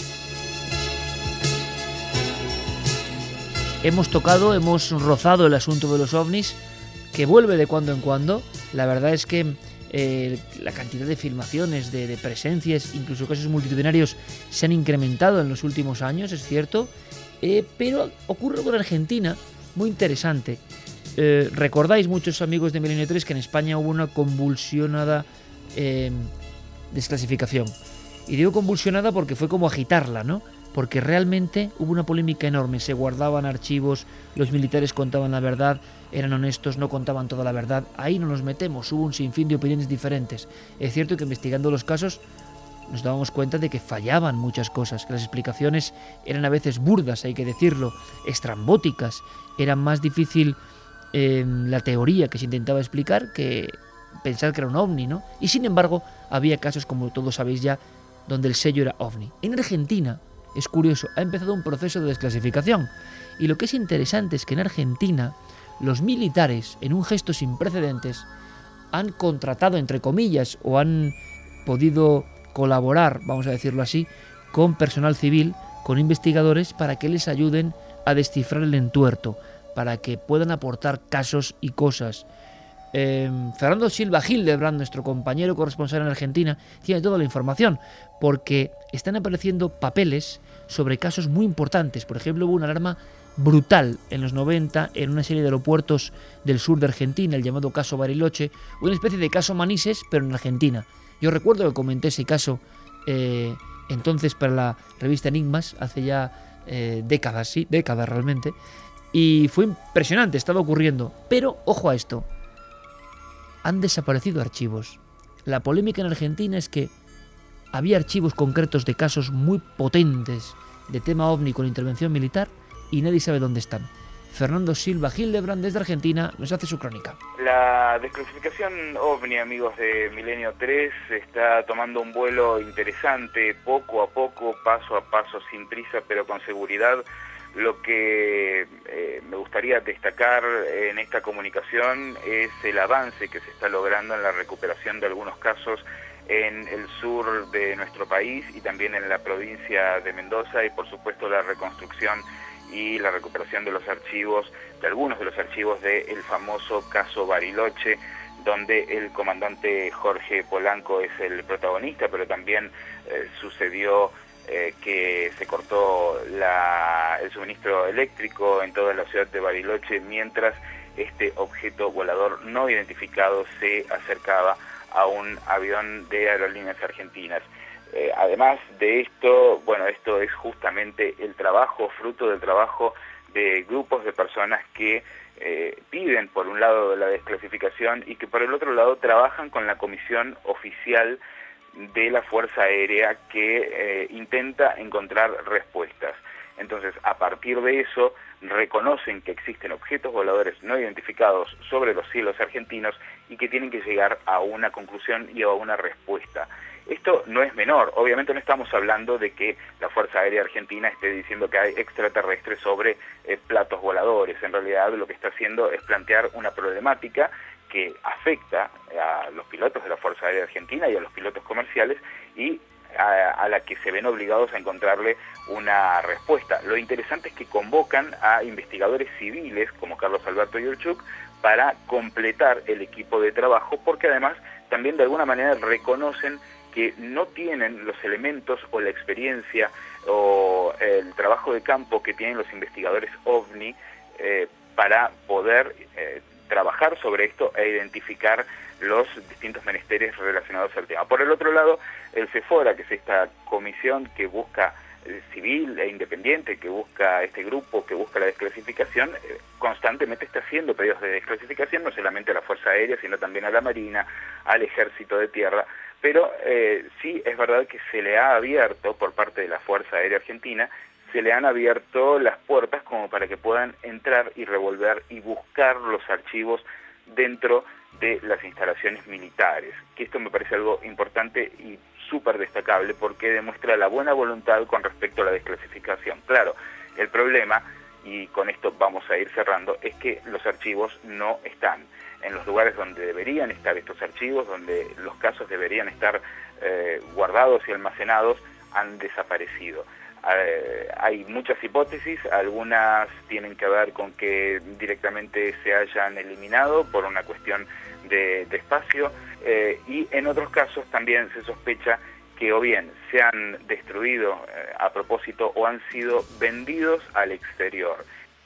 Hemos tocado, hemos rozado el asunto de los ovnis, que vuelve de cuando en cuando. La verdad es que eh, la cantidad de filmaciones, de, de presencias, incluso casos multitudinarios, se han incrementado en los últimos años, es cierto, eh, pero ocurre con Argentina, muy interesante. Eh, recordáis, muchos amigos de Milenio tres, que en España hubo una convulsionada eh, desclasificación. Y digo convulsionada porque fue como agitarla, ¿no? Porque realmente hubo una polémica enorme, se guardaban archivos, los militares contaban la verdad, eran honestos, no contaban toda la verdad. Ahí no nos metemos, hubo un sinfín de opiniones diferentes. Es cierto que investigando los casos nos dábamos cuenta de que fallaban muchas cosas, que las explicaciones eran a veces burdas, hay que decirlo, estrambóticas, era más difícil eh, la teoría que se intentaba explicar que pensar que era un ovni, ¿no? Y sin embargo, había casos, como todos sabéis ya, donde el sello era ovni. En Argentina, es curioso, ha empezado un proceso de desclasificación. Y lo que es interesante es que en Argentina, los militares, en un gesto sin precedentes, han contratado, entre comillas, o han podido colaborar, vamos a decirlo así, con personal civil, con investigadores, para que les ayuden a descifrar el entuerto, para que puedan aportar casos y cosas. Eh, Fernando Silva Hildebrand, nuestro compañero corresponsal en Argentina, tiene toda la información, porque están apareciendo papeles sobre casos muy importantes. Por ejemplo, hubo una alarma brutal en los noventa en una serie de aeropuertos del sur de Argentina, el llamado caso Bariloche, una especie de caso Manises, pero en Argentina. Yo recuerdo que comenté ese caso eh, entonces para la revista Enigmas, hace ya eh, décadas, sí, décadas realmente, y fue impresionante, estaba ocurriendo. Pero, ojo a esto, han desaparecido archivos. La polémica en Argentina es que había archivos concretos de casos muy potentes de tema ovni con intervención militar y nadie sabe dónde están. Fernando Silva Hildebrand, desde Argentina, nos hace su crónica. La desclasificación ovni, amigos de Milenio tres, está tomando un vuelo interesante, poco a poco, paso a paso, sin prisa, pero con seguridad. Lo que eh, me gustaría destacar en esta comunicación es el avance que se está logrando en la recuperación de algunos casos en el sur de nuestro país y también en la provincia de Mendoza, y por supuesto la reconstrucción y la recuperación de los archivos, de algunos de los archivos del famoso caso Bariloche, donde el comandante Jorge Polanco es el protagonista, pero también eh, sucedió eh, que se cortó la, el suministro eléctrico en toda la ciudad de Bariloche mientras este objeto volador no identificado se acercaba a un avión de Aerolíneas Argentinas. Eh, además de esto, bueno, esto es justamente el trabajo, fruto del trabajo de grupos de personas que eh, piden por un lado la desclasificación y que por el otro lado trabajan con la comisión oficial de la Fuerza Aérea que eh, intenta encontrar respuestas. Entonces, a partir de eso, reconocen que existen objetos voladores no identificados sobre los cielos argentinos y que tienen que llegar a una conclusión y a una respuesta. Esto no es menor, obviamente no estamos hablando de que la Fuerza Aérea Argentina esté diciendo que hay extraterrestres sobre eh, platos voladores. En realidad lo que está haciendo es plantear una problemática que afecta a los pilotos de la Fuerza Aérea Argentina y a los pilotos comerciales y a, a la que se ven obligados a encontrarle una respuesta. Lo interesante es que convocan a investigadores civiles como Carlos Alberto Yurchuk para completar el equipo de trabajo, porque además también de alguna manera reconocen que no tienen los elementos o la experiencia o el trabajo de campo que tienen los investigadores OVNI eh, para poder eh, trabajar sobre esto e identificar los distintos menesteres relacionados al tema. Por el otro lado, el CEFORA, que es esta comisión que busca eh, civil e independiente, que busca este grupo, que busca la desclasificación, eh, constantemente está haciendo pedidos de desclasificación, no solamente a la Fuerza Aérea, sino también a la Marina, al Ejército de Tierra. Pero eh, sí es verdad que se le ha abierto por parte de la Fuerza Aérea Argentina, se le han abierto las puertas como para que puedan entrar y revolver y buscar los archivos dentro de las instalaciones militares, que esto me parece algo importante y súper destacable porque demuestra la buena voluntad con respecto a la desclasificación. Claro, el problema, y con esto vamos a ir cerrando, es que los archivos no están en los lugares donde deberían estar estos archivos, donde los casos deberían estar eh, guardados y almacenados, han desaparecido. Eh, hay muchas hipótesis, algunas tienen que ver con que directamente se hayan eliminado por una cuestión de, de espacio, eh, y en otros casos también se sospecha que o bien se han destruido eh, a propósito o han sido vendidos al exterior.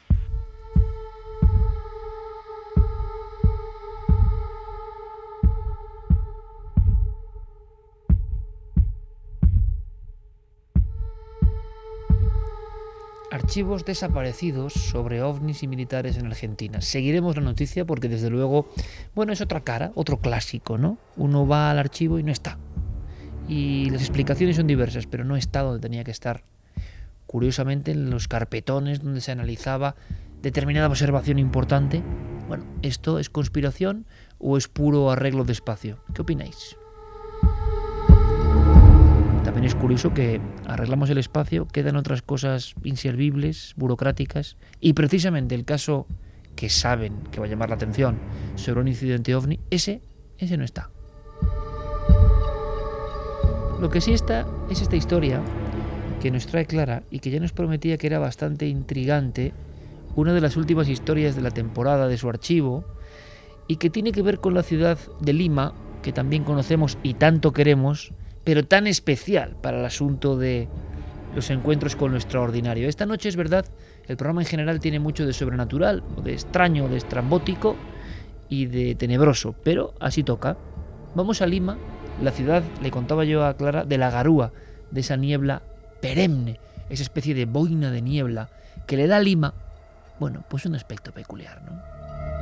Archivos desaparecidos sobre ovnis y militares en Argentina. Seguiremos la noticia porque desde luego, bueno, es otra cara, otro clásico, ¿no? Uno va al archivo y no está. Y las explicaciones son diversas, pero no está donde tenía que estar. Curiosamente, en los carpetones donde se analizaba determinada observación importante. Bueno, ¿esto es conspiración o es puro arreglo de espacio? ¿Qué opináis? También es curioso que arreglamos el espacio, quedan otras cosas inservibles, burocráticas, y precisamente el caso que saben que va a llamar la atención sobre un incidente ovni, ese, ese no está. Lo que sí está es esta historia que nos trae Clara y que ya nos prometía que era bastante intrigante, una de las últimas historias de la temporada de su archivo, y que tiene que ver con la ciudad de Lima, que también conocemos y tanto queremos, pero tan especial para el asunto de los encuentros con lo extraordinario. Esta noche, es verdad, el programa en general tiene mucho de sobrenatural, de extraño, de estrambótico y de tenebroso, pero así toca. Vamos a Lima, la ciudad, le contaba yo a Clara, de la garúa, de esa niebla perenne, esa especie de boina de niebla que le da a Lima, bueno, pues un aspecto peculiar, ¿no?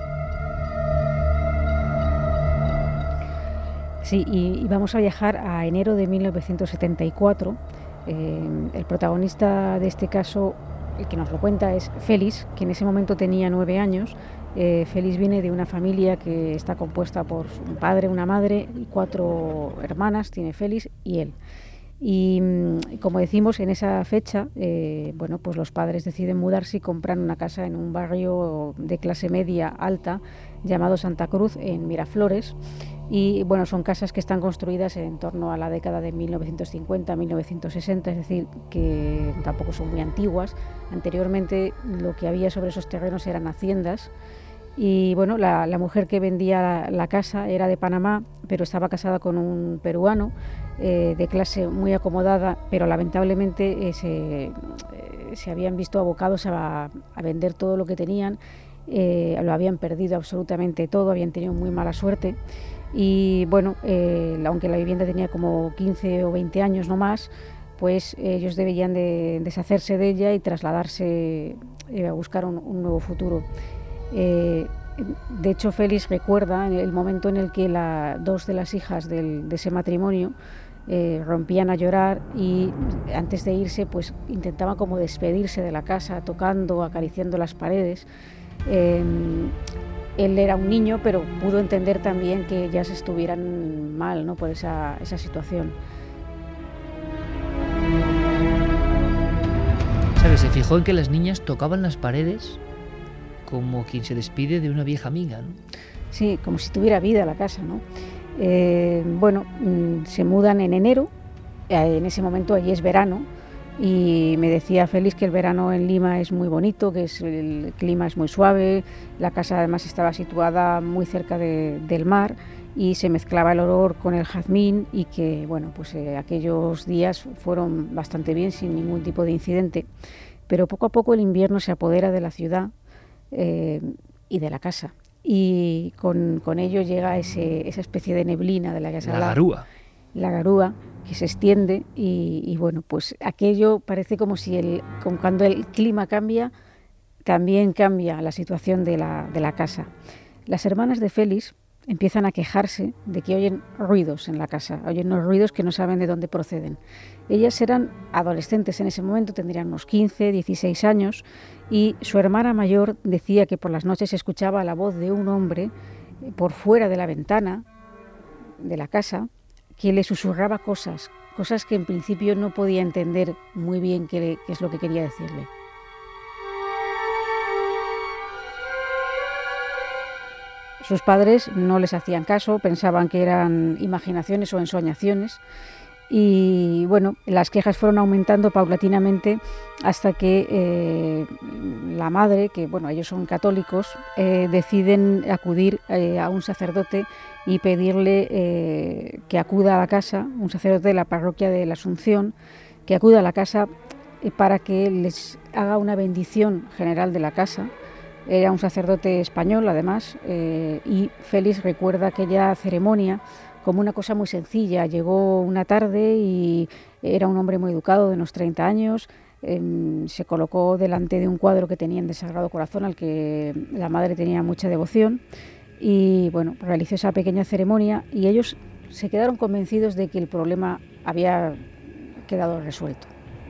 Sí, y, y vamos a viajar a enero de mil novecientos setenta y cuatro. Eh, el protagonista de este caso, el que nos lo cuenta, es Félix, que en ese momento tenía nueve años. Eh, Félix viene de una familia que está compuesta por un padre, una madre y cuatro hermanas, tiene Félix y él. Y como decimos, en esa fecha, eh, bueno, pues los padres deciden mudarse y compran una casa en un barrio de clase media alta llamado Santa Cruz, en Miraflores. Y bueno, son casas que están construidas en torno a la década de mil novecientos cincuenta, mil novecientos sesenta, es decir, que tampoco son muy antiguas. Anteriormente lo que había sobre esos terrenos eran haciendas. Y bueno, la, la mujer que vendía la, la casa era de Panamá, pero estaba casada con un peruano eh, de clase muy acomodada, pero lamentablemente eh, se, eh, se habían visto abocados a, a vender todo lo que tenían, eh, lo habían perdido absolutamente todo, habían tenido muy mala suerte. Y bueno, eh, aunque la vivienda tenía como quince o veinte años no más, pues eh, ellos debían de deshacerse de ella y trasladarse eh, a buscar un, un nuevo futuro. Eh, de hecho, Félix recuerda el momento en el que la, dos de las hijas del, de ese matrimonio eh, rompían a llorar y antes de irse pues intentaban como despedirse de la casa, tocando, acariciando las paredes. Eh, él era un niño, pero pudo entender también que ellas estuvieran mal, ¿no?, por esa, esa situación. ¿Sabes? Se fijó en que las niñas tocaban las paredes como quien se despide de una vieja amiga, ¿no? Sí, como si tuviera vida la casa, ¿no? Eh, bueno, se mudan en enero, en ese momento allí es verano, y me decía Félix que el verano en Lima es muy bonito, que es, el clima es muy suave, la casa además estaba situada muy cerca de, del mar y se mezclaba el olor con el jazmín y que, bueno, pues eh, aquellos días fueron bastante bien sin ningún tipo de incidente, pero poco a poco el invierno se apodera de la ciudad eh, y de la casa. Y con, con ello llega ese, esa especie de neblina de la que se habla. La garúa. La garúa, que se extiende y, y bueno, pues aquello parece como si el, como cuando el clima cambia, también cambia la situación de la, de la casa. Las hermanas de Félix empiezan a quejarse de que oyen ruidos en la casa, oyen unos ruidos que no saben de dónde proceden. Ellas eran adolescentes en ese momento, tendrían unos quince, dieciséis años, y su hermana mayor decía que por las noches escuchaba la voz de un hombre por fuera de la ventana de la casa, que le susurraba cosas, cosas que en principio no podía entender muy bien qué, qué es lo que quería decirle. Sus padres no les hacían caso, pensaban que eran imaginaciones o ensoñaciones, y bueno, las quejas fueron aumentando paulatinamente hasta que eh, la madre, que bueno, ellos son católicos, eh, deciden acudir eh, a un sacerdote y pedirle eh, que acuda a la casa, un sacerdote de la parroquia de la Asunción, que acuda a la casa eh, para que les haga una bendición general de la casa. Era un sacerdote español, además, eh, y Félix recuerda aquella ceremonia como una cosa muy sencilla. Llegó una tarde y era un hombre muy educado, de unos treinta años, eh, se colocó delante de un cuadro que tenían de Sagrado Corazón, al que la madre tenía mucha devoción, y bueno, realizó esa pequeña ceremonia y ellos se quedaron convencidos de que el problema había quedado resuelto.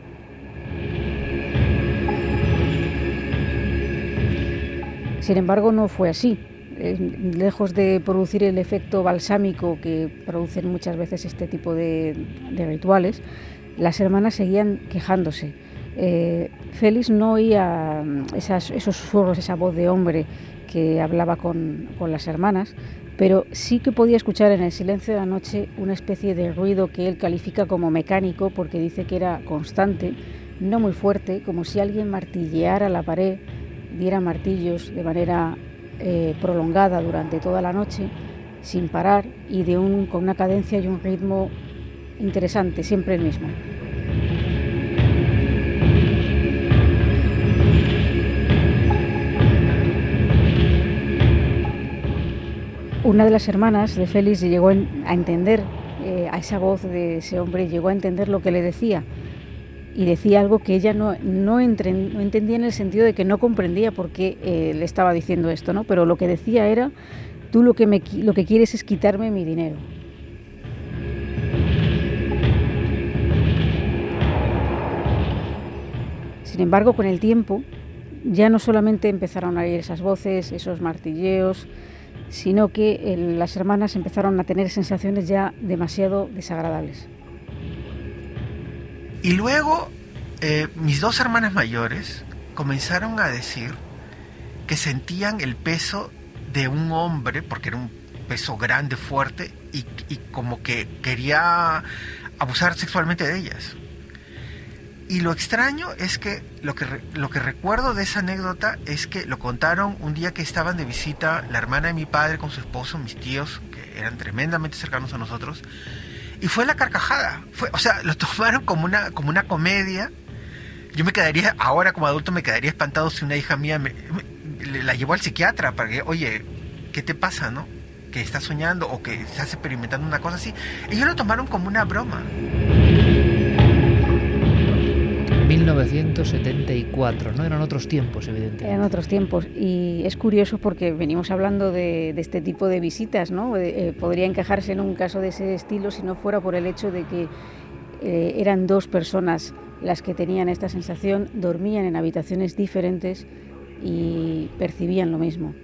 Sin embargo, no fue así. Eh, lejos de producir el efecto balsámico que producen muchas veces este tipo de, de rituales, las hermanas seguían quejándose. Eh, Félix no oía esas, esos susurros, esa voz de hombre que hablaba con, con las hermanas, pero sí que podía escuchar en el silencio de la noche una especie de ruido que él califica como mecánico, porque dice que era constante, no muy fuerte, como si alguien martilleara la pared, diera martillos de manera eh, prolongada durante toda la noche, sin parar y de un, con una cadencia y un ritmo interesante, siempre el mismo. Una de las hermanas de Félix llegó a entender eh, a esa voz de ese hombre, llegó a entender lo que le decía. Y decía algo que ella no, no, entre, no entendía, en el sentido de que no comprendía por qué eh, le estaba diciendo esto, ¿no? Pero lo que decía era: tú lo que, me, lo que quieres es quitarme mi dinero. Sin embargo, con el tiempo, ya no solamente empezaron a oír esas voces, esos martilleos, sino que eh, las hermanas empezaron a tener sensaciones ya demasiado desagradables. Y luego eh, mis dos hermanas mayores comenzaron a decir que sentían el peso de un hombre, porque era un peso grande, fuerte, y, y como que quería abusar sexualmente de ellas. Y lo extraño es que lo que, lo que recuerdo de esa anécdota es que lo contaron un día que estaban de visita la hermana de mi padre con su esposo, mis tíos, que eran tremendamente cercanos a nosotros. Y fue la carcajada, fue, o sea, lo tomaron como una, como una comedia. Yo me quedaría, ahora como adulto me quedaría espantado si una hija mía me, me, la llevó al psiquiatra para que, oye, ¿qué te pasa, no? Que estás soñando o que estás experimentando una cosa así. Ellos lo tomaron como una broma. mil novecientos setenta y cuatro, ¿no? Eran otros tiempos, evidentemente. Eran otros tiempos, y es curioso porque venimos hablando de, de este tipo de visitas, ¿no? Eh, podría encajarse en un caso de ese estilo si no fuera por el hecho de que eh, eran dos personas las que tenían esta sensación, dormían en habitaciones diferentes y percibían lo mismo.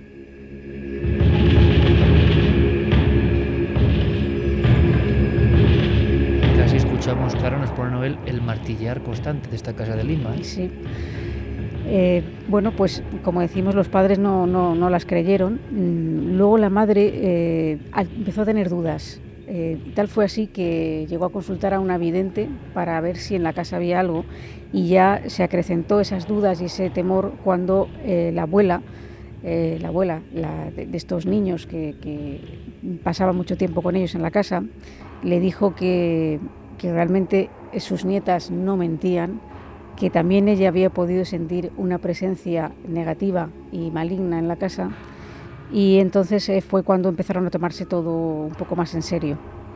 Escuchamos, claro, nos pone Noel el martillear constante de esta casa de Lima, ¿eh? Sí. Eh, bueno, pues como decimos, los padres no, no, no las creyeron. Luego la madre eh, empezó a tener dudas. Eh, tal fue así que llegó a consultar a una vidente para ver si en la casa había algo, y ya se acrecentó esas dudas y ese temor cuando eh, la abuela, eh, la abuela la, de, de estos niños que, que pasaba mucho tiempo con ellos en la casa, le dijo que que realmente sus nietas no mentían, que también ella había podido sentir una presencia negativa y maligna en la casa, y entonces eh, fue cuando empezaron a tomarse todo un poco más en serio.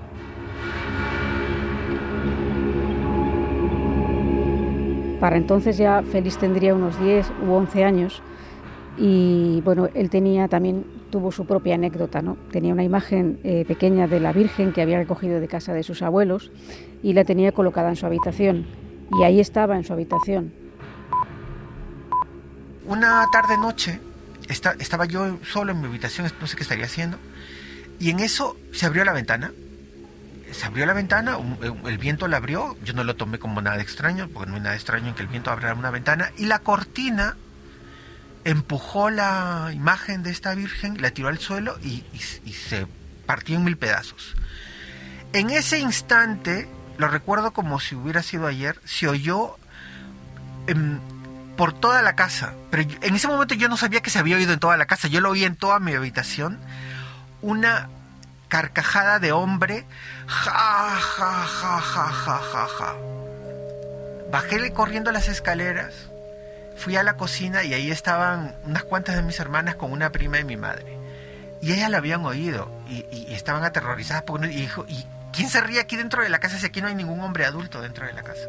Para entonces ya Félix tendría unos diez u once años, y bueno, él tenía también tuvo su propia anécdota, ¿no? Tenía una imagen eh, pequeña de la Virgen que había recogido de casa de sus abuelos y la tenía colocada en su habitación, y ahí estaba en su habitación. Una tarde noche está, estaba yo solo en mi habitación, no sé qué estaría haciendo, y en eso se abrió la ventana. Se abrió la ventana, un, el viento la abrió, yo no lo tomé como nada extraño, porque no hay nada extraño en que el viento abra una ventana, y la cortina empujó la imagen de esta virgen, la tiró al suelo y, y, y se partió en mil pedazos. En ese instante, lo recuerdo como si hubiera sido ayer, se oyó eh, por toda la casa, pero yo, en ese momento yo no sabía que se había oído en toda la casa, yo lo oí en toda mi habitación, una carcajada de hombre, ja, ja, ja, ja, ja, ja, ja. Bajé corriendo las escaleras, fui a la cocina y ahí estaban unas cuantas de mis hermanas con una prima de mi madre. Y ellas la habían oído y, y, y estaban aterrorizadas porque no, y dijo, ¿y quién se ríe aquí dentro de la casa si aquí no hay ningún hombre adulto dentro de la casa?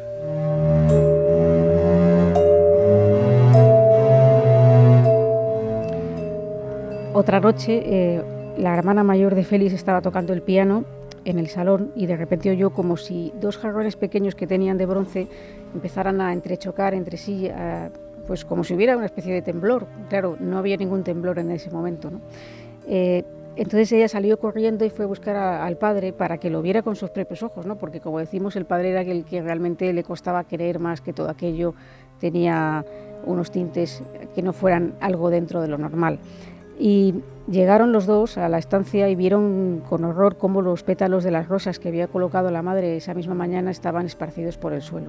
Otra noche, eh, la hermana mayor de Félix estaba tocando el piano en el salón y de repente oyó como si dos jarrones pequeños que tenían de bronce empezaran a entrechocar entre sí, a, pues como si hubiera una especie de temblor. Claro, no había ningún temblor en ese momento, ¿no? Eh, entonces ella salió corriendo y fue a buscar a, al padre para que lo viera con sus propios ojos, ¿no? Porque como decimos, el padre era el que realmente le costaba creer más que todo aquello tenía unos tintes que no fueran algo dentro de lo normal. Y llegaron los dos a la estancia y vieron con horror cómo los pétalos de las rosas que había colocado la madre esa misma mañana estaban esparcidos por el suelo.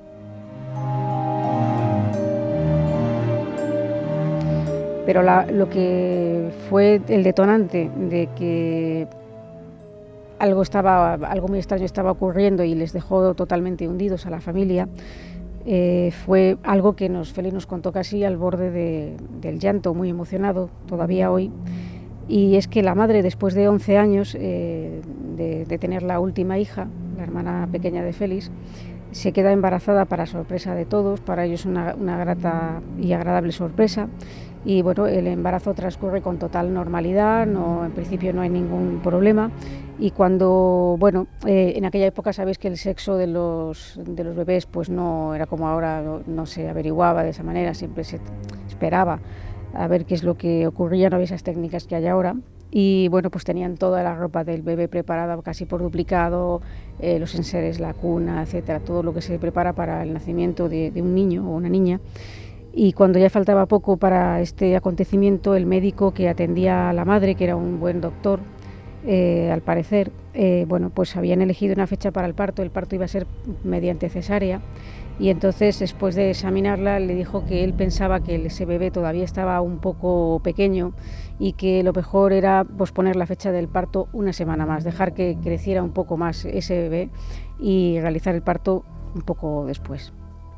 Pero la, lo que fue el detonante de que algo, estaba, algo muy extraño estaba ocurriendo y les dejó totalmente hundidos a la familia, Eh, fue algo que nos, Félix nos contó casi al borde de, del llanto, muy emocionado todavía hoy, y es que la madre, después de once años eh, de, de tener la última hija, la hermana pequeña de Félix, se queda embarazada para sorpresa de todos, para ellos una, una grata y agradable sorpresa, y bueno, el embarazo transcurre con total normalidad, no, en principio no hay ningún problema, y cuando, bueno, eh, en aquella época sabéis que el sexo de los, de los bebés pues no era como ahora, no, no se averiguaba de esa manera, siempre se esperaba a ver qué es lo que ocurría, no había esas técnicas que hay ahora. Y bueno, pues tenían toda la ropa del bebé preparada casi por duplicado, eh, los enseres, la cuna, etcétera, todo lo que se prepara para el nacimiento de, de un niño o una niña. Y cuando ya faltaba poco para este acontecimiento, el médico que atendía a la madre, que era un buen doctor, eh, al parecer, eh, bueno, pues habían elegido una fecha para el parto, el parto iba a ser mediante cesárea, y entonces después de examinarla le dijo que él pensaba que ese bebé todavía estaba un poco pequeño y que lo mejor era posponer la fecha del parto una semana más, dejar que creciera un poco más ese bebé y realizar el parto un poco después.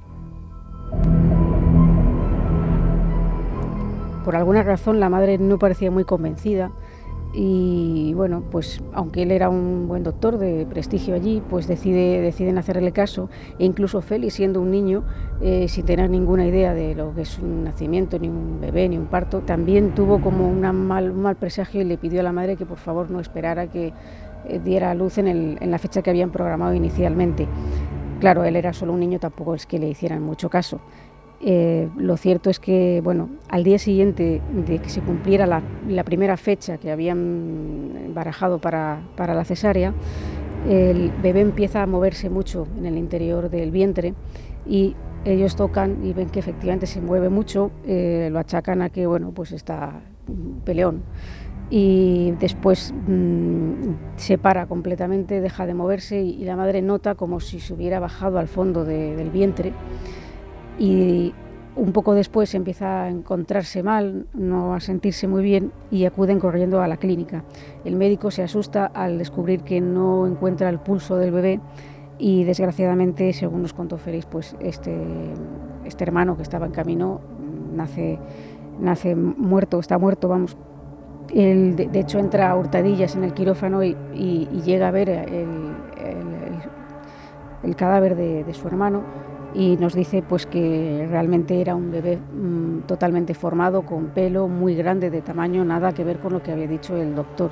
Por alguna razón la madre no parecía muy convencida y bueno, pues aunque él era un buen doctor de prestigio allí, pues decide, deciden hacerle caso, e incluso Félix, siendo un niño, eh, sin tener ninguna idea de lo que es un nacimiento, ni un bebé, ni un parto, también tuvo como una mal, un mal presagio y le pidió a la madre que por favor no esperara que eh, diera a luz en, el, en la fecha que habían programado inicialmente. Claro, él era solo un niño, tampoco es que le hicieran mucho caso. Eh, lo cierto es que, bueno, al día siguiente de que se cumpliera la, la primera fecha que habían barajado para, para la cesárea, el bebé empieza a moverse mucho en el interior del vientre y ellos tocan y ven que efectivamente se mueve mucho, eh, lo achacan a que, bueno, pues está peleón. Y después mmm, se para completamente, deja de moverse y, y la madre nota como si se hubiera bajado al fondo de, del vientre. Y un poco después empieza a encontrarse mal, no a sentirse muy bien y acuden corriendo a la clínica. El médico se asusta al descubrir que no encuentra el pulso del bebé y desgraciadamente, según nos contó Félix, pues este, este hermano que estaba en camino nace, nace muerto, está muerto, vamos. Él, de, de hecho entra a hurtadillas en el quirófano y, y, y llega a ver el, el, el, el cadáver de, de su hermano. Y nos dice pues que realmente era un bebé mmm, totalmente formado, con pelo muy grande de tamaño, nada que ver con lo que había dicho el doctor.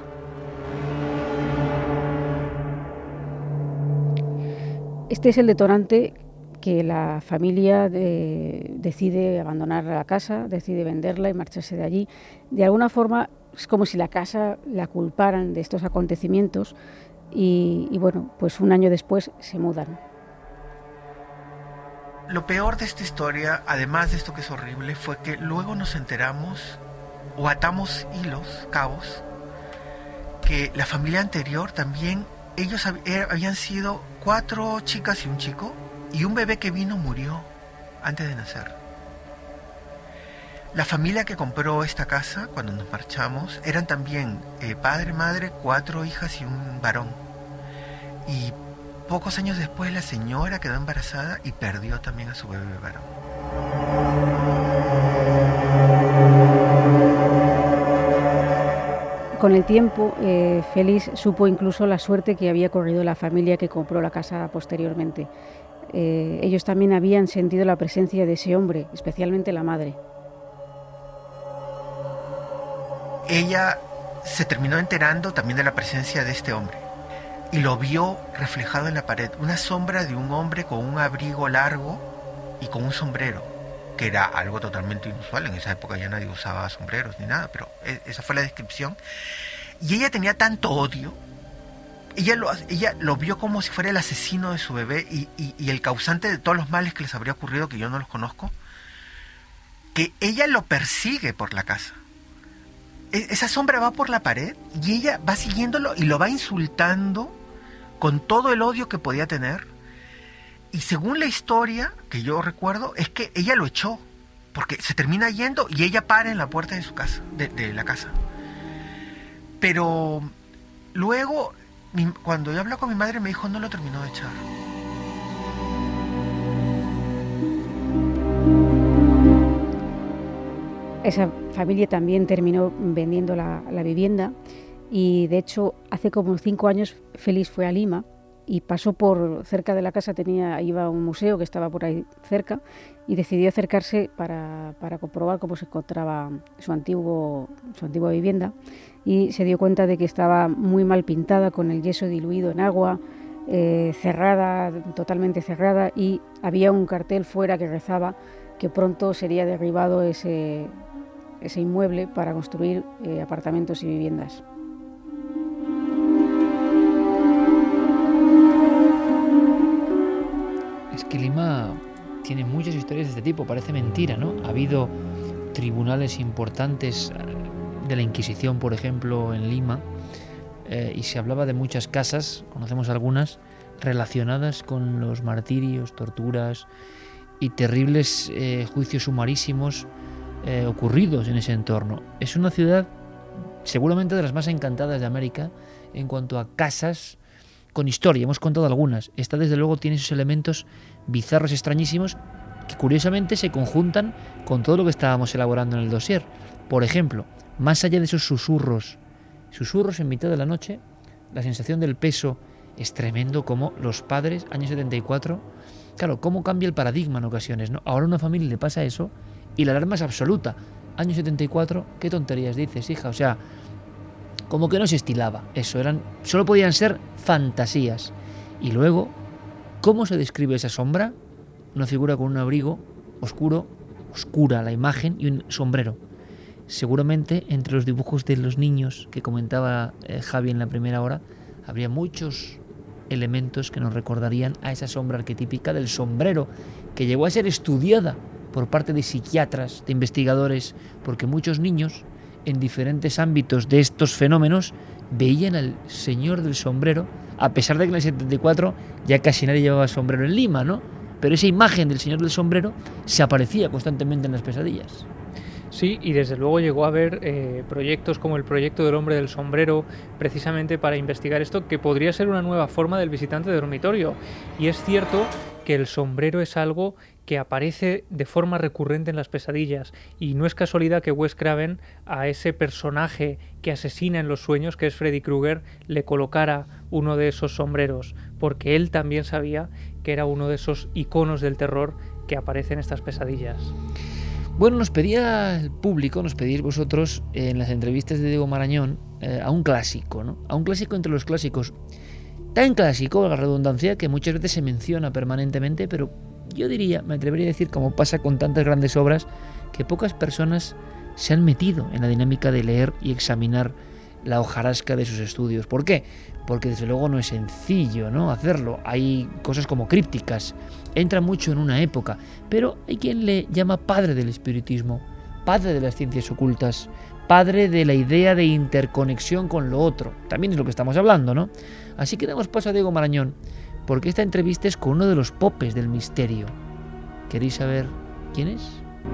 Este es el detonante que la familia de, decide abandonar la casa, decide venderla y marcharse de allí. De alguna forma es como si la casa la culparan de estos acontecimientos y, y bueno, pues un año después se mudan. Lo peor de esta historia, además de esto que es horrible, fue que luego nos enteramos o atamos hilos, cabos, que la familia anterior también, ellos habían sido cuatro chicas y un chico, y un bebé que vino murió antes de nacer. La familia que compró esta casa, cuando nos marchamos, eran también eh, padre, madre, cuatro hijas y un varón. Y pocos años después la señora quedó embarazada y perdió también a su bebé varón. Con el tiempo, eh, Félix supo incluso la suerte que había corrido la familia que compró la casa posteriormente. Eh, ellos también habían sentido la presencia de ese hombre, especialmente la madre. Ella se terminó enterando también de la presencia de este hombre y lo vio reflejado en la pared, una sombra de un hombre con un abrigo largo y con un sombrero, que era algo totalmente inusual. En esa época ya nadie usaba sombreros ni nada, pero esa fue la descripción. Y ella tenía tanto odio, ella lo, ella lo vio como si fuera el asesino de su bebé y, y, y el causante de todos los males que les habría ocurrido, que yo no los conozco, que ella lo persigue por la casa. Esa sombra va por la pared y ella va siguiéndolo y lo va insultando con todo el odio que podía tener. Y según la historia que yo recuerdo, es que ella lo echó, porque se termina yendo y ella para en la puerta de su casa, de, de la casa. Pero luego, mi, cuando yo hablé con mi madre, me dijo, no lo terminó de echar. Esa familia también terminó vendiendo la, la vivienda y de hecho hace como cinco años Félix fue a Lima y pasó por cerca de la casa, tenía iba a un museo que estaba por ahí cerca y decidió acercarse para, para comprobar cómo se encontraba su, antiguo, su antigua vivienda y se dio cuenta de que estaba muy mal pintada, con el yeso diluido en agua, eh, cerrada, totalmente cerrada, y había un cartel fuera que rezaba que pronto sería derribado ese, ese inmueble para construir eh, apartamentos y viviendas. Es que Lima tiene muchas historias de este tipo, parece mentira, ¿no? Ha habido tribunales importantes de la Inquisición, por ejemplo, en Lima, eh, y se hablaba de muchas casas, conocemos algunas, relacionadas con los martirios, torturas y terribles eh, juicios sumarísimos eh, ocurridos en ese entorno. Es una ciudad seguramente de las más encantadas de América en cuanto a casas con historia, hemos contado algunas. Esta desde luego tiene esos elementos bizarros, extrañísimos, que curiosamente se conjuntan con todo lo que estábamos elaborando en el dossier. Por ejemplo, más allá de esos susurros, susurros en mitad de la noche, la sensación del peso es tremendo, como los padres, año setenta y cuatro, claro, cómo cambia el paradigma en ocasiones, ¿no? Ahora a una familia le pasa eso y la alarma es absoluta. Año setenta y cuatro, ¿qué tonterías dices, hija? O sea, como que no se estilaba eso, eran, solo podían ser fantasías. Y luego, ¿cómo se describe esa sombra? Una figura con un abrigo oscuro, oscura la imagen, y un sombrero. Seguramente entre los dibujos de los niños que comentaba eh, Javi en la primera hora, habría muchos elementos que nos recordarían a esa sombra arquetípica del sombrero, que llegó a ser estudiada por parte de psiquiatras, de investigadores, porque muchos niños en diferentes ámbitos de estos fenómenos veían al señor del sombrero, a pesar de que en el setenta y cuatro ya casi nadie llevaba sombrero en Lima, ¿no? Pero esa imagen del señor del sombrero se aparecía constantemente en las pesadillas. Sí, y desde luego llegó a haber eh, proyectos como el proyecto del hombre del sombrero, precisamente para investigar esto, que podría ser una nueva forma del visitante de dormitorio. Y es cierto que el sombrero es algo que aparece de forma recurrente en las pesadillas, y no es casualidad que Wes Craven a ese personaje que asesina en los sueños, que es Freddy Krueger, le colocara uno de esos sombreros, porque él también sabía que era uno de esos iconos del terror que aparece en estas pesadillas. Bueno, nos pedía el público, nos pedís vosotros en las entrevistas de Diego Marañón eh, a un clásico, ¿no? A un clásico entre los clásicos. Tan clásico, la redundancia, que muchas veces se menciona permanentemente, pero yo diría, me atrevería a decir, como pasa con tantas grandes obras, que pocas personas se han metido en la dinámica de leer y examinar la hojarasca de sus estudios. ¿Por qué? Porque desde luego no es sencillo, ¿no?, hacerlo. Hay cosas como crípticas, entra mucho en una época, pero hay quien le llama padre del espiritismo, padre de las ciencias ocultas, padre de la idea de interconexión con lo otro. También es lo que estamos hablando, ¿no? Así que damos paso a Diego Marañón, porque esta entrevista es con uno de los popes del misterio. ¿Queréis saber quién es?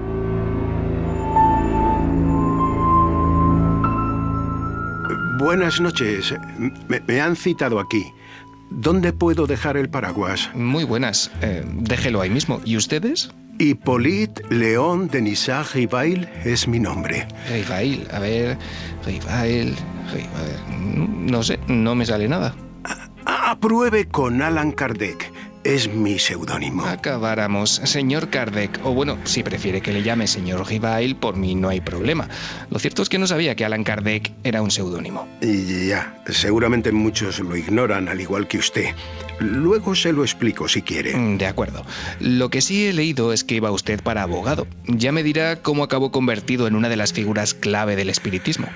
Buenas noches. Me, me han citado aquí. ¿Dónde puedo dejar el paraguas? Muy buenas. Eh, déjelo ahí mismo. ¿Y ustedes? Hippolyte Léon Denisard Rivail es mi nombre. Rivail, a ver... Rivail... Rivail... No sé, no me sale nada. Apruebe con Allan Kardec. Es mi seudónimo. Acabáramos, señor Kardec, o bueno, si prefiere que le llame señor Rivail, por mí no hay problema. Lo cierto es que no sabía que Allan Kardec era un seudónimo. Y ya, seguramente muchos lo ignoran, al igual que usted. Luego se lo explico si quiere. De acuerdo. Lo que sí he leído es que iba usted para abogado. Ya me dirá cómo acabó convertido en una de las figuras clave del espiritismo.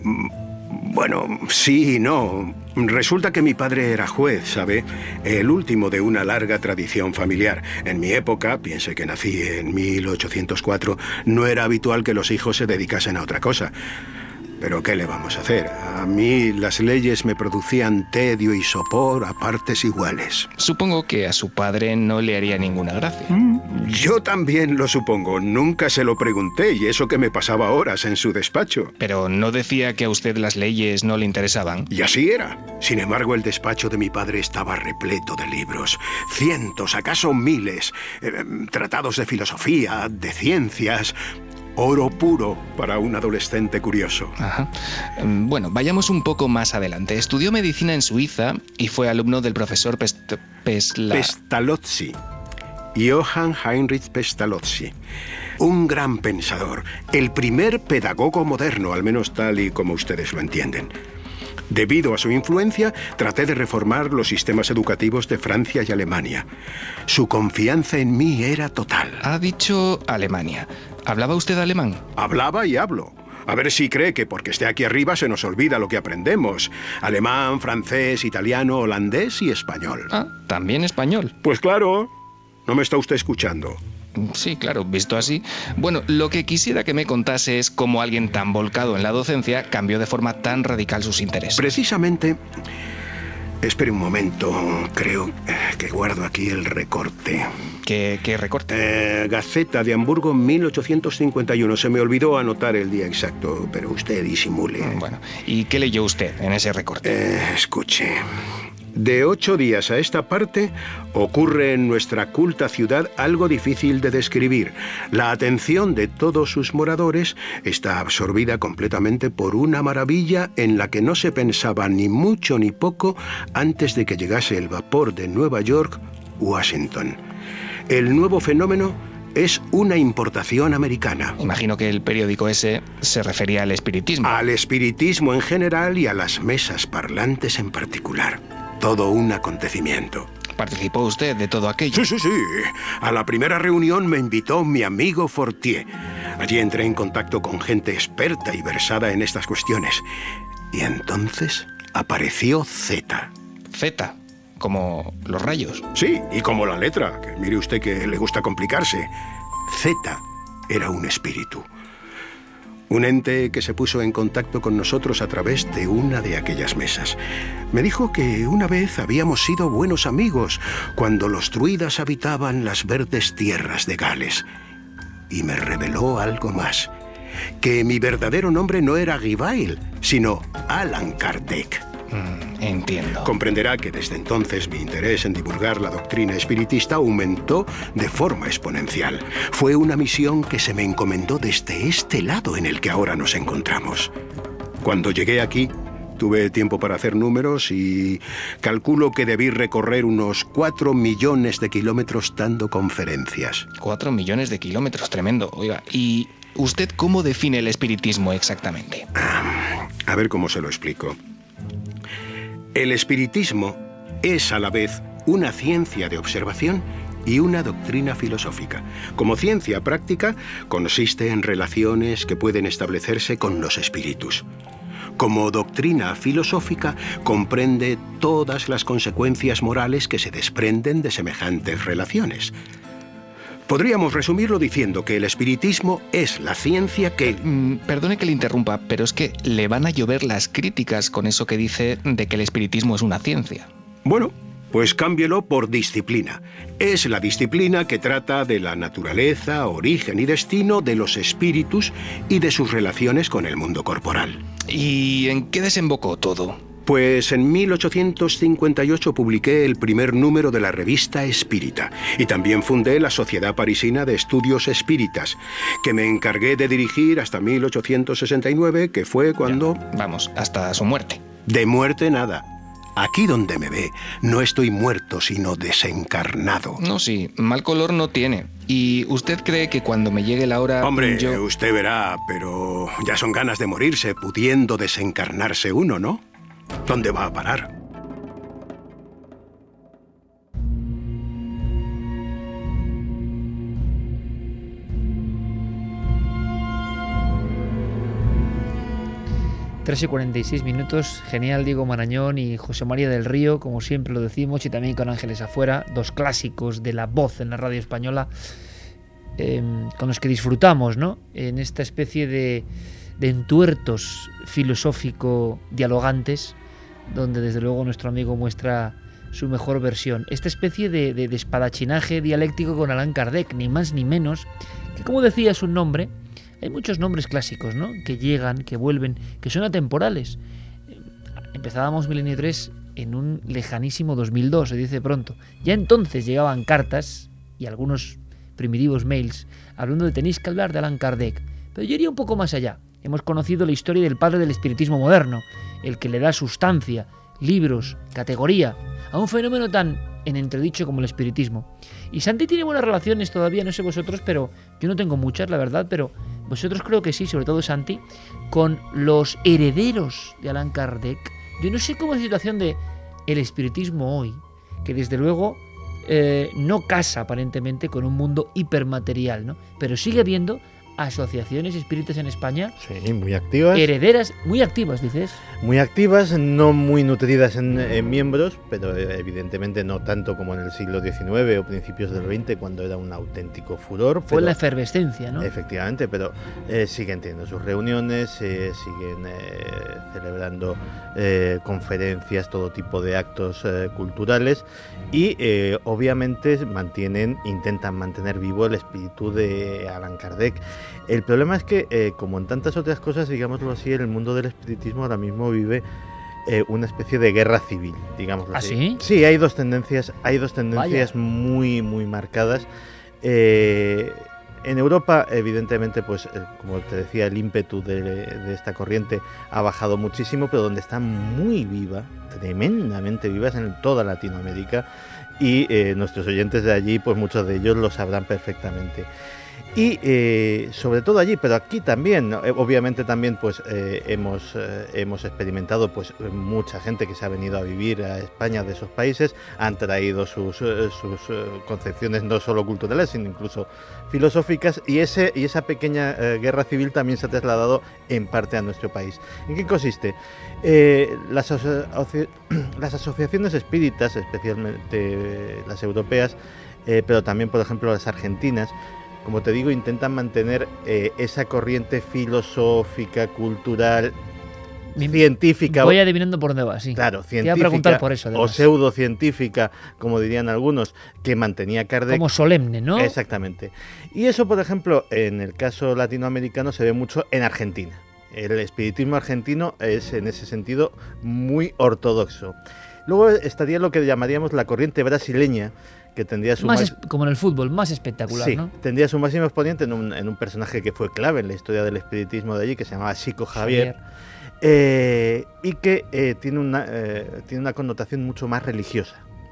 Bueno, sí y no. Resulta que mi padre era juez, ¿sabe? El último de una larga tradición familiar. En mi época, piense que nací en mil ochocientos cuatro, no era habitual que los hijos se dedicasen a otra cosa. Pero ¿qué le vamos a hacer? A mí las leyes me producían tedio y sopor a partes iguales. Supongo que a su padre no le haría ninguna gracia. Yo también lo supongo. Nunca se lo pregunté y eso que me pasaba horas en su despacho. Pero ¿no decía que a usted las leyes no le interesaban? Y así era. Sin embargo, el despacho de mi padre estaba repleto de libros. Cientos, acaso miles. Eh, tratados de filosofía, de ciencias... Oro puro para un adolescente curioso. Ajá. Bueno, vayamos un poco más adelante. Estudió medicina en Suiza y fue alumno del profesor Pest Pesla... Pestalozzi. Johann Heinrich Pestalozzi. Un gran pensador. El primer pedagogo moderno, al menos tal y como ustedes lo entienden. Debido a su influencia, traté de reformar los sistemas educativos de Francia y Alemania. Su confianza en mí era total. Ha dicho Alemania. ¿Hablaba usted alemán? Hablaba y hablo. A ver si cree que porque esté aquí arriba se nos olvida lo que aprendemos. Alemán, francés, italiano, holandés y español. Ah, ¿también español? Pues claro. ¿No me está usted escuchando? Sí, claro, visto así. Bueno, lo que quisiera que me contase es cómo alguien tan volcado en la docencia cambió de forma tan radical sus intereses. Precisamente... Espere un momento, creo que guardo aquí el recorte. ¿Qué, qué recorte? Eh, Gaceta de Hamburgo, mil ochocientos cincuenta y uno. Se me olvidó anotar el día exacto, pero usted disimule. Bueno, ¿y qué leyó usted en ese recorte? Eh, escuche... De ocho días a esta parte ocurre en nuestra culta ciudad algo difícil de describir. La atención de todos sus moradores está absorbida completamente por una maravilla en la que no se pensaba ni mucho ni poco antes de que llegase el vapor de Nueva York, Washington. El nuevo fenómeno es una importación americana. Imagino que el periódico ese se refería al espiritismo. Al espiritismo en general y a las mesas parlantes en particular. Todo un acontecimiento. ¿Participó usted de todo aquello? Sí, sí, sí. A la primera reunión me invitó mi amigo Fortier. Allí entré en contacto con gente experta y versada en estas cuestiones. Y entonces apareció Z. Z, como los rayos. Sí, y como la letra, que mire usted que le gusta complicarse. Z era un espíritu. Un ente que se puso en contacto con nosotros a través de una de aquellas mesas. Me dijo que una vez habíamos sido buenos amigos cuando los druidas habitaban las verdes tierras de Gales. Y me reveló algo más. Que mi verdadero nombre no era Rivail, sino Allan Kardec. Mm, entiendo. Comprenderá que desde entonces mi interés en divulgar la doctrina espiritista aumentó de forma exponencial. Fue una misión que se me encomendó desde este lado en el que ahora nos encontramos. Cuando llegué aquí, tuve tiempo para hacer números y calculo que debí recorrer unos cuatro millones de kilómetros dando conferencias. Cuatro millones de kilómetros, tremendo. Oiga, ¿y usted cómo define el espiritismo exactamente? Ah, a ver cómo se lo explico. El espiritismo es a la vez una ciencia de observación y una doctrina filosófica. Como ciencia práctica, consiste en relaciones que pueden establecerse con los espíritus. Como doctrina filosófica, comprende todas las consecuencias morales que se desprenden de semejantes relaciones. Podríamos resumirlo diciendo que el espiritismo es la ciencia que... Mm, perdone que le interrumpa, pero es que le van a llover las críticas con eso que dice de que el espiritismo es una ciencia. Bueno, pues cámbielo por disciplina. Es la disciplina que trata de la naturaleza, origen y destino de los espíritus y de sus relaciones con el mundo corporal. ¿Y en qué desembocó todo? Pues en mil ochocientos cincuenta y ocho publiqué el primer número de la revista Espírita y también fundé la Sociedad Parisina de Estudios Espíritas, que me encargué de dirigir hasta mil ochocientos sesenta y nueve, que fue cuando... Ya, vamos, hasta su muerte. De muerte nada. Aquí donde me ve, no estoy muerto, sino desencarnado. No, sí, mal color no tiene. ¿Y usted cree que cuando me llegue la hora... Hombre, yo... usted verá, pero ya son ganas de morirse pudiendo desencarnarse uno, ¿no? ¿Dónde va a parar? tres y cuarenta y seis minutos, genial Diego Marañón y José María del Río, como siempre lo decimos, y también con Ángeles Afuera, dos clásicos de la voz en la radio española, eh, con los que disfrutamos, ¿no? En esta especie de, de entuertos filosófico-dialogantes, donde desde luego nuestro amigo muestra su mejor versión. Esta especie de, de, de espadachinaje dialéctico con Allan Kardec, ni más ni menos, que como decía es un nombre... Hay muchos nombres clásicos, ¿no?, que llegan, que vuelven, que son atemporales. Empezábamos Milenio tres en un lejanísimo dos mil dos, se dice pronto. Ya entonces llegaban cartas y algunos primitivos mails hablando de tenéis que hablar de Allan Kardec. Pero yo iría un poco más allá. Hemos conocido la historia del padre del espiritismo moderno, el que le da sustancia, libros, categoría a un fenómeno tan en entredicho como el espiritismo. Y Santi tiene buenas relaciones todavía, no sé vosotros, pero yo no tengo muchas, la verdad, pero vosotros creo que sí, sobre todo Santi, con los herederos de Allan Kardec. Yo no sé cómo es la situación de el espiritismo hoy, que desde luego eh, no casa aparentemente con un mundo hipermaterial, ¿no? Pero sigue habiendo asociaciones espíritas en España. Sí, muy activas. Herederas, muy activas, dices. Muy activas, no muy nutridas en, en miembros, pero evidentemente no tanto como en el siglo diecinueve o principios del veinte, cuando era un auténtico furor. Fue la efervescencia, ¿no? Efectivamente, pero eh, siguen teniendo sus reuniones, eh, siguen eh, celebrando eh, conferencias, todo tipo de actos eh, culturales y eh, obviamente mantienen, intentan mantener vivo el espíritu de Allan Kardec. El problema es que, eh, como en tantas otras cosas, digámoslo así, el mundo del espiritismo ahora mismo vive eh, una especie de guerra civil, digámoslo ¿Ah, así. sí? Sí, hay dos tendencias, hay dos tendencias Vaya. muy, muy marcadas. Eh, en Europa, evidentemente, pues, eh, como te decía, el ímpetu de, de esta corriente ha bajado muchísimo, pero donde está muy viva, tremendamente viva, es en toda Latinoamérica, y eh, nuestros oyentes de allí, pues muchos de ellos lo sabrán perfectamente. Y eh, sobre todo allí, pero aquí también, ¿no? Obviamente también pues eh, hemos, eh, hemos experimentado pues mucha gente que se ha venido a vivir a España de esos países, han traído sus, eh, sus eh, concepciones no solo culturales, sino incluso filosóficas, y, ese, y esa pequeña eh, guerra civil también se ha trasladado en parte a nuestro país. ¿En qué consiste? Eh, las, aso- las asociaciones espíritas, especialmente las europeas, eh, pero también por ejemplo las argentinas, como te digo, intentan mantener eh, esa corriente filosófica, cultural, Mi, científica. Voy adivinando por dónde va, sí. Claro, científica. Te iba a preguntar por eso, o pseudocientífica, como dirían algunos, que mantenía Kardec. Como solemne, ¿no? Exactamente. Y eso, por ejemplo, en el caso latinoamericano se ve mucho en Argentina. El espiritismo argentino es, en ese sentido, muy ortodoxo. Luego estaría lo que llamaríamos la corriente brasileña, que tendría su más más... es, como en el fútbol, más espectacular, sí, ¿no? tendría su máximo exponente en un, en un personaje que fue clave en la historia del espiritismo de allí, que se llamaba Chico Javier, Javier. Eh, y que eh, tiene, una, eh, tiene una connotación mucho más religiosa.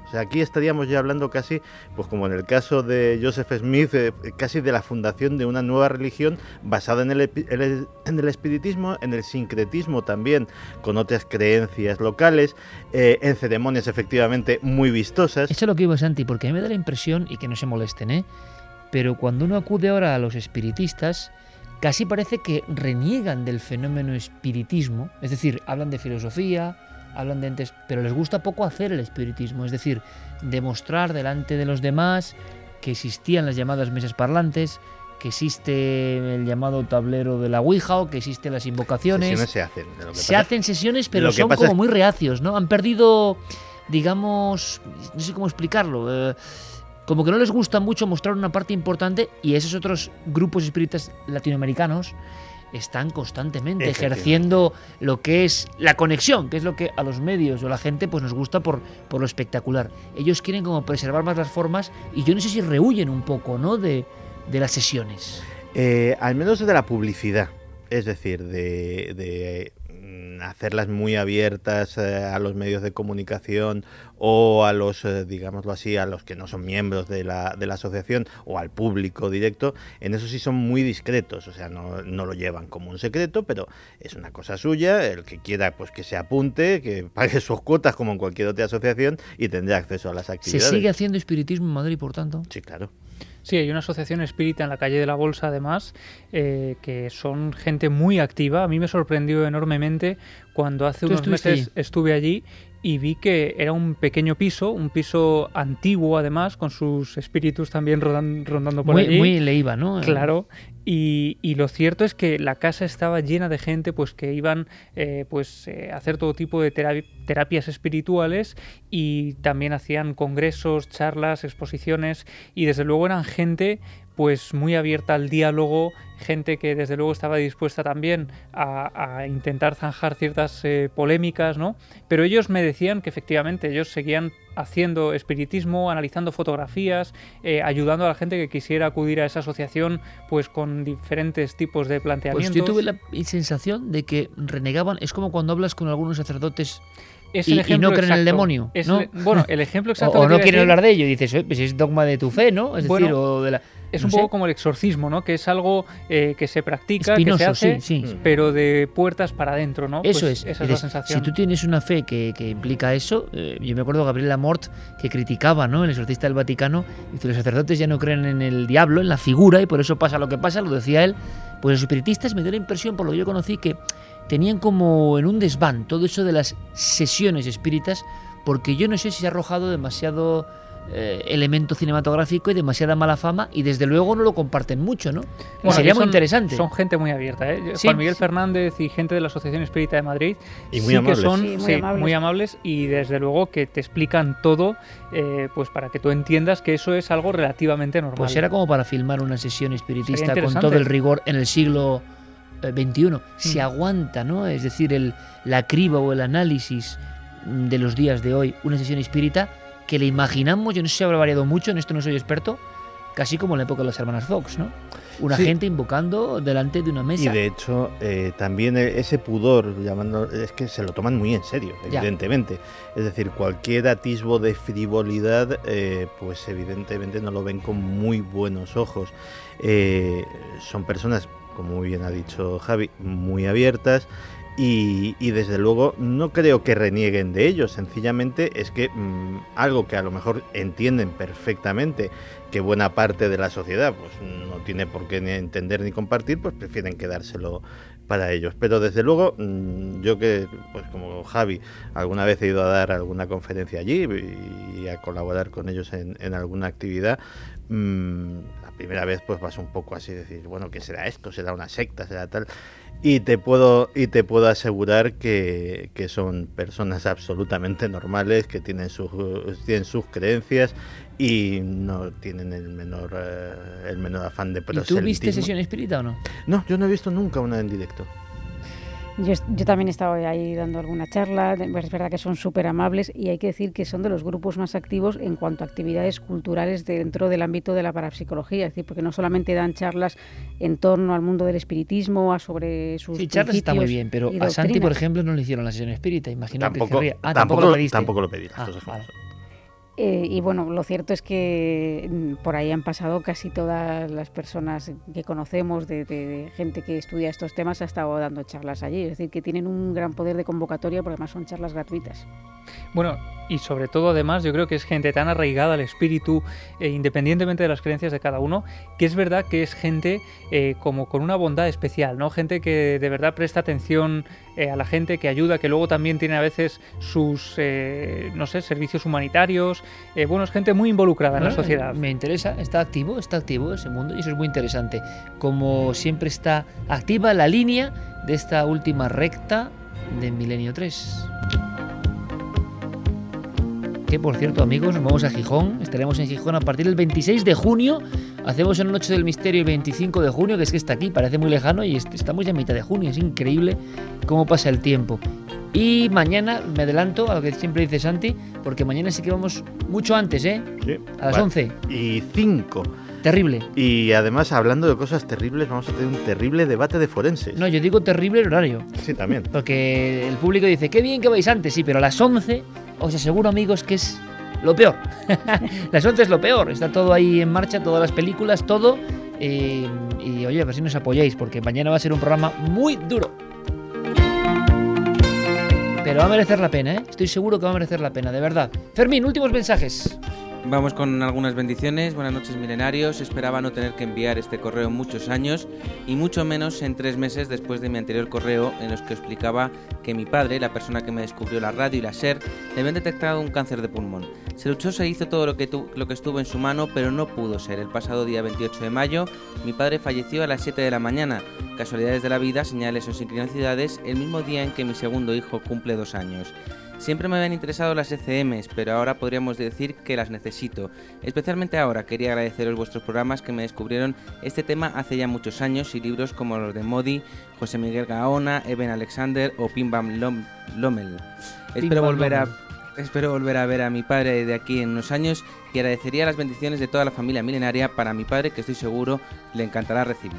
O sea, aquí estaríamos ya hablando casi, pues como en el caso de Joseph Smith, eh, casi de la fundación de una nueva religión basada en el, el, en el espiritismo, en el sincretismo también, con otras creencias locales, eh, en ceremonias efectivamente muy vistosas. Eso es lo que iba, Santi, porque a mí me da la impresión, y que no se molesten, ¿eh? pero cuando uno acude ahora a los espiritistas, casi parece que reniegan del fenómeno espiritismo, es decir, hablan de filosofía, hablan de entes, pero les gusta poco hacer el espiritismo, es decir, demostrar delante de los demás que existían las llamadas mesas parlantes, que existe el llamado tablero de la Ouija o que existen las invocaciones. Sesiones se hacen. Lo que se pasa, hacen sesiones, pero son pasa como es... muy reacios, ¿no? Han perdido, digamos, no sé cómo explicarlo, eh, como que no les gusta mucho mostrar una parte importante, y esos otros grupos espiritistas latinoamericanos están constantemente ejerciendo lo que es la conexión, que es lo que a los medios o a la gente pues nos gusta por, por lo espectacular. Ellos quieren como preservar más las formas, y yo no sé si rehuyen un poco, ¿no?, de, de las sesiones. Eh, al menos de la publicidad, es decir, de, de hacerlas muy abiertas eh, a los medios de comunicación o a los, eh, digámoslo así, a los que no son miembros de la, de la asociación o al público directo. En eso sí son muy discretos, o sea, no, no lo llevan como un secreto, pero es una cosa suya. El que quiera, pues que se apunte, que pague sus cuotas como en cualquier otra asociación y tendrá acceso a las actividades. ¿Se sigue haciendo espiritismo en Madrid, por tanto? Sí, claro. Sí, hay una asociación espírita en la calle de la Bolsa, además, eh, que son gente muy activa. A mí me sorprendió enormemente cuando hace unos meses allí? estuve allí y vi que era un pequeño piso, un piso antiguo además, con sus espíritus también rodan, rondando por muy, allí. Muy le iba, ¿no? Claro. Y, y lo cierto es que la casa estaba llena de gente pues que iban eh, pues eh, a hacer todo tipo de terapi- terapias espirituales, y también hacían congresos, charlas, exposiciones, y desde luego eran gente pues muy abierta al diálogo, gente que desde luego estaba dispuesta también a, a intentar zanjar ciertas eh, polémicas, ¿no? Pero ellos me decían que efectivamente ellos seguían haciendo espiritismo, analizando fotografías, eh, ayudando a la gente que quisiera acudir a esa asociación pues con diferentes tipos de planteamientos. Pues yo tuve la sensación de que renegaban, es como cuando hablas con algunos sacerdotes Es y, el ejemplo y no creen exacto. en el demonio, es ¿no? el, bueno, el ejemplo exacto. o, que o no quieren decir, hablar de ello, y dices, pues es dogma de tu fe, ¿no? Es bueno, decir, o de la... Es no un sé. poco como el exorcismo, ¿no? Que es algo eh, que se practica, Espinoso, que se hace, sí, sí. pero de puertas para adentro, ¿no? Eso Pues es. Esa es Dices, la sensación. Si tú tienes una fe que, que implica eso, eh, yo me acuerdo de Gabriel Lamort, que criticaba, ¿no?, el exorcista del Vaticano, y que los sacerdotes ya no creen en el diablo, en la figura, y por eso pasa lo que pasa, lo decía él. Pues los espiritistas me dio la impresión, por lo que yo conocí, que tenían como en un desván todo eso de las sesiones espíritas, porque yo no sé si se ha arrojado demasiado eh, elemento cinematográfico y demasiada mala fama, y desde luego no lo comparten mucho, ¿no? Bueno, sería son, muy interesante. Son gente muy abierta, ¿eh? Sí, Juan Miguel sí. Fernández y gente de la Asociación Espírita de Madrid y muy sí amables. que son Sí, muy sí, amables. muy amables, y desde luego que te explican todo, eh, pues para que tú entiendas que eso es algo relativamente normal. Pues era como para filmar una sesión Sería espiritista con interesante. todo el rigor en el siglo veintiuno. Se aguanta, ¿no? Es decir, el, la criba o el análisis de los días de hoy, una sesión espírita que le imaginamos, yo no sé si habrá variado mucho, en esto no soy experto, casi como en la época de las hermanas Fox, ¿no? Una Sí. gente invocando delante de una mesa. Y de hecho, eh, también ese pudor, llamando, es que se lo toman muy en serio, Ya. evidentemente. Es decir, cualquier atisbo de frivolidad, eh, pues evidentemente no lo ven con muy buenos ojos. Eh, son personas, como muy bien ha dicho Javi, muy abiertas. Y, y desde luego no creo que renieguen de ello, sencillamente es que mmm, algo que a lo mejor entienden perfectamente que buena parte de la sociedad pues no tiene por qué ni entender ni compartir, pues prefieren quedárselo para ellos. Pero desde luego mmm, yo que, pues como Javi, alguna vez he ido a dar alguna conferencia allí y, y a colaborar con ellos en, en alguna actividad, mmm, la primera vez pues vas un poco así, decir, bueno, ¿qué será esto? ¿Será una secta? ¿Será tal? Y te puedo y te puedo asegurar que, que son personas absolutamente normales, que tienen sus tienen sus creencias y no tienen el menor eh, el menor afán de ¿Y proselitismo. tú viste sesión espírita o no? No, yo no he visto nunca una en directo. Yo, yo también he estado ahí dando alguna charla, pues es verdad que son súper amables, y hay que decir que son de los grupos más activos en cuanto a actividades culturales dentro del ámbito de la parapsicología, es decir, porque no solamente dan charlas en torno al mundo del espiritismo, a sobre sus Sí, charlas está muy bien, pero y a Santi, por doctrinas. ejemplo, no le hicieron la sesión espírita, imagino Tampoco, que querría. Ah, tampoco, tampoco lo pediste. tampoco lo pedí. Ah, Entonces, vale. Eh, y bueno, lo cierto es que mm, por ahí han pasado casi todas las personas que conocemos, de, de, de gente que estudia estos temas, ha estado dando charlas allí. Es decir, que tienen un gran poder de convocatoria, porque además son charlas gratuitas. Bueno, y sobre todo además yo creo que es gente tan arraigada al espíritu, eh, independientemente de las creencias de cada uno, que es verdad que es gente eh, como con una bondad especial, ¿no? Gente que de verdad presta atención eh, a la gente, que ayuda, que luego también tiene a veces sus, eh, no sé, servicios humanitarios. Eh, bueno, es gente muy involucrada en la sociedad. Me interesa, está activo, está activo ese mundo y eso es muy interesante. Como siempre está activa la línea de esta última recta de Milenio tres. Que por cierto, amigos, nos vamos a Gijón. Estaremos en Gijón a partir del veintiséis de junio. Hacemos una noche del misterio el veinticinco de junio, que es que está aquí, parece muy lejano y estamos ya a mitad de junio. Es increíble cómo pasa el tiempo. Y mañana, me adelanto a lo que siempre dice Santi, porque mañana sí que vamos mucho antes, ¿eh? Sí. A las once. Y cinco. Terrible. Y además, hablando de cosas terribles, vamos a tener un terrible debate de forenses. No, yo digo terrible el horario. Sí, también. Porque el público dice, qué bien que vais antes, sí, pero a las once, os aseguro, amigos, que es lo peor. Las once es lo peor. Está todo ahí en marcha, todas las películas, todo. Eh, y oye, a ver si nos apoyáis, porque mañana va a ser un programa muy duro. Pero va a merecer la pena, ¿eh? Estoy seguro que va a merecer la pena, de verdad. Fermín, últimos mensajes. Vamos con algunas bendiciones. Buenas noches, milenarios. Esperaba no tener que enviar este correo en muchos años y mucho menos en tres meses después de mi anterior correo en los que explicaba que mi padre, la persona que me descubrió la radio y la SER, le habían detectado un cáncer de pulmón. Se luchó, se hizo todo lo que, tu, lo que estuvo en su mano, pero no pudo ser. El pasado día veintiocho de mayo, mi padre falleció a las siete de la mañana. Casualidades de la vida, señales o sincronicidades, el mismo día en que mi segundo hijo cumple dos años. Siempre me habían interesado las E C Ms, pero ahora podríamos decir que las necesito. Especialmente ahora quería agradeceros vuestros programas que me descubrieron este tema hace ya muchos años y libros como los de Modi, José Miguel Gaona, Eben Alexander o Pim Bam Lom Lommel. Espero volver a... Espero volver a ver a mi padre de aquí en unos años y agradecería las bendiciones de toda la familia milenaria para mi padre, que estoy seguro le encantará recibir.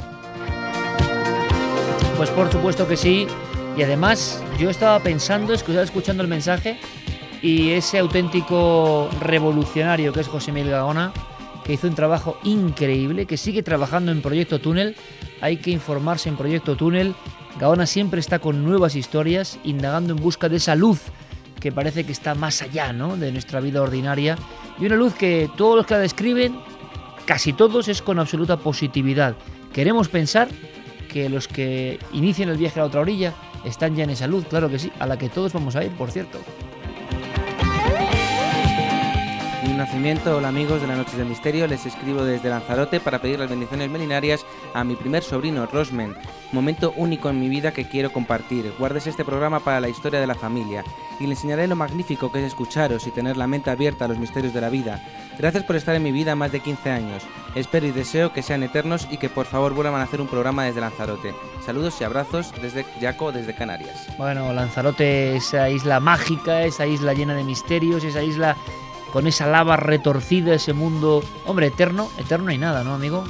Pues por supuesto que sí. Y además, yo estaba pensando, estaba escuchando el mensaje, y ese auténtico revolucionario que es José Miguel Gaona, que hizo un trabajo increíble, que sigue trabajando en Proyecto Túnel. Hay que informarse en Proyecto Túnel. Gaona siempre está con nuevas historias, indagando en busca de esa luz que parece que está más allá, ¿no?, de nuestra vida ordinaria. Y una luz que todos los que la describen, casi todos, es con absoluta positividad. Queremos pensar que los que inician el viaje a la otra orilla están ya en esa luz, claro que sí, a la que todos vamos a ir, por cierto. Mi nacimiento, hola amigos de las Noches del Misterio, les escribo desde Lanzarote para pedir las bendiciones milenarias a mi primer sobrino, Rosmen. Momento único en mi vida que quiero compartir. Guárdese este programa para la historia de la familia y le enseñaré lo magnífico que es escucharos y tener la mente abierta a los misterios de la vida. Gracias por estar en mi vida más de quince años. Espero y deseo que sean eternos y que por favor vuelvan a hacer un programa desde Lanzarote. Saludos y abrazos desde Yaco, desde Canarias. Bueno, Lanzarote, esa isla mágica, esa isla llena de misterios, esa isla con esa lava retorcida, ese mundo, hombre, eterno, eterno no hay nada, ¿no, amigo?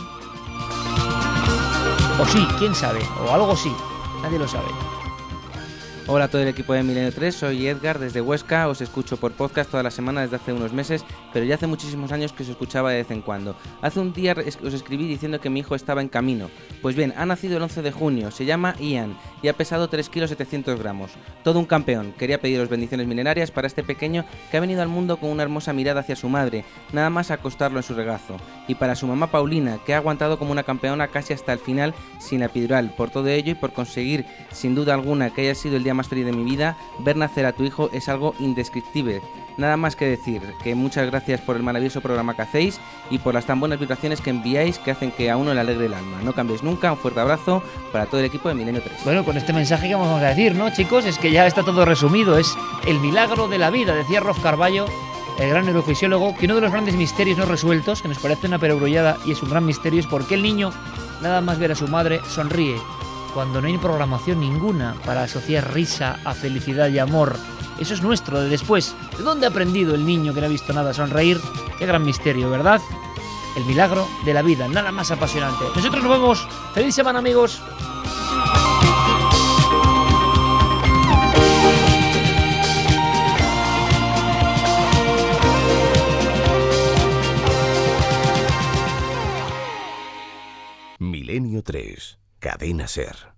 O sí, quién sabe, o algo sí, nadie lo sabe. Hola a todo el equipo de Milenio tres, soy Edgar desde Huesca, os escucho por podcast toda la semana desde hace unos meses, pero ya hace muchísimos años que os escuchaba de vez en cuando. Hace un día os escribí diciendo que mi hijo estaba en camino. Pues bien, ha nacido el once de junio, se llama Ian y ha pesado tres kilos setecientos gramos. Todo un campeón. Quería pediros bendiciones milenarias para este pequeño que ha venido al mundo con una hermosa mirada hacia su madre, nada más acostarlo en su regazo. Y para su mamá Paulina, que ha aguantado como una campeona casi hasta el final sin epidural. Por todo ello y por conseguir, sin duda alguna, que haya sido el día más feliz de mi vida, ver nacer a tu hijo es algo indescriptible. Nada más que decir, que muchas gracias por el maravilloso programa que hacéis y por las tan buenas vibraciones que enviáis que hacen que a uno le alegre el alma. No cambiéis nunca, un fuerte abrazo para todo el equipo de Milenio tres. Bueno, con este mensaje que vamos a decir, ¿no, chicos? Es que ya está todo resumido, es el milagro de la vida, decía Rolf Carballo, el gran neurofisiólogo, que uno de los grandes misterios no resueltos, que nos parece una perogrullada y es un gran misterio, es por qué el niño, nada más ver a su madre, sonríe, cuando no hay programación ninguna para asociar risa a felicidad y amor. Eso es nuestro, de después. ¿De dónde ha aprendido el niño que no ha visto nada sonreír? Qué gran misterio, ¿verdad? El milagro de la vida, nada más apasionante. Nosotros nos vemos. ¡Feliz semana, amigos! tres, Cadena SER.